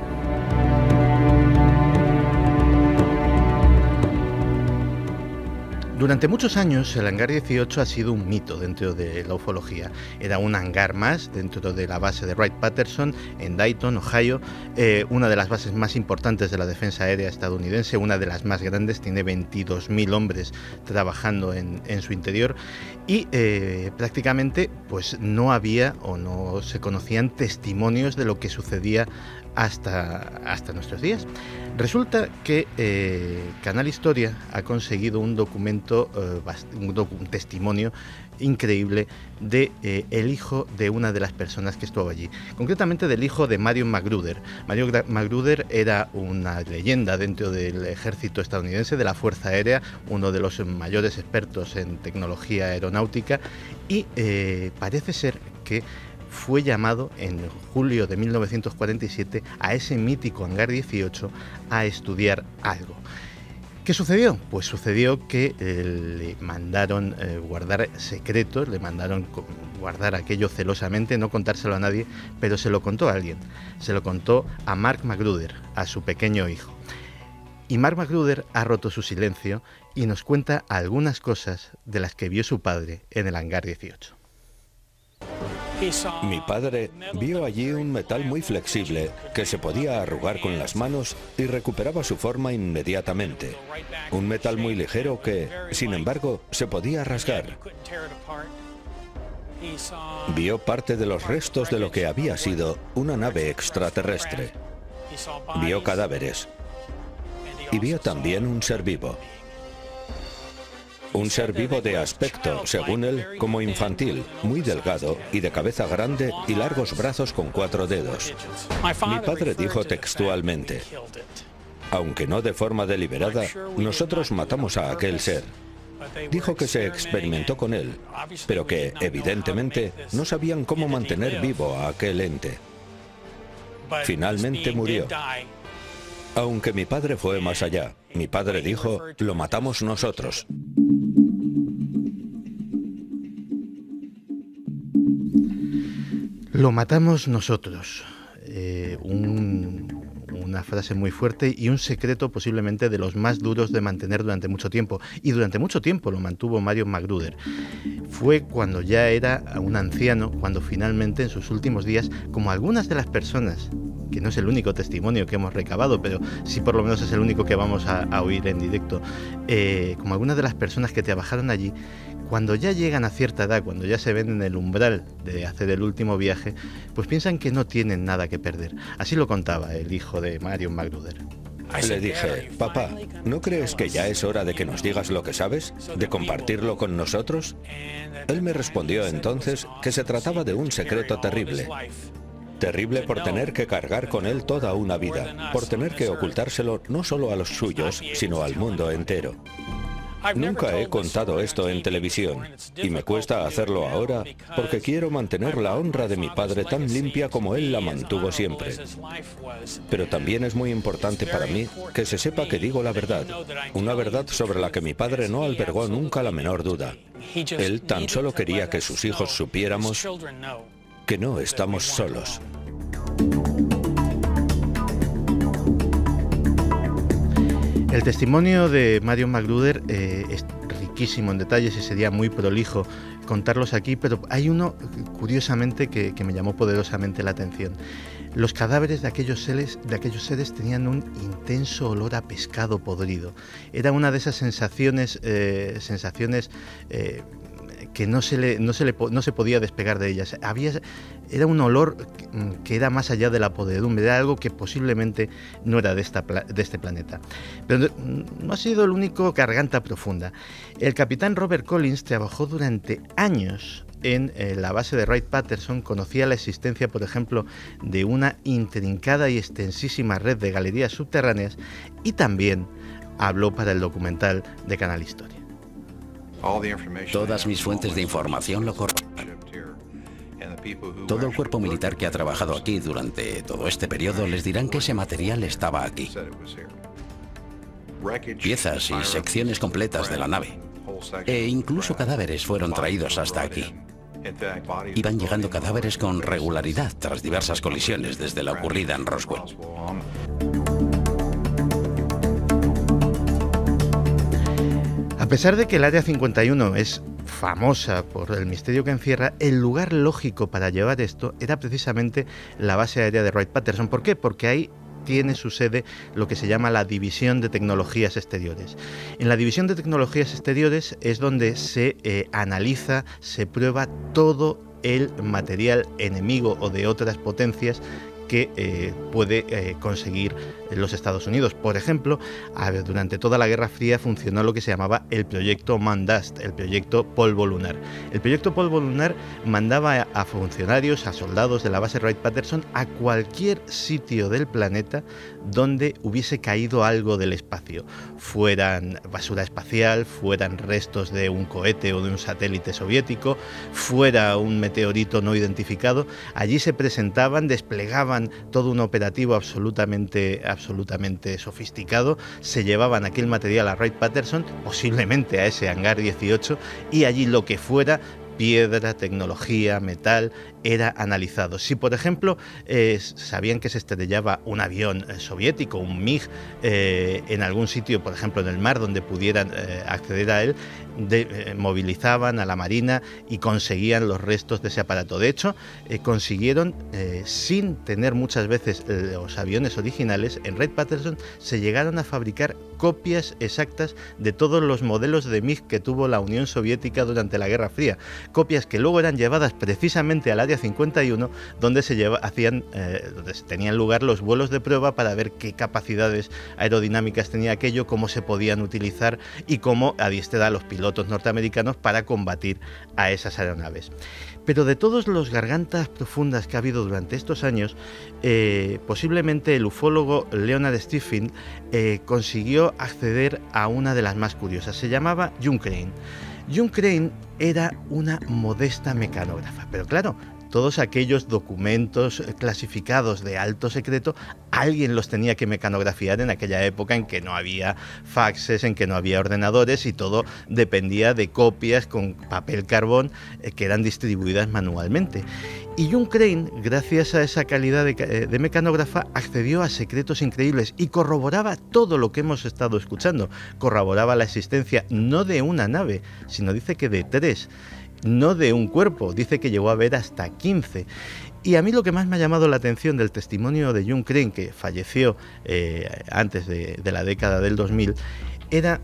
Durante muchos años el Hangar 18 ha sido un mito dentro de la ufología. Era un hangar más dentro de la base de Wright-Patterson en Dayton, Ohio, una de las bases más importantes de la defensa aérea estadounidense, una de las más grandes, tiene 22.000 hombres trabajando en su interior y prácticamente pues no había o no se conocían testimonios de lo que sucedía hasta nuestros días. Resulta que Canal Historia ha conseguido un documento, un testimonio increíble de el hijo de una de las personas que estuvo allí, concretamente del hijo de Marion Magruder. Marion Magruder era una leyenda dentro del ejército estadounidense, de la Fuerza Aérea, uno de los mayores expertos en tecnología aeronáutica y parece ser que fue llamado en julio de 1947 a ese mítico Hangar 18 a estudiar algo. ¿Qué sucedió? Pues sucedió que le mandaron guardar secretos, le mandaron guardar aquello celosamente, no contárselo a nadie, pero se lo contó a alguien. Se lo contó a Mark Magruder, a su pequeño hijo. Y Mark Magruder ha roto su silencio y nos cuenta algunas cosas de las que vio su padre en el Hangar 18. Mi padre vio allí un metal muy flexible que se podía arrugar con las manos y recuperaba su forma inmediatamente. Un metal muy ligero que, sin embargo, se podía rasgar. Vio parte de los restos de lo que había sido una nave extraterrestre. Vio cadáveres. Y vio también un ser vivo. Un ser vivo de aspecto, según él, como infantil, muy delgado y de cabeza grande y largos brazos con 4 dedos. Mi padre dijo textualmente: aunque no de forma deliberada, nosotros matamos a aquel ser. Dijo que se experimentó con él, pero que, evidentemente, no sabían cómo mantener vivo a aquel ente. Finalmente murió. Aunque mi padre fue más allá. Mi padre dijo: lo matamos nosotros. Lo matamos nosotros. Una frase muy fuerte y un secreto posiblemente de los más duros de mantener durante mucho tiempo. Y durante mucho tiempo lo mantuvo Marion Magruder. Fue cuando ya era un anciano, cuando finalmente en sus últimos días, como algunas de las personas, que no es el único testimonio que hemos recabado, pero sí por lo menos es el único que vamos a oír en directo, como algunas de las personas que trabajaron allí, cuando ya llegan a cierta edad, cuando ya se ven en el umbral de hacer el último viaje, pues piensan que no tienen nada que perder. Así lo contaba el hijo de Marion Magruder. Le dije: papá, ¿no crees que ya es hora de que nos digas lo que sabes? ¿De compartirlo con nosotros? Él me respondió entonces que se trataba de un secreto terrible. Terrible por tener que cargar con él toda una vida, por tener que ocultárselo no solo a los suyos, sino al mundo entero. Nunca he contado esto en televisión y me cuesta hacerlo ahora porque quiero mantener la honra de mi padre tan limpia como él la mantuvo siempre. Pero también es muy importante para mí que se sepa que digo la verdad, una verdad sobre la que mi padre no albergó nunca la menor duda. Él tan solo quería que sus hijos supiéramos que no estamos solos. El testimonio de Marion Magruder es riquísimo en detalles y sería muy prolijo contarlos aquí, pero hay uno, curiosamente, que me llamó poderosamente la atención. Los cadáveres de aquellos seres tenían un intenso olor a pescado podrido. Era una de esas sensaciones que no se podía despegar de ellas. Era un olor que era más allá de la podredumbre, era algo que posiblemente no era de este planeta. Pero no ha sido el único garganta profunda. El capitán Robert Collins trabajó durante años en la base de Wright-Patterson, conocía la existencia, por ejemplo, de una intrincada y extensísima red de galerías subterráneas y también habló para el documental de Canal Historia. Todas mis fuentes de información lo corroboran. Todo el cuerpo militar que ha trabajado aquí durante todo este periodo les dirán que ese material estaba aquí. Piezas y secciones completas de la nave. E incluso cadáveres fueron traídos hasta aquí. Iban llegando cadáveres con regularidad tras diversas colisiones desde la ocurrida en Roswell. A pesar de que el Área 51 es famosa por el misterio que encierra, el lugar lógico para llevar esto era precisamente la base aérea de Wright-Patterson. ¿Por qué? Porque ahí tiene su sede lo que se llama la División de Tecnologías Exteriores. En la División de Tecnologías Exteriores es donde se analiza, se prueba todo el material enemigo o de otras potencias que puede conseguir los Estados Unidos. Por ejemplo, durante toda la Guerra Fría funcionó lo que se llamaba el proyecto Moon Dust, el proyecto Polvo Lunar. El proyecto Polvo Lunar mandaba a funcionarios, a soldados de la base Wright-Patterson a cualquier sitio del planeta donde hubiese caído algo del espacio, fueran basura espacial, fueran restos de un cohete o de un satélite soviético, fuera un meteorito no identificado. Allí se presentaban, desplegaban todo un operativo absolutamente sofisticado, se llevaban aquel material a Wright-Patterson, posiblemente a ese hangar 18, y allí lo que fuera, piedra, tecnología, metal, era analizado. Si, por ejemplo, sabían que se estrellaba un avión soviético, un MiG, en algún sitio, por ejemplo, en el mar, donde pudieran acceder a él, movilizaban a la Marina y conseguían los restos de ese aparato. De hecho, consiguieron, sin tener muchas veces los aviones originales, en Wright-Patterson se llegaron a fabricar copias exactas de todos los modelos de MiG que tuvo la Unión Soviética durante la Guerra Fría. Copias que luego eran llevadas precisamente al Área 51, donde donde tenían lugar los vuelos de prueba para ver qué capacidades aerodinámicas tenía aquello, cómo se podían utilizar y cómo adiestrar a los pilotos norteamericanos para combatir a esas aeronaves. Pero de todos los gargantas profundas que ha habido durante estos años, posiblemente el ufólogo Leonard Stephen consiguió acceder a una de las más curiosas. Se llamaba June Crane. June Crane era una modesta mecanógrafa, pero claro, todos aquellos documentos clasificados de alto secreto, alguien los tenía que mecanografiar en aquella época en que no había faxes, en que no había ordenadores y todo dependía de copias con papel carbón que eran distribuidas manualmente. Y June Crane, gracias a esa calidad de mecanógrafa, accedió a secretos increíbles y corroboraba todo lo que hemos estado escuchando. Corroboraba la existencia no de una nave, sino dice que de 3. No de un cuerpo, dice que llegó a ver hasta 15. Y a mí lo que más me ha llamado la atención del testimonio de June Crane, que falleció antes de la década del 2000, era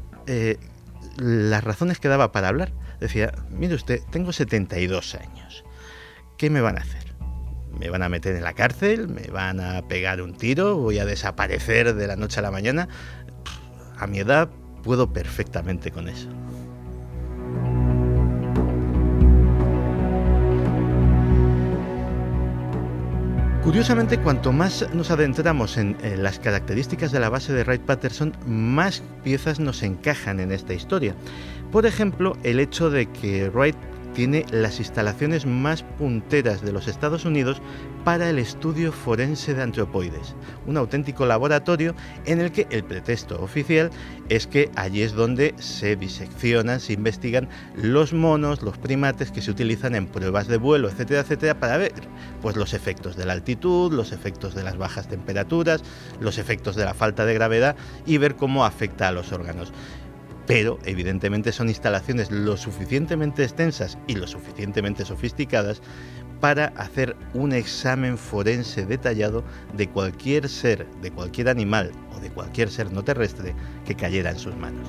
las razones que daba para hablar. Decía, mire usted, tengo 72 años. ¿Qué me van a hacer? ¿Me van a meter en la cárcel? ¿Me van a pegar un tiro? ¿Voy a desaparecer de la noche a la mañana? A mi edad puedo perfectamente con eso. Curiosamente, cuanto más nos adentramos en las características de la base de Wright-Patterson, más piezas nos encajan en esta historia. Por ejemplo, el hecho de que Wright tiene las instalaciones más punteras de los Estados Unidos para el estudio forense de antropoides, un auténtico laboratorio en el que el pretexto oficial es que allí es donde se diseccionan, se investigan los monos, los primates que se utilizan en pruebas de vuelo, etcétera, etcétera, para ver pues los efectos de la altitud, los efectos de las bajas temperaturas, los efectos de la falta de gravedad y ver cómo afecta a los órganos. Pero, evidentemente, son instalaciones lo suficientemente extensas y lo suficientemente sofisticadas para hacer un examen forense detallado de cualquier ser, de cualquier animal o de cualquier ser no terrestre que cayera en sus manos.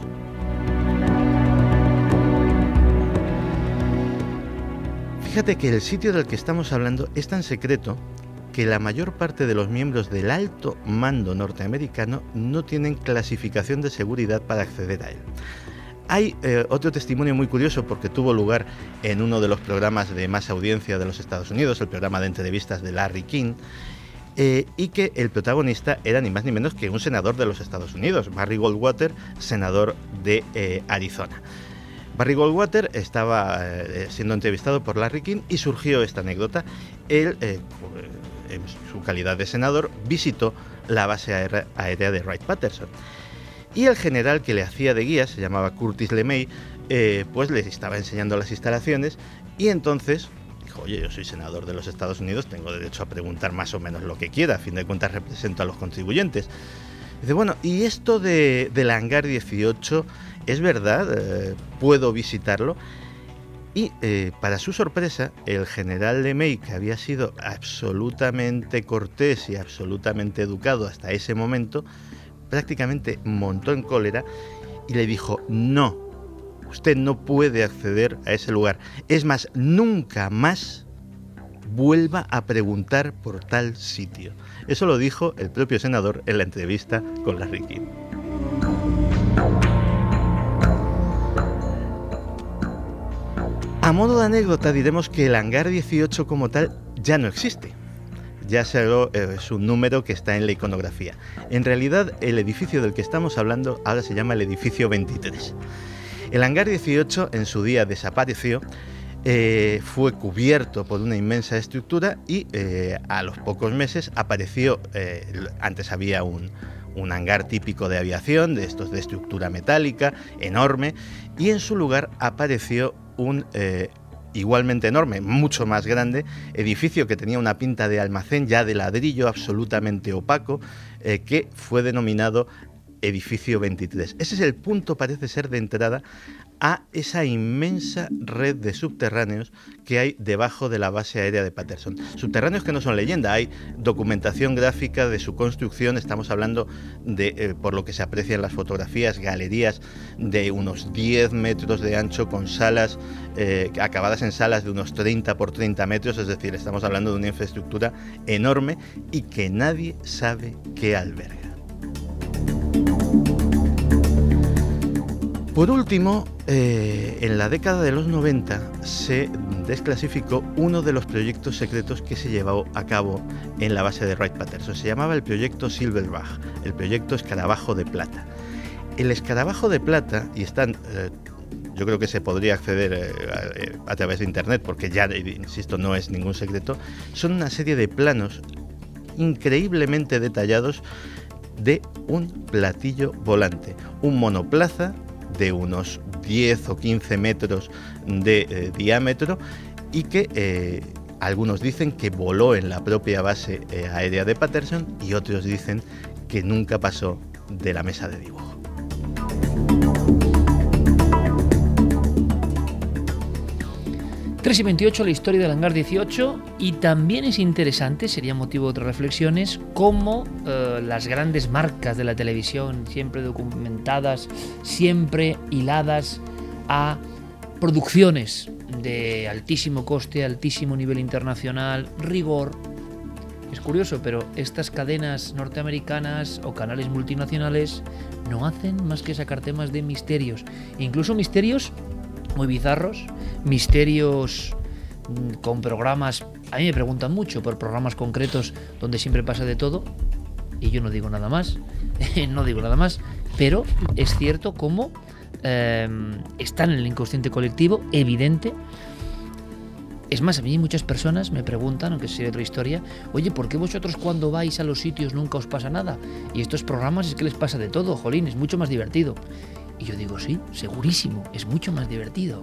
Fíjate que el sitio del que estamos hablando es tan secreto que la mayor parte de los miembros del alto mando norteamericano no tienen clasificación de seguridad para acceder a él. Hay otro testimonio muy curioso porque tuvo lugar en uno de los programas de más audiencia de los Estados Unidos, el programa de entrevistas de Larry King, y que el protagonista era ni más ni menos que un senador de los Estados Unidos, Barry Goldwater, senador de Arizona. Barry Goldwater estaba siendo entrevistado por Larry King y surgió esta anécdota. Él, en su calidad de senador, visitó la base aérea de Wright-Patterson. Y el general que le hacía de guía, se llamaba Curtis LeMay, pues le estaba enseñando las instalaciones y entonces dijo: oye, yo soy senador de los Estados Unidos, tengo derecho a preguntar más o menos lo que quiera, a fin de cuentas represento a los contribuyentes. Dice: bueno, ¿y esto del hangar 18 es verdad? ¿Puedo visitarlo? Y para su sorpresa, el general LeMay, que había sido absolutamente cortés y absolutamente educado hasta ese momento, prácticamente montó en cólera y le dijo: no, usted no puede acceder a ese lugar. Es más, nunca más vuelva a preguntar por tal sitio. Eso lo dijo el propio senador en la entrevista con Larry King. A modo de anécdota diremos que el hangar 18 como tal ya no existe. Ya solo es un número que está en la iconografía. En realidad, el edificio del que estamos hablando ahora se llama el edificio 23. El hangar 18 en su día desapareció, fue cubierto por una inmensa estructura y a los pocos meses apareció, antes había un hangar típico de aviación, de estos de estructura metálica, enorme, y en su lugar apareció un igualmente enorme, mucho más grande, edificio que tenía una pinta de almacén ya de ladrillo absolutamente opaco, que fue denominado Edificio 23. Ese es el punto, parece ser, de entrada a esa inmensa red de subterráneos que hay debajo de la base aérea de Patterson. Subterráneos que no son leyenda, hay documentación gráfica de su construcción. Estamos hablando de, por lo que se aprecia en las fotografías, galerías de unos 10 metros de ancho con salas acabadas en salas de unos 30 por 30 metros, es decir, estamos hablando de una infraestructura enorme y que nadie sabe qué alberga. Por último, en la década de los 90 se desclasificó uno de los proyectos secretos que se llevó a cabo en la base de Wright-Patterson. Se llamaba el proyecto Silverback, el proyecto Escarabajo de Plata. El Escarabajo de Plata, y están, yo creo que se podría acceder a través de internet, porque ya, insisto, no es ningún secreto, son una serie de planos increíblemente detallados de un platillo volante, un monoplaza de unos 10 o 15 metros de diámetro y que algunos dicen que voló en la propia base aérea de Patterson y otros dicen que nunca pasó de la mesa de dibujo. ...3 y 28, la historia del hangar 18, y también es interesante, sería motivo de otras reflexiones, cómo las grandes marcas de la televisión, siempre documentadas, siempre hiladas a producciones de altísimo coste, altísimo nivel internacional, rigor. Es curioso, pero estas cadenas norteamericanas o canales multinacionales no hacen más que sacar temas de misterios, incluso misterios muy bizarros, misterios con programas. A mí me preguntan mucho por programas concretos donde siempre pasa de todo y yo no digo nada más, pero es cierto cómo están en el inconsciente colectivo, evidente. Es más, a mí muchas personas me preguntan, aunque sea otra historia: oye, ¿por qué vosotros cuando vais a los sitios nunca os pasa nada? Y estos programas es que les pasa de todo, jolín, es mucho más divertido. Y yo digo, sí, segurísimo, es mucho más divertido.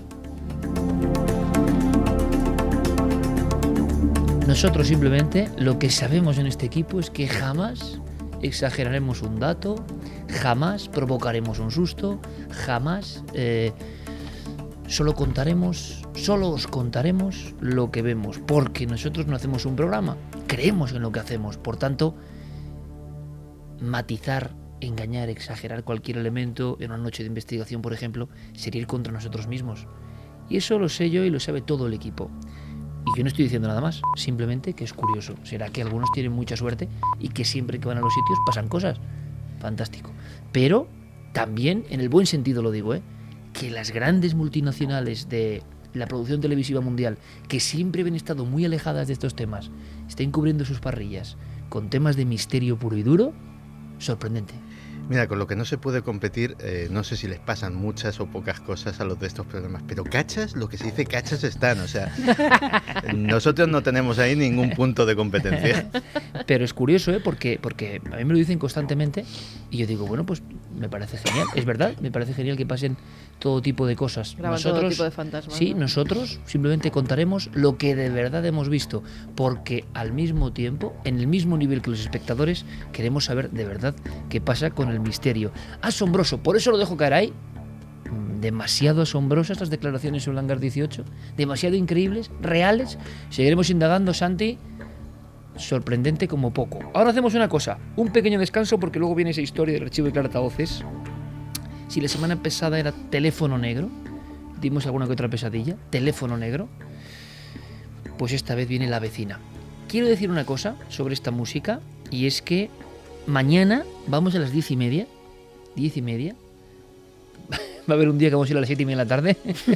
Nosotros simplemente lo que sabemos en este equipo es que jamás exageraremos un dato, jamás provocaremos un susto, jamás solo os contaremos lo que vemos, porque nosotros no hacemos un programa, creemos en lo que hacemos. Por tanto, matizar, engañar, exagerar cualquier elemento en una noche de investigación, por ejemplo, sería ir contra nosotros mismos. Y eso lo sé yo y lo sabe todo el equipo. Y yo no estoy diciendo nada más, simplemente que es curioso. Será que algunos tienen mucha suerte y que siempre que van a los sitios pasan cosas. Fantástico. Pero también, en el buen sentido lo digo, que las grandes multinacionales de la producción televisiva mundial, que siempre habían estado muy alejadas de estos temas, estén cubriendo sus parrillas con temas de misterio puro y duro, sorprendente. Mira, con lo que no se puede competir, no sé si les pasan muchas o pocas cosas a los de estos programas, pero cachas, lo que se dice cachas están, o sea, nosotros no tenemos ahí ningún punto de competencia. Pero es curioso, porque a mí me lo dicen constantemente y yo digo, bueno, pues me parece genial, es verdad, me parece genial que pasen todo tipo de cosas. Graban todo tipo de fantasmas. Sí, ¿no? nosotros simplemente contaremos lo que de verdad hemos visto, porque al mismo tiempo, en el mismo nivel que los espectadores, queremos saber de verdad qué pasa con el misterio. Asombroso, por eso lo dejo caer ahí. Demasiado asombrosas las declaraciones sobre el Hangar 18, demasiado increíbles, reales. Seguiremos indagando, Santi. Sorprendente como poco. Ahora hacemos una cosa, un pequeño descanso, porque luego viene esa historia del archivo de Clarataoces. Si la semana pasada era teléfono negro, dimos alguna que otra pesadilla, teléfono negro, pues esta vez viene la vecina. Quiero decir una cosa sobre esta música, y es que mañana vamos a las 10:30. 10:30. Va a haber un día que vamos a ir a las 7:30 de la tarde.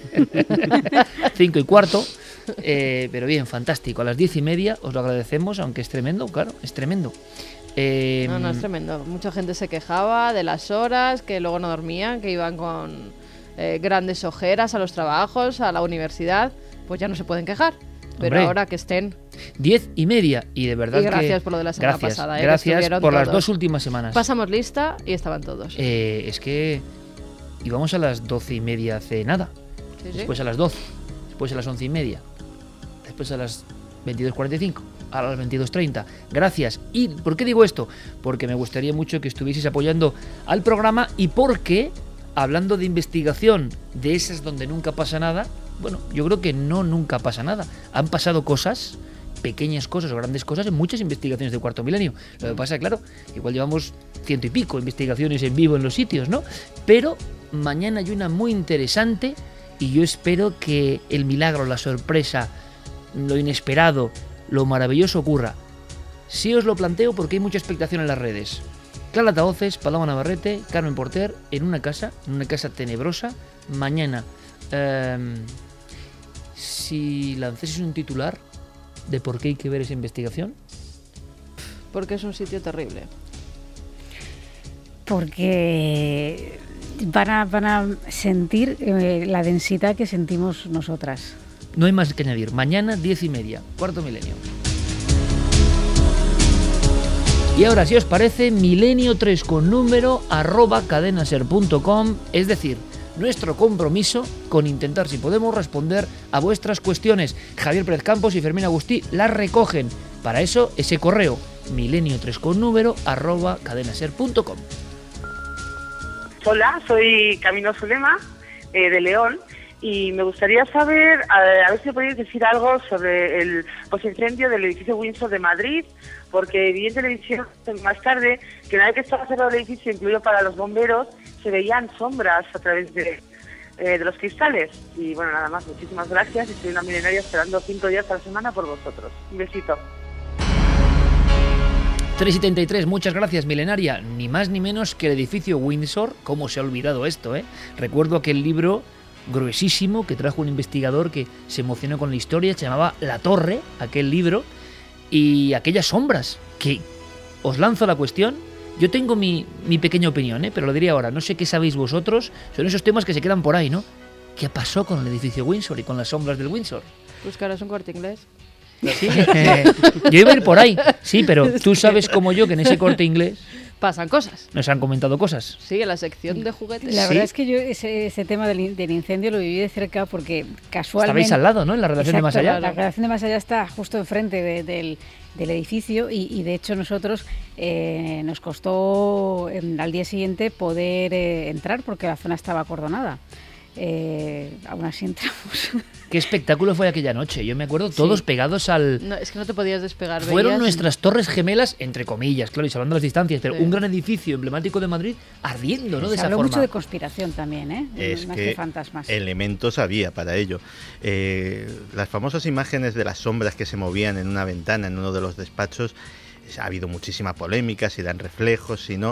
5:15. Pero bien, fantástico. A las 10:30 os lo agradecemos, aunque es tremendo, claro, es tremendo. No, es tremendo. Mucha gente se quejaba de las horas, que luego no dormían, que iban con grandes ojeras a los trabajos, a la universidad. Pues ya no se pueden quejar. Pero hombre, ahora que estén 10:30 y de verdad. Y gracias por lo de la semana pasada. Gracias por todos. las 2 últimas semanas. Pasamos lista y estaban todos. Es que íbamos a las 12:30 hace nada. Sí, después a las 12, después a las 11:30, después a las 22:45, a las 22:30. Gracias. ¿Y por qué digo esto? Porque me gustaría mucho que estuvieseis apoyando al programa y porque, hablando de investigación, de esas donde nunca pasa nada, bueno, yo creo que nunca pasa nada. Han pasado cosas, pequeñas cosas o grandes cosas, en muchas investigaciones de Cuarto Milenio. Lo que pasa, claro, igual llevamos 100 y pico investigaciones en vivo en los sitios, ¿no? Pero mañana hay una muy interesante y yo espero que el milagro, la sorpresa, lo inesperado, lo maravilloso ocurra. Sí os lo planteo porque hay mucha expectación en las redes. Clarataoces, Paloma Navarrete, Carmen Porter, en una casa tenebrosa, mañana. Si lanzases un titular de por qué hay que ver esa investigación. Porque es un sitio terrible. Porque van a sentir la densidad que sentimos nosotras. No hay más que añadir. Mañana 10:30, Cuarto Milenio. Y ahora, si os parece, milenio3 con número @cadenaser.com, es decir, nuestro compromiso con intentar, si podemos, responder a vuestras cuestiones. Javier Pérez Campos y Fermín Agustí las recogen. Para eso, ese correo, milenio3 con número @cadenaser.com. Hola, soy Camilo Zulema, de León, y me gustaría saber, a ver si me podéis decir algo sobre el incendio del edificio Windsor de Madrid, porque vi en televisión más tarde que una vez que estaba cerrado el edificio, incluido para los bomberos, se veían sombras a través de los cristales. Y bueno, nada más, muchísimas gracias, y soy una milenaria esperando 5 días a la semana por vosotros. Un besito. 3:73, muchas gracias, milenaria. Ni más ni menos que el edificio Windsor. ¿Cómo se ha olvidado esto, eh? Recuerdo aquel libro gruesísimo que trajo un investigador que se emocionó con la historia, se llamaba La Torre, aquel libro, y aquellas sombras, que os lanzo la cuestión. Yo tengo mi pequeña opinión, pero lo diría ahora. No sé qué sabéis vosotros. Son esos temas que se quedan por ahí, ¿no? ¿Qué pasó con el edificio Windsor y con las sombras del Windsor? Pues que ahora es un Corte Inglés. Sí, yo iba a ir por ahí. Sí, pero tú sabes como yo que en ese Corte Inglés pasan cosas. Nos han comentado cosas. Sí, en la sección de juguetes. La verdad es que yo ese tema del incendio lo viví de cerca porque casualmente... Estabais al lado, ¿no? En la redacción de Más Allá. La redacción de Más Allá está justo enfrente del edificio y de hecho nosotros nos costó al día siguiente poder entrar porque la zona estaba acordonada. Aún así entramos. Qué espectáculo fue aquella noche. Yo me acuerdo todos pegados al... No, es que no te podías despegar. Fueron nuestras torres gemelas, entre comillas, claro, y salvando las distancias, pero un gran edificio emblemático de Madrid ardiendo, ¿no? De esa forma. Se habló mucho de conspiración también, ¿eh? Es más que fantasmas. Elementos había para ello. Las famosas imágenes de las sombras que se movían en una ventana en uno de los despachos, ha habido muchísima polémica, si dan reflejos, si no...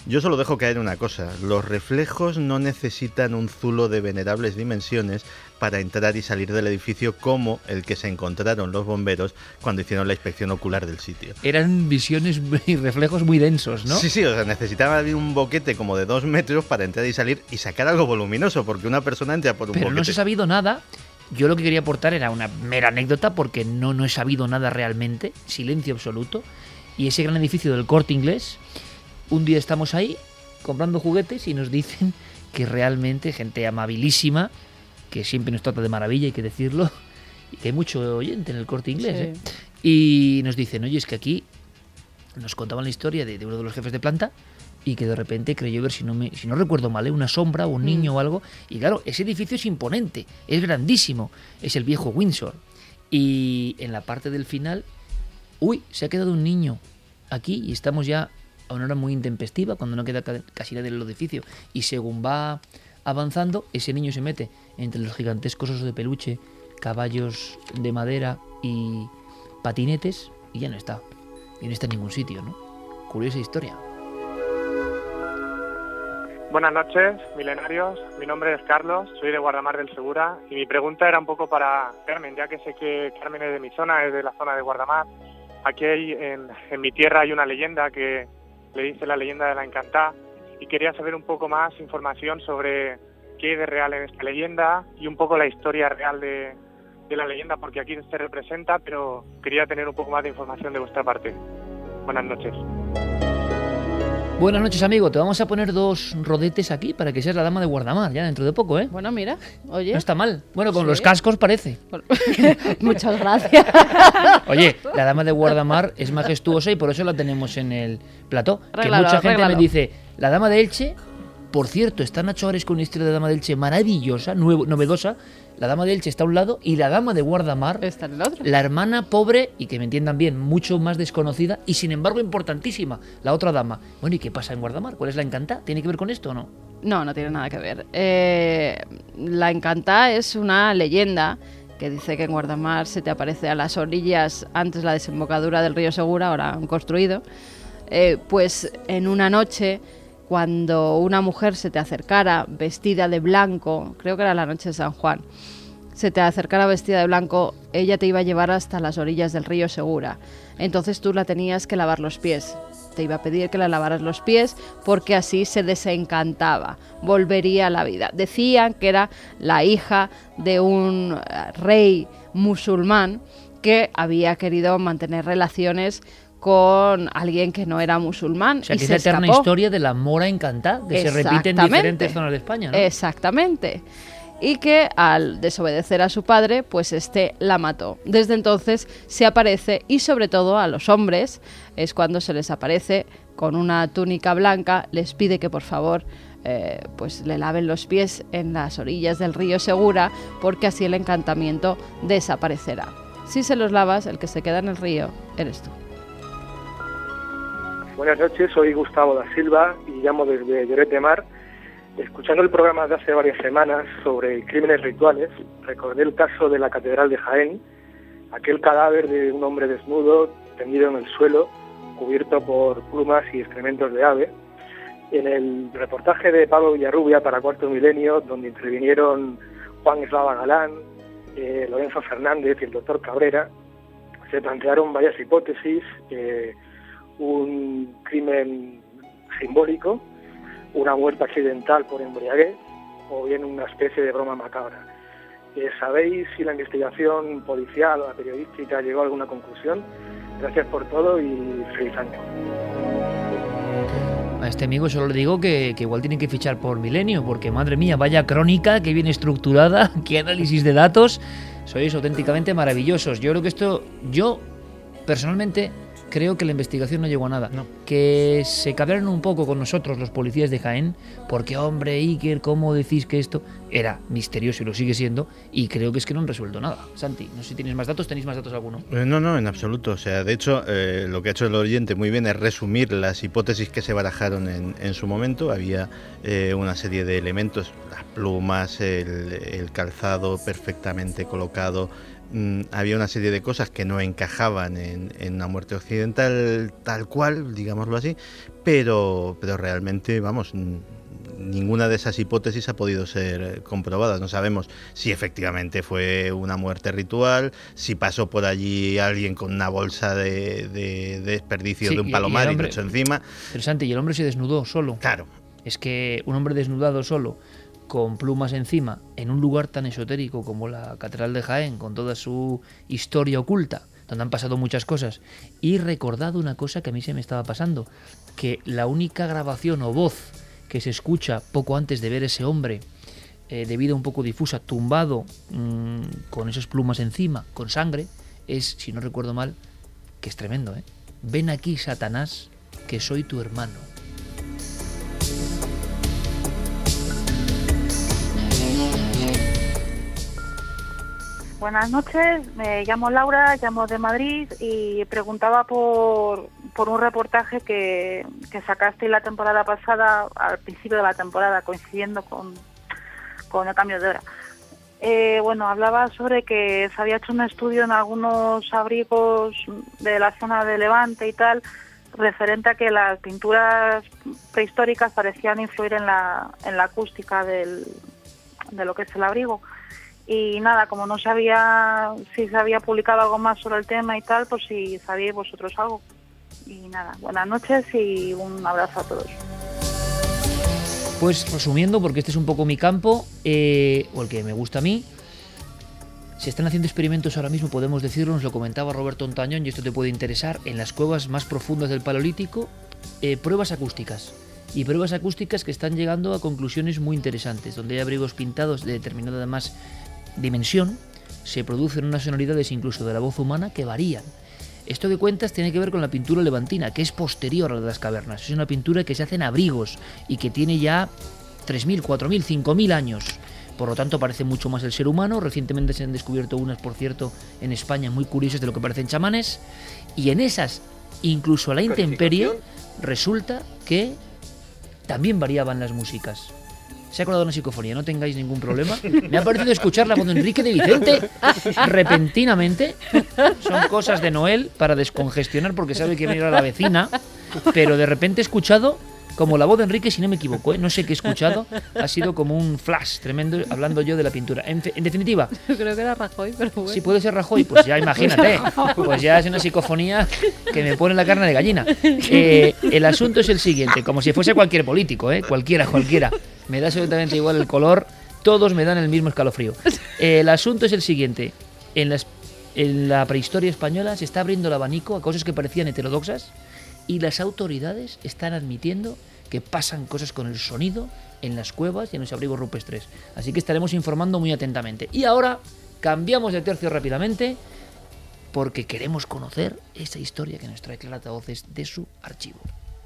Yo solo dejo caer una cosa, los reflejos no necesitan un zulo de venerables dimensiones para entrar y salir del edificio como el que se encontraron los bomberos cuando hicieron la inspección ocular del sitio. Eran visiones y reflejos muy densos, ¿no? Sí, o sea, necesitaba un boquete como de 2 metros para entrar y salir y sacar algo voluminoso, porque una persona entra por un boquete. Pero no se ha sabido nada. Yo lo que quería aportar era una mera anécdota, porque no he sabido nada realmente, silencio absoluto. Y ese gran edificio del Corte Inglés, un día estamos ahí comprando juguetes y nos dicen que realmente gente amabilísima, que siempre nos trata de maravilla, hay que decirlo, y que hay mucho oyente en el Corte Inglés, Sí. Y nos dicen, oye, es que aquí nos contaban la historia de uno de los jefes de planta y que de repente creyó ver, si no recuerdo mal, una sombra o un niño o algo. Y claro, ese edificio es imponente, es grandísimo, es el viejo Windsor. Y en la parte del final, se ha quedado un niño aquí y estamos ya a una hora muy intempestiva, cuando no queda casi nadie en el edificio. Y según va avanzando, ese niño se mete entre los gigantescos osos de peluche, caballos de madera y patinetes y ya no está. Y no está en ningún sitio, ¿no? Curiosa historia. Buenas noches, milenarios. Mi nombre es Carlos, soy de Guardamar del Segura y mi pregunta era un poco para Carmen, ya que sé que Carmen es de mi zona, es de la zona de Guardamar. Aquí en mi tierra hay una leyenda que le dice la leyenda de la Encantá y quería saber un poco más información sobre qué hay de real en esta leyenda y un poco la historia real de la leyenda, porque aquí se representa, pero quería tener un poco más de información de vuestra parte. Buenas noches. Buenas noches, amigo. Te vamos a poner 2 rodetes aquí para que seas la dama de Guardamar, ya dentro de poco, ¿eh? Bueno, mira, oye. No está mal. Bueno, con Sí. los cascos parece. Muchas gracias. Oye, la dama de Guardamar es majestuosa y por eso la tenemos en el plató. Que Arréglalo, mucha gente arréglalo. me dice, la dama de Elche, por cierto, está Nacho Ares con una historia de dama de Elche maravillosa, novedosa. La dama de Elche está a un lado y la dama de Guardamar está en el otro. La hermana pobre, y que me entiendan bien, mucho más desconocida y sin embargo importantísima, la otra dama. Bueno, ¿y qué pasa en Guardamar? ¿Cuál es la Encantá? ¿Tiene que ver con esto o no? No tiene nada que ver. La Encantá es una leyenda que dice que en Guardamar se te aparece a las orillas, antes la desembocadura del río Segura, ahora han construido, pues en una noche, cuando una mujer se te acercara vestida de blanco, creo que era la noche de San Juan, se te acercara vestida de blanco, ella te iba a llevar hasta las orillas del río Segura. Entonces tú la tenías que lavar los pies. Te iba a pedir que la lavaras los pies porque así se desencantaba, volvería a la vida. Decían que era la hija de un rey musulmán que había querido mantener relaciones con alguien que no era musulmán. O sea, y que es se la eterna escapó. historia de la mora encantada, que se repite en diferentes zonas de España, ¿no? Exactamente. Y que al desobedecer a su padre, pues la mató. Desde entonces se aparece, y sobre todo a los hombres, es cuando se les aparece con una túnica blanca, les pide que por favor pues le laven los pies en las orillas del río Segura, porque así el encantamiento desaparecerá. Si se los lavas, el que se queda en el río eres tú. Buenas noches, soy Gustavo da Silva y llamo desde Lloret de Mar. Escuchando el programa de hace varias semanas sobre crímenes rituales, recordé el caso de la Catedral de Jaén, aquel cadáver de un hombre desnudo, tendido en el suelo, cubierto por plumas y excrementos de ave. En el reportaje de Pablo Villarrubia para Cuarto Milenio, donde intervinieron Juan Eslava Galán, Lorenzo Fernández y el doctor Cabrera, se plantearon varias hipótesis, un crimen simbólico, una muerte accidental por embriaguez o bien una especie de broma macabra. ¿Sabéis si la investigación policial o la periodística llegó a alguna conclusión? Gracias por todo y feliz año. A este amigo solo le digo que igual tienen que fichar por Milenio, porque madre mía, vaya crónica, qué bien estructurada, qué análisis de datos, sois auténticamente maravillosos. Yo creo que yo personalmente creo que la investigación no llegó a nada. No. Que se cabrearon un poco con nosotros, los policías de Jaén, porque, hombre, Iker, ¿cómo decís que esto era misterioso y lo sigue siendo? Y creo que es que no han resuelto nada. Santi, no sé si tienes más datos, ¿tenéis más datos alguno? No, en absoluto. O sea, de hecho, lo que ha hecho el oyente muy bien es resumir las hipótesis que se barajaron en su momento. Había una serie de elementos, las plumas, el calzado perfectamente colocado, había una serie de cosas que no encajaban en una muerte occidental tal cual, digámoslo así, pero realmente, vamos, ninguna de esas hipótesis ha podido ser comprobada. No sabemos si efectivamente fue una muerte ritual, si pasó por allí alguien con una bolsa de desperdicio de un palomar y lo echó encima. Interesante, y el hombre se desnudó solo. Claro. Es que un hombre desnudado solo, con plumas encima, en un lugar tan esotérico como la Catedral de Jaén, con toda su historia oculta, donde han pasado muchas cosas, y recordado una cosa que a mí se me estaba pasando, que la única grabación o voz que se escucha poco antes de ver ese hombre, de vida un poco difusa, tumbado, con esas plumas encima, con sangre, es, si no recuerdo mal, que es tremendo, ¿eh? Ven aquí, Satanás, que soy tu hermano. Buenas noches, me llamo Laura, llamo de Madrid y preguntaba por un reportaje que sacaste la temporada pasada, al principio de la temporada, coincidiendo con el cambio de hora. Bueno, hablaba sobre que se había hecho un estudio en algunos abrigos de la zona de Levante y tal, referente a que las pinturas prehistóricas parecían influir en la acústica de lo que es el abrigo. Y nada, como no sabía si se había publicado algo más sobre el tema y tal, pues si sabíais vosotros algo. Y nada, buenas noches y un abrazo a todos. Pues resumiendo, porque este es un poco mi campo, o el que me gusta a mí, se están haciendo experimentos ahora mismo, podemos decirlo, nos lo comentaba Roberto Ontañón, y esto te puede interesar, en las cuevas más profundas del Paleolítico, pruebas acústicas. Y pruebas acústicas que están llegando a conclusiones muy interesantes, donde hay abrigos pintados de determinada además dimensión, se producen unas sonoridades incluso de la voz humana que varían. Esto que cuentas tiene que ver con la pintura levantina, que es posterior a la de las cavernas. Es una pintura que se hace en abrigos y que tiene ya 3.000, 4.000, 5.000 años. Por lo tanto, parece mucho más el ser humano. Recientemente se han descubierto unas, por cierto, en España muy curiosas de lo que parecen chamanes. Y en esas, incluso a la intemperie, resulta que también variaban las músicas. Se ha acordado una psicofonía, no tengáis ningún problema. Me ha parecido escuchar la voz de Enrique de Vicente repentinamente. Son cosas de Noel para descongestionar porque sabe que viene a la vecina. Pero de repente he escuchado como la voz de Enrique, si no me equivoco, no sé qué he escuchado. Ha sido como un flash tremendo hablando yo de la pintura. En definitiva... Creo que era Rajoy, pero bueno. Si puede ser Rajoy, pues ya imagínate. Pues ya es una psicofonía que me pone la carne de gallina. El asunto es el siguiente, como si fuese cualquier político, cualquiera. Me da absolutamente igual el color, todos me dan el mismo escalofrío. El asunto es el siguiente, en la prehistoria española se está abriendo el abanico a cosas que parecían heterodoxas y las autoridades están admitiendo que pasan cosas con el sonido en las cuevas y en los abrigos rupestres. Así que estaremos informando muy atentamente. Y ahora cambiamos de tercio rápidamente porque queremos conocer esa historia que nos trae Clara Tavoces de su archivo.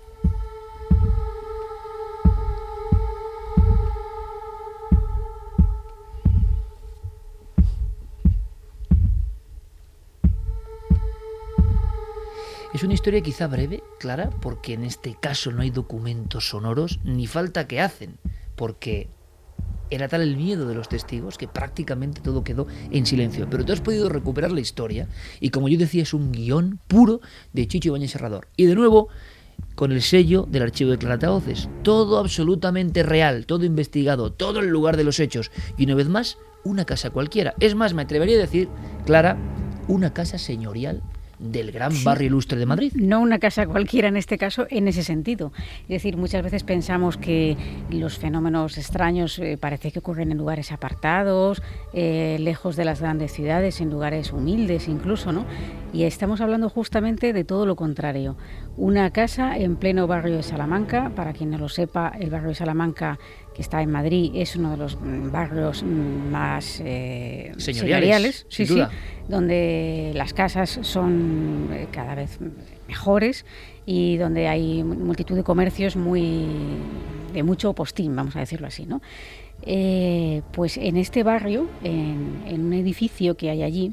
Es una historia quizá breve, Clara, porque en este caso no hay documentos sonoros, ni falta que hacen, porque era tal el miedo de los testigos que prácticamente todo quedó en silencio. Pero tú has podido recuperar la historia, y como yo decía, es un guión puro de Chicho Ibáñez Serrador. Y de nuevo, con el sello del archivo de Clara Tavoces. Todo absolutamente real, todo investigado, todo en el lugar de los hechos. Y una vez más, una casa cualquiera. Es más, me atrevería a decir, Clara, una casa señorial del gran barrio ilustre de Madrid. No una casa cualquiera en este caso, en ese sentido. Es decir, muchas veces pensamos que los fenómenos extraños parece que ocurren en lugares apartados, lejos de las grandes ciudades, en lugares humildes incluso, ¿no? Y estamos hablando justamente de todo lo contrario. Una casa en pleno barrio de Salamanca. Para quien no lo sepa, el barrio de Salamanca, que está en Madrid, es uno de los barrios más señoriales, sin duda. Donde las casas son cada vez mejores y donde hay multitud de comercios de mucho postín, vamos a decirlo así, ¿no? Pues en este barrio, en un edificio que hay allí,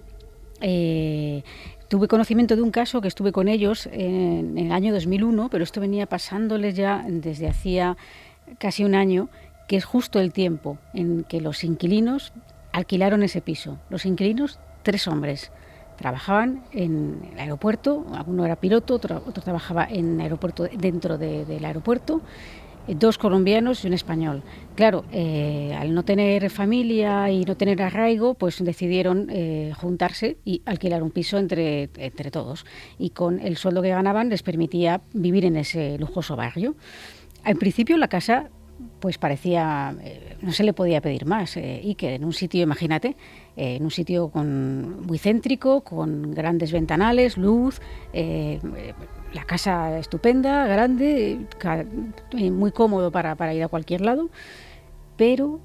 tuve conocimiento de un caso que estuve con ellos en el año 2001, pero esto venía pasándoles ya desde hacía casi un año, que es justo el tiempo en que los inquilinos alquilaron ese piso. Los inquilinos 3 hombres. Trabajaban en el aeropuerto, uno era piloto, otro trabajaba en aeropuerto, dentro del aeropuerto, 2 colombianos y un español. Claro, al no tener familia y no tener arraigo, pues decidieron juntarse y alquilar un piso entre todos. Y con el sueldo que ganaban les permitía vivir en ese lujoso barrio. Al principio la casa pues parecía, no se le podía pedir más, y que en un sitio, imagínate, en un sitio muy céntrico, con grandes ventanales, luz, la casa estupenda, grande, muy cómodo para ir a cualquier lado, pero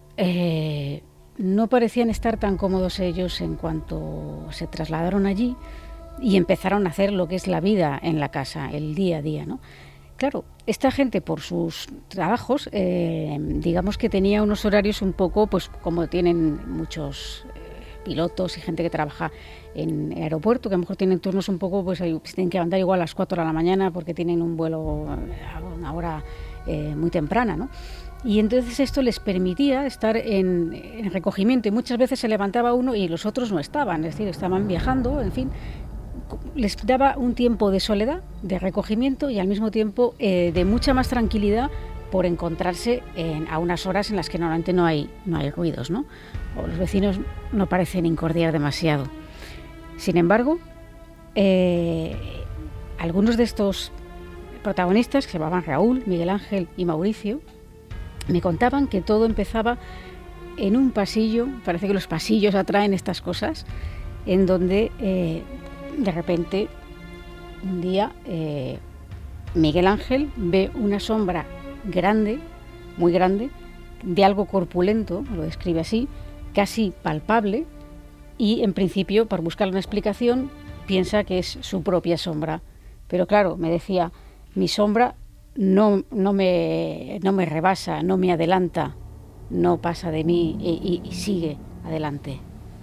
no parecían estar tan cómodos ellos en cuanto se trasladaron allí y empezaron a hacer lo que es la vida en la casa, el día a día, ¿no? Claro, esta gente por sus trabajos, digamos que tenía unos horarios un poco, pues como tienen muchos pilotos y gente que trabaja en el aeropuerto, que a lo mejor tienen turnos un poco, pues tienen que andar igual a las 4 de la mañana porque tienen un vuelo a una hora muy temprana, ¿no? Y entonces esto les permitía estar en recogimiento, y muchas veces se levantaba uno y los otros no estaban, es decir, estaban viajando, en fin. Les daba un tiempo de soledad, de recogimiento y al mismo tiempo de mucha más tranquilidad por encontrarse a unas horas en las que normalmente no hay ruidos, ¿no? O los vecinos no parecen incordiar demasiado. Sin embargo, algunos de estos protagonistas, que se llamaban Raúl, Miguel Ángel y Mauricio, me contaban que todo empezaba en un pasillo. Parece que los pasillos atraen estas cosas, en donde de repente, un día, Miguel Ángel ve una sombra grande, muy grande, de algo corpulento, lo describe así, casi palpable, y en principio, por buscar una explicación, piensa que es su propia sombra. Pero claro, me decía, mi sombra no me rebasa, no me adelanta, no pasa de mí y sigue adelante.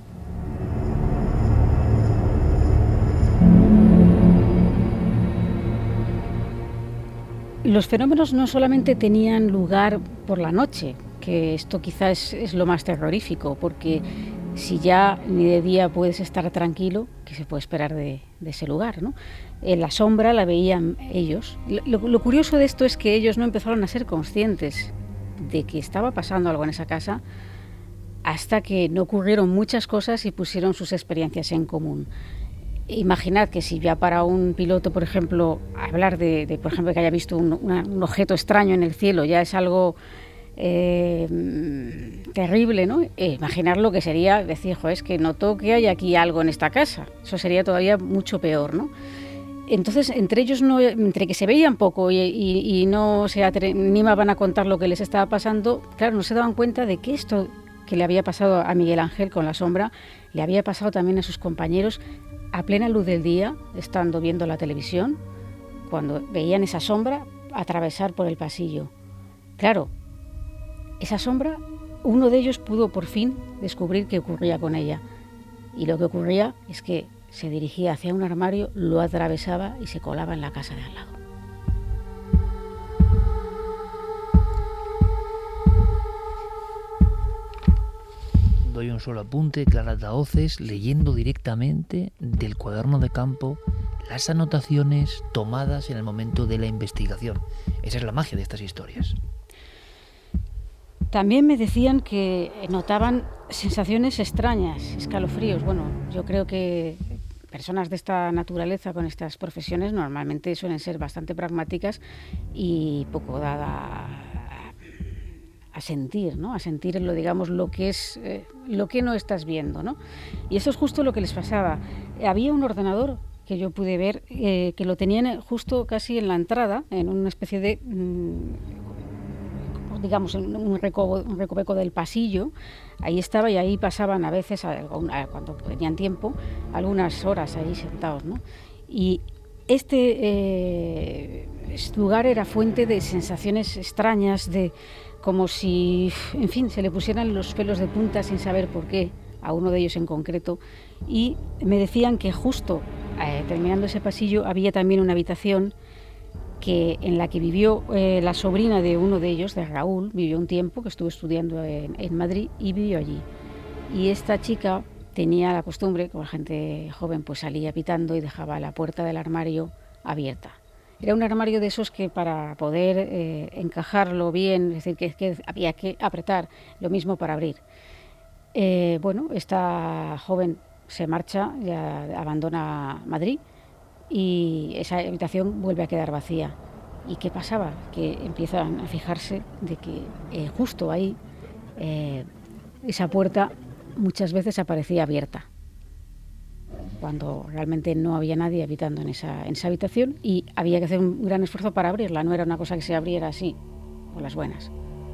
Los fenómenos no solamente tenían lugar por la noche, que esto quizás es lo más terrorífico, porque si ya ni de día puedes estar tranquilo, ¿qué se puede esperar de ese lugar, ¿no? La sombra la veían ellos. Lo curioso de esto es que ellos no empezaron a ser conscientes de que estaba pasando algo en esa casa hasta que no ocurrieron muchas cosas y pusieron sus experiencias en común. Imaginad que si ya para un piloto, por ejemplo, hablar de por ejemplo, que haya visto un objeto extraño en el cielo ya es algo terrible, ¿no? Imaginar lo que sería decir, es que noto que hay aquí algo en esta casa. Eso sería todavía mucho peor, ¿no? Entonces, entre ellos, entre que se veían poco y no se animaban a contar lo que les estaba pasando, claro, no se daban cuenta de que esto que le había pasado a Miguel Ángel con la sombra, le había pasado también a sus compañeros a plena luz del día, estando viendo la televisión, cuando veían esa sombra atravesar por el pasillo. Claro, esa sombra, uno de ellos pudo por fin descubrir qué ocurría con ella. Y lo que ocurría es que se dirigía hacia un armario, lo atravesaba y se colaba en la casa de al lado. Doy un solo apunte, Clara Tahoces, leyendo directamente del cuaderno de campo las anotaciones tomadas en el momento de la investigación. Esa es la magia de estas historias. También me decían que notaban sensaciones extrañas, escalofríos. Bueno, yo creo que personas de esta naturaleza, con estas profesiones, normalmente suelen ser bastante pragmáticas y poco dada a sentir, ¿no? A sentir lo que es, lo que no estás viendo, ¿no? Y eso es justo lo que les pasaba. Había un ordenador que yo pude ver que lo tenían justo casi en la entrada, en una especie de digamos, en un recoveco del pasillo. Ahí estaba y ahí pasaban a veces, cuando tenían tiempo, algunas horas ahí sentados, ¿no? Y este lugar era fuente de sensaciones extrañas, como si, en fin, se le pusieran los pelos de punta sin saber por qué, a uno de ellos en concreto. Y me decían que justo terminando ese pasillo había también una habitación en la que vivió la sobrina de uno de ellos, de Raúl. Vivió un tiempo, que estuvo estudiando en Madrid, y vivió allí. Y esta chica tenía la costumbre, como la gente joven, pues salía pitando y dejaba la puerta del armario abierta. Era un armario de esos que para poder encajarlo bien, es decir, que había que apretar, lo mismo para abrir. Bueno, esta joven se marcha, ya abandona Madrid y esa habitación vuelve a quedar vacía. ¿Y qué pasaba? Que empiezan a fijarse de que justo ahí esa puerta muchas veces aparecía abierta, cuando realmente no había nadie habitando en esa habitación y había que hacer un gran esfuerzo para abrirla, no era una cosa que se abriera así, por las buenas.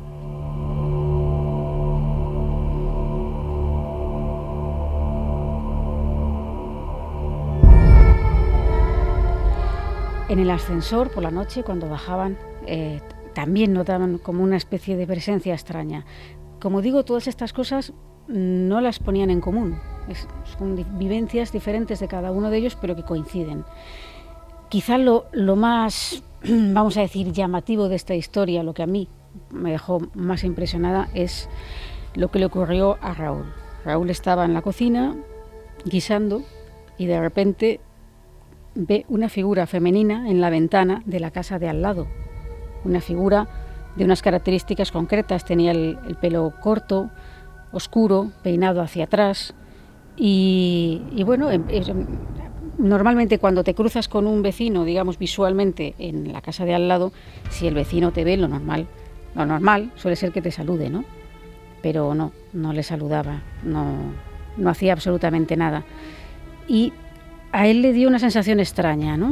En el ascensor, por la noche, cuando bajaban, también notaban como una especie de presencia extraña. Como digo, todas estas cosas no las ponían en común. Son vivencias diferentes de cada uno de ellos, pero que coinciden. Quizá lo más, vamos a decir, llamativo de esta historia, lo que a mí me dejó más impresionada, es lo que le ocurrió a Raúl. Raúl estaba en la cocina guisando y de repente ve una figura femenina en la ventana de la casa de al lado. Una figura de unas características concretas. Tenía el pelo corto, oscuro, peinado hacia atrás y bueno, normalmente cuando te cruzas con un vecino, digamos visualmente en la casa de al lado, si el vecino te ve, lo normal suele ser que te salude, ¿no? Pero no le saludaba, no hacía absolutamente nada. Y a él le dio una sensación extraña, ¿no?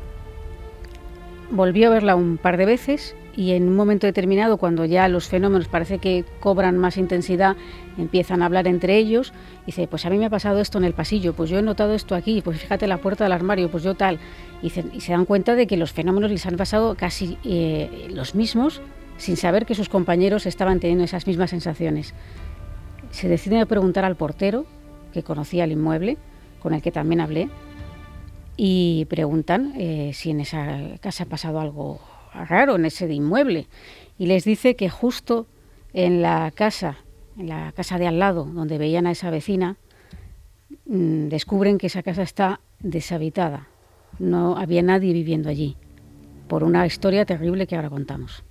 Volvió a verla un par de veces y en un momento determinado, cuando ya los fenómenos parece que cobran más intensidad, empiezan a hablar entre ellos, dice, pues a mí me ha pasado esto en el pasillo, pues yo he notado esto aquí, pues fíjate la puerta del armario, pues yo tal. Y se dan cuenta de que los fenómenos les han pasado casi los mismos, sin saber que sus compañeros estaban teniendo esas mismas sensaciones. Se deciden a preguntar al portero, que conocía el inmueble, con el que también hablé, y preguntan si en esa casa ha pasado algo raro, en ese inmueble, y les dice que justo en la casa de al lado, donde veían a esa vecina, descubren que esa casa está deshabitada, no había nadie viviendo allí, por una historia terrible que ahora contamos.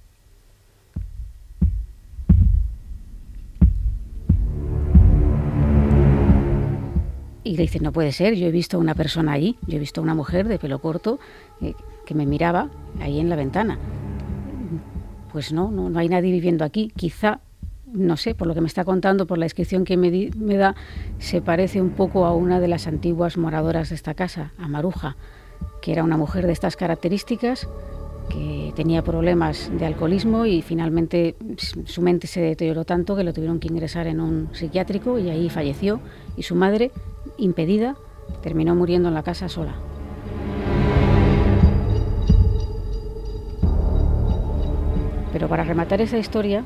Y le dicen, no puede ser, yo he visto a una persona allí, yo he visto a una mujer de pelo corto que me miraba ahí en la ventana. Pues no hay nadie viviendo aquí. Quizá, no sé, por lo que me está contando, por la descripción que me da, se parece un poco a una de las antiguas moradoras de esta casa, a Maruja, que era una mujer de estas características, que tenía problemas de alcoholismo y finalmente su mente se deterioró tanto que lo tuvieron que ingresar en un psiquiátrico y ahí falleció, y su madre, impedida, terminó muriendo en la casa sola. Pero para rematar esa historia,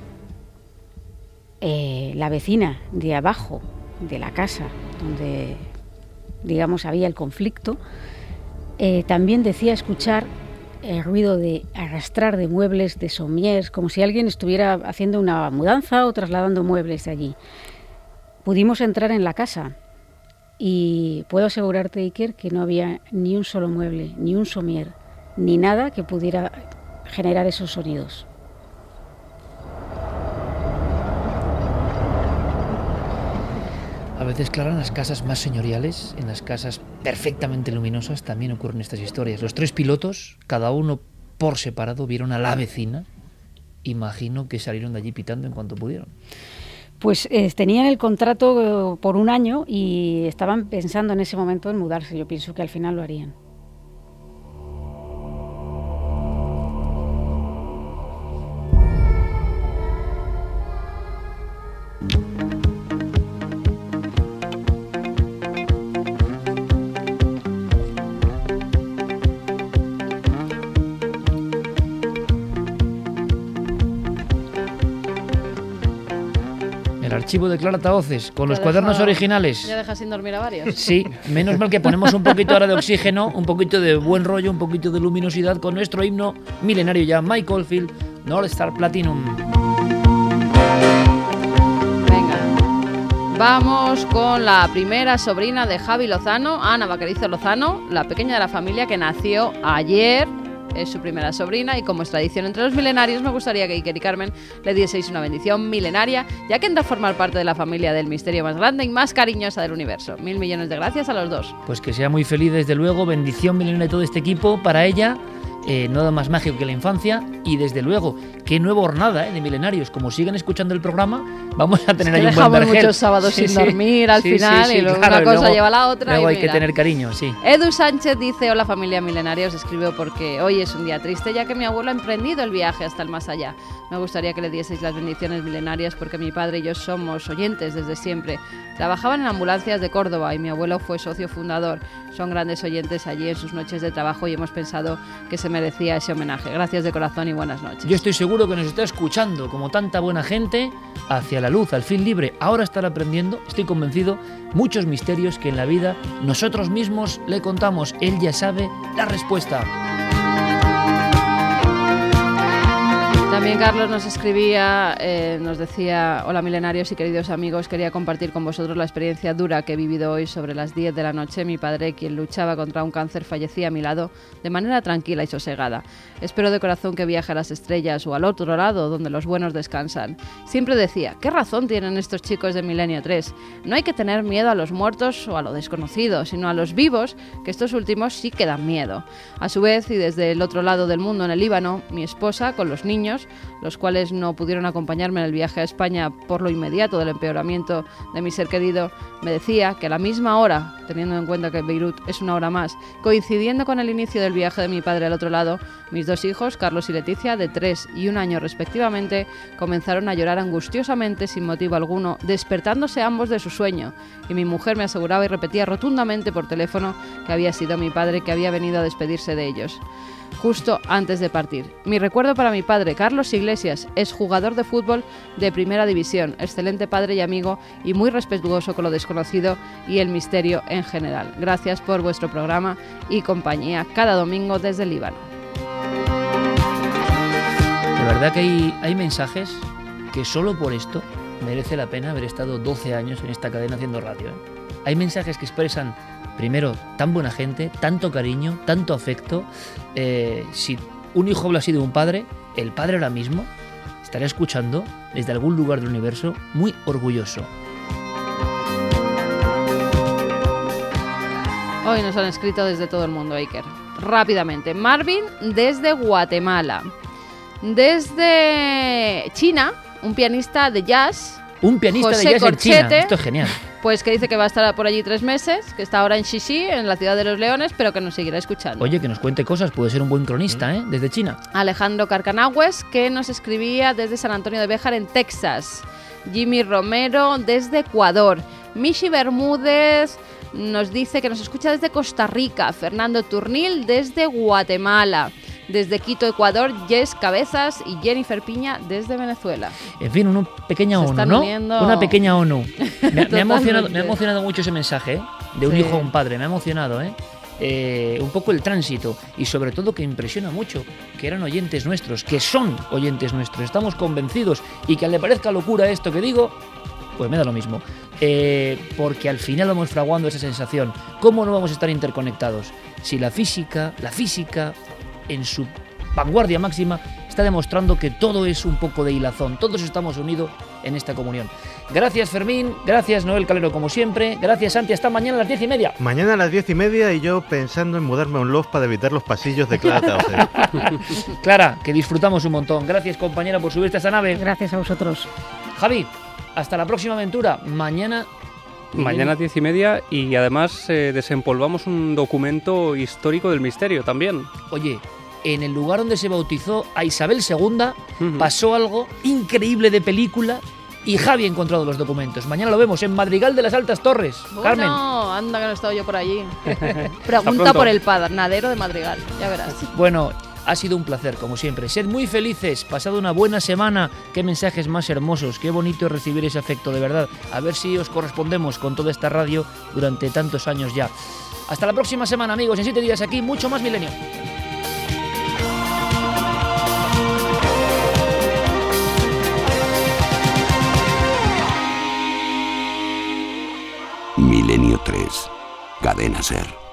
la vecina de abajo de la casa donde, digamos, había el conflicto, también decía escuchar el ruido de arrastrar de muebles, de somiers, como si alguien estuviera haciendo una mudanza o trasladando muebles de allí. Pudimos entrar en la casa y puedo asegurarte, Iker, que no había ni un solo mueble, ni un somier, ni nada que pudiera generar esos sonidos. A veces, claro, en las casas más señoriales, en las casas perfectamente luminosas, también ocurren estas historias. Los tres pilotos, cada uno por separado, vieron a la vecina. Imagino que salieron de allí pitando en cuanto pudieron. Pues tenían el contrato por un año y estaban pensando en ese momento en mudarse. Yo pienso que al final lo harían. Archivo de Clara Tahoces, con los cuadernos originales. ¿Ya dejas sin dormir a varios? Sí, menos mal que ponemos un poquito ahora de oxígeno, un poquito de buen rollo, un poquito de luminosidad con nuestro himno milenario ya, Mike Oldfield, North Star Platinum. Venga, vamos con la primera sobrina de Javi Lozano, Ana Vaquerizo Lozano, la pequeña de la familia que nació ayer. Es su primera sobrina y como es tradición entre los milenarios me gustaría que Iker y Carmen le dieseis una bendición milenaria, ya que entra a formar parte de la familia del misterio más grande y más cariñosa del universo. 1000 millones de gracias a los dos. Pues que sea muy feliz, desde luego, bendición milenaria de todo este equipo para ella. Nada más mágico que la infancia y desde luego qué nueva hornada de milenarios. Como siguen escuchando el programa, vamos a tener ahí un buen vergel. Muchos sábados sin dormir al final y luego claro, una cosa lleva a la otra. Luego y hay que tener cariño, sí. Edu Sánchez dice: hola familia milenaria, os escribo porque hoy es un día triste ya que mi abuelo ha emprendido el viaje hasta el más allá. Me gustaría que le dieseis las bendiciones milenarias porque mi padre y yo somos oyentes desde siempre. Trabajaban en ambulancias de Córdoba y mi abuelo fue socio fundador. Son grandes oyentes allí en sus noches de trabajo y hemos pensado que se merecía ese homenaje. Gracias de corazón y buenas noches. Yo estoy seguro que nos está escuchando, como tanta buena gente, hacia la luz, al fin libre. Ahora estará aprendiendo, estoy convencido, muchos misterios que en la vida nosotros mismos le contamos. Él ya sabe la respuesta. También Carlos nos escribía, nos decía: hola milenarios y queridos amigos, quería compartir con vosotros la experiencia dura que he vivido hoy sobre las 10 de la noche. Mi padre, quien luchaba contra un cáncer, fallecía a mi lado de manera tranquila y sosegada. Espero de corazón que viaje a las estrellas o al otro lado, donde los buenos descansan. Siempre decía: ¿qué razón tienen estos chicos de Milenio 3? No hay que tener miedo a los muertos o a lo desconocido, sino a los vivos, que estos últimos sí que dan miedo. A su vez, y desde el otro lado del mundo, en el Líbano, mi esposa, con los niños, los cuales no pudieron acompañarme en el viaje a España por lo inmediato del empeoramiento de mi ser querido, me decía que a la misma hora, teniendo en cuenta que Beirut es una hora más, coincidiendo con el inicio del viaje de mi padre al otro lado, mis dos hijos, Carlos y Leticia, de 3 y 1 año respectivamente, comenzaron a llorar angustiosamente sin motivo alguno, despertándose ambos de su sueño, y mi mujer me aseguraba y repetía rotundamente por teléfono que había sido mi padre que había venido a despedirse de ellos justo antes de partir. Mi recuerdo para mi padre, Carlos Iglesias, es jugador de fútbol de primera división, excelente padre y amigo y muy respetuoso con lo desconocido y el misterio en general. Gracias por vuestro programa y compañía cada domingo desde el Líbano. De verdad que hay mensajes que solo por esto merece la pena haber estado 12 años en esta cadena haciendo radio. Hay mensajes que expresan, primero, tan buena gente, tanto cariño, tanto afecto. Si un hijo habla así de un padre, el padre ahora mismo estará escuchando desde algún lugar del universo muy orgulloso. Hoy nos han escrito desde todo el mundo, Iker. Rápidamente. Marvin desde Guatemala. Desde China, un pianista de jazz. Un pianista José de jazz Corchete, en China. Esto es genial. Pues que dice que va a estar por allí 3 meses, que está ahora en Xixi, en la ciudad de los Leones, pero que nos seguirá escuchando. Oye, que nos cuente cosas, puede ser un buen cronista, desde China. Alejandro Carcanagües, que nos escribía desde San Antonio de Béjar, en Texas. Jimmy Romero, desde Ecuador. Michi Bermúdez nos dice que nos escucha desde Costa Rica. Fernando Turnil, desde Guatemala. Desde Quito, Ecuador, Jess Cabezas y Jennifer Piña desde Venezuela. En fin, una pequeña ONU, ¿no? Uniendo... Una pequeña ONU. Me ha emocionado mucho ese mensaje, de un hijo a un padre. Me ha emocionado, un poco el tránsito y sobre todo que impresiona mucho que eran oyentes nuestros, que son oyentes nuestros. Estamos convencidos y que le parezca locura esto que digo, pues me da lo mismo. Porque al final vamos fraguando esa sensación. ¿Cómo no vamos a estar interconectados? Si la física en su vanguardia máxima está demostrando que todo es un poco de hilazón, todos estamos unidos en esta comunión. Gracias Fermín, gracias Noel Calero como siempre, gracias Santi, hasta mañana a las 10:30. Mañana a las 10:30 y yo pensando en mudarme a un loft para evitar los pasillos de Clara Tauser. Clara, que disfrutamos un montón. Gracias compañera por subirte a esta nave. Gracias a vosotros. Javi, hasta la próxima aventura. Mañana 10:30 y además desempolvamos un documento histórico del misterio también. Oye, en el lugar donde se bautizó a Isabel II pasó algo increíble de película y Javi ha encontrado los documentos. Mañana lo vemos en Madrigal de las Altas Torres. Bueno, Carmen. Anda que no he estado yo por allí. Pregunta por el panadero de Madrigal, ya verás. Bueno, ha sido un placer, como siempre. Sed muy felices, pasad una buena semana. Qué mensajes más hermosos, qué bonito recibir ese afecto, de verdad. A ver si os correspondemos con toda esta radio durante tantos años ya. Hasta la próxima semana, amigos. En 7 días aquí, mucho más milenio. Milenio 3, Cadena SER.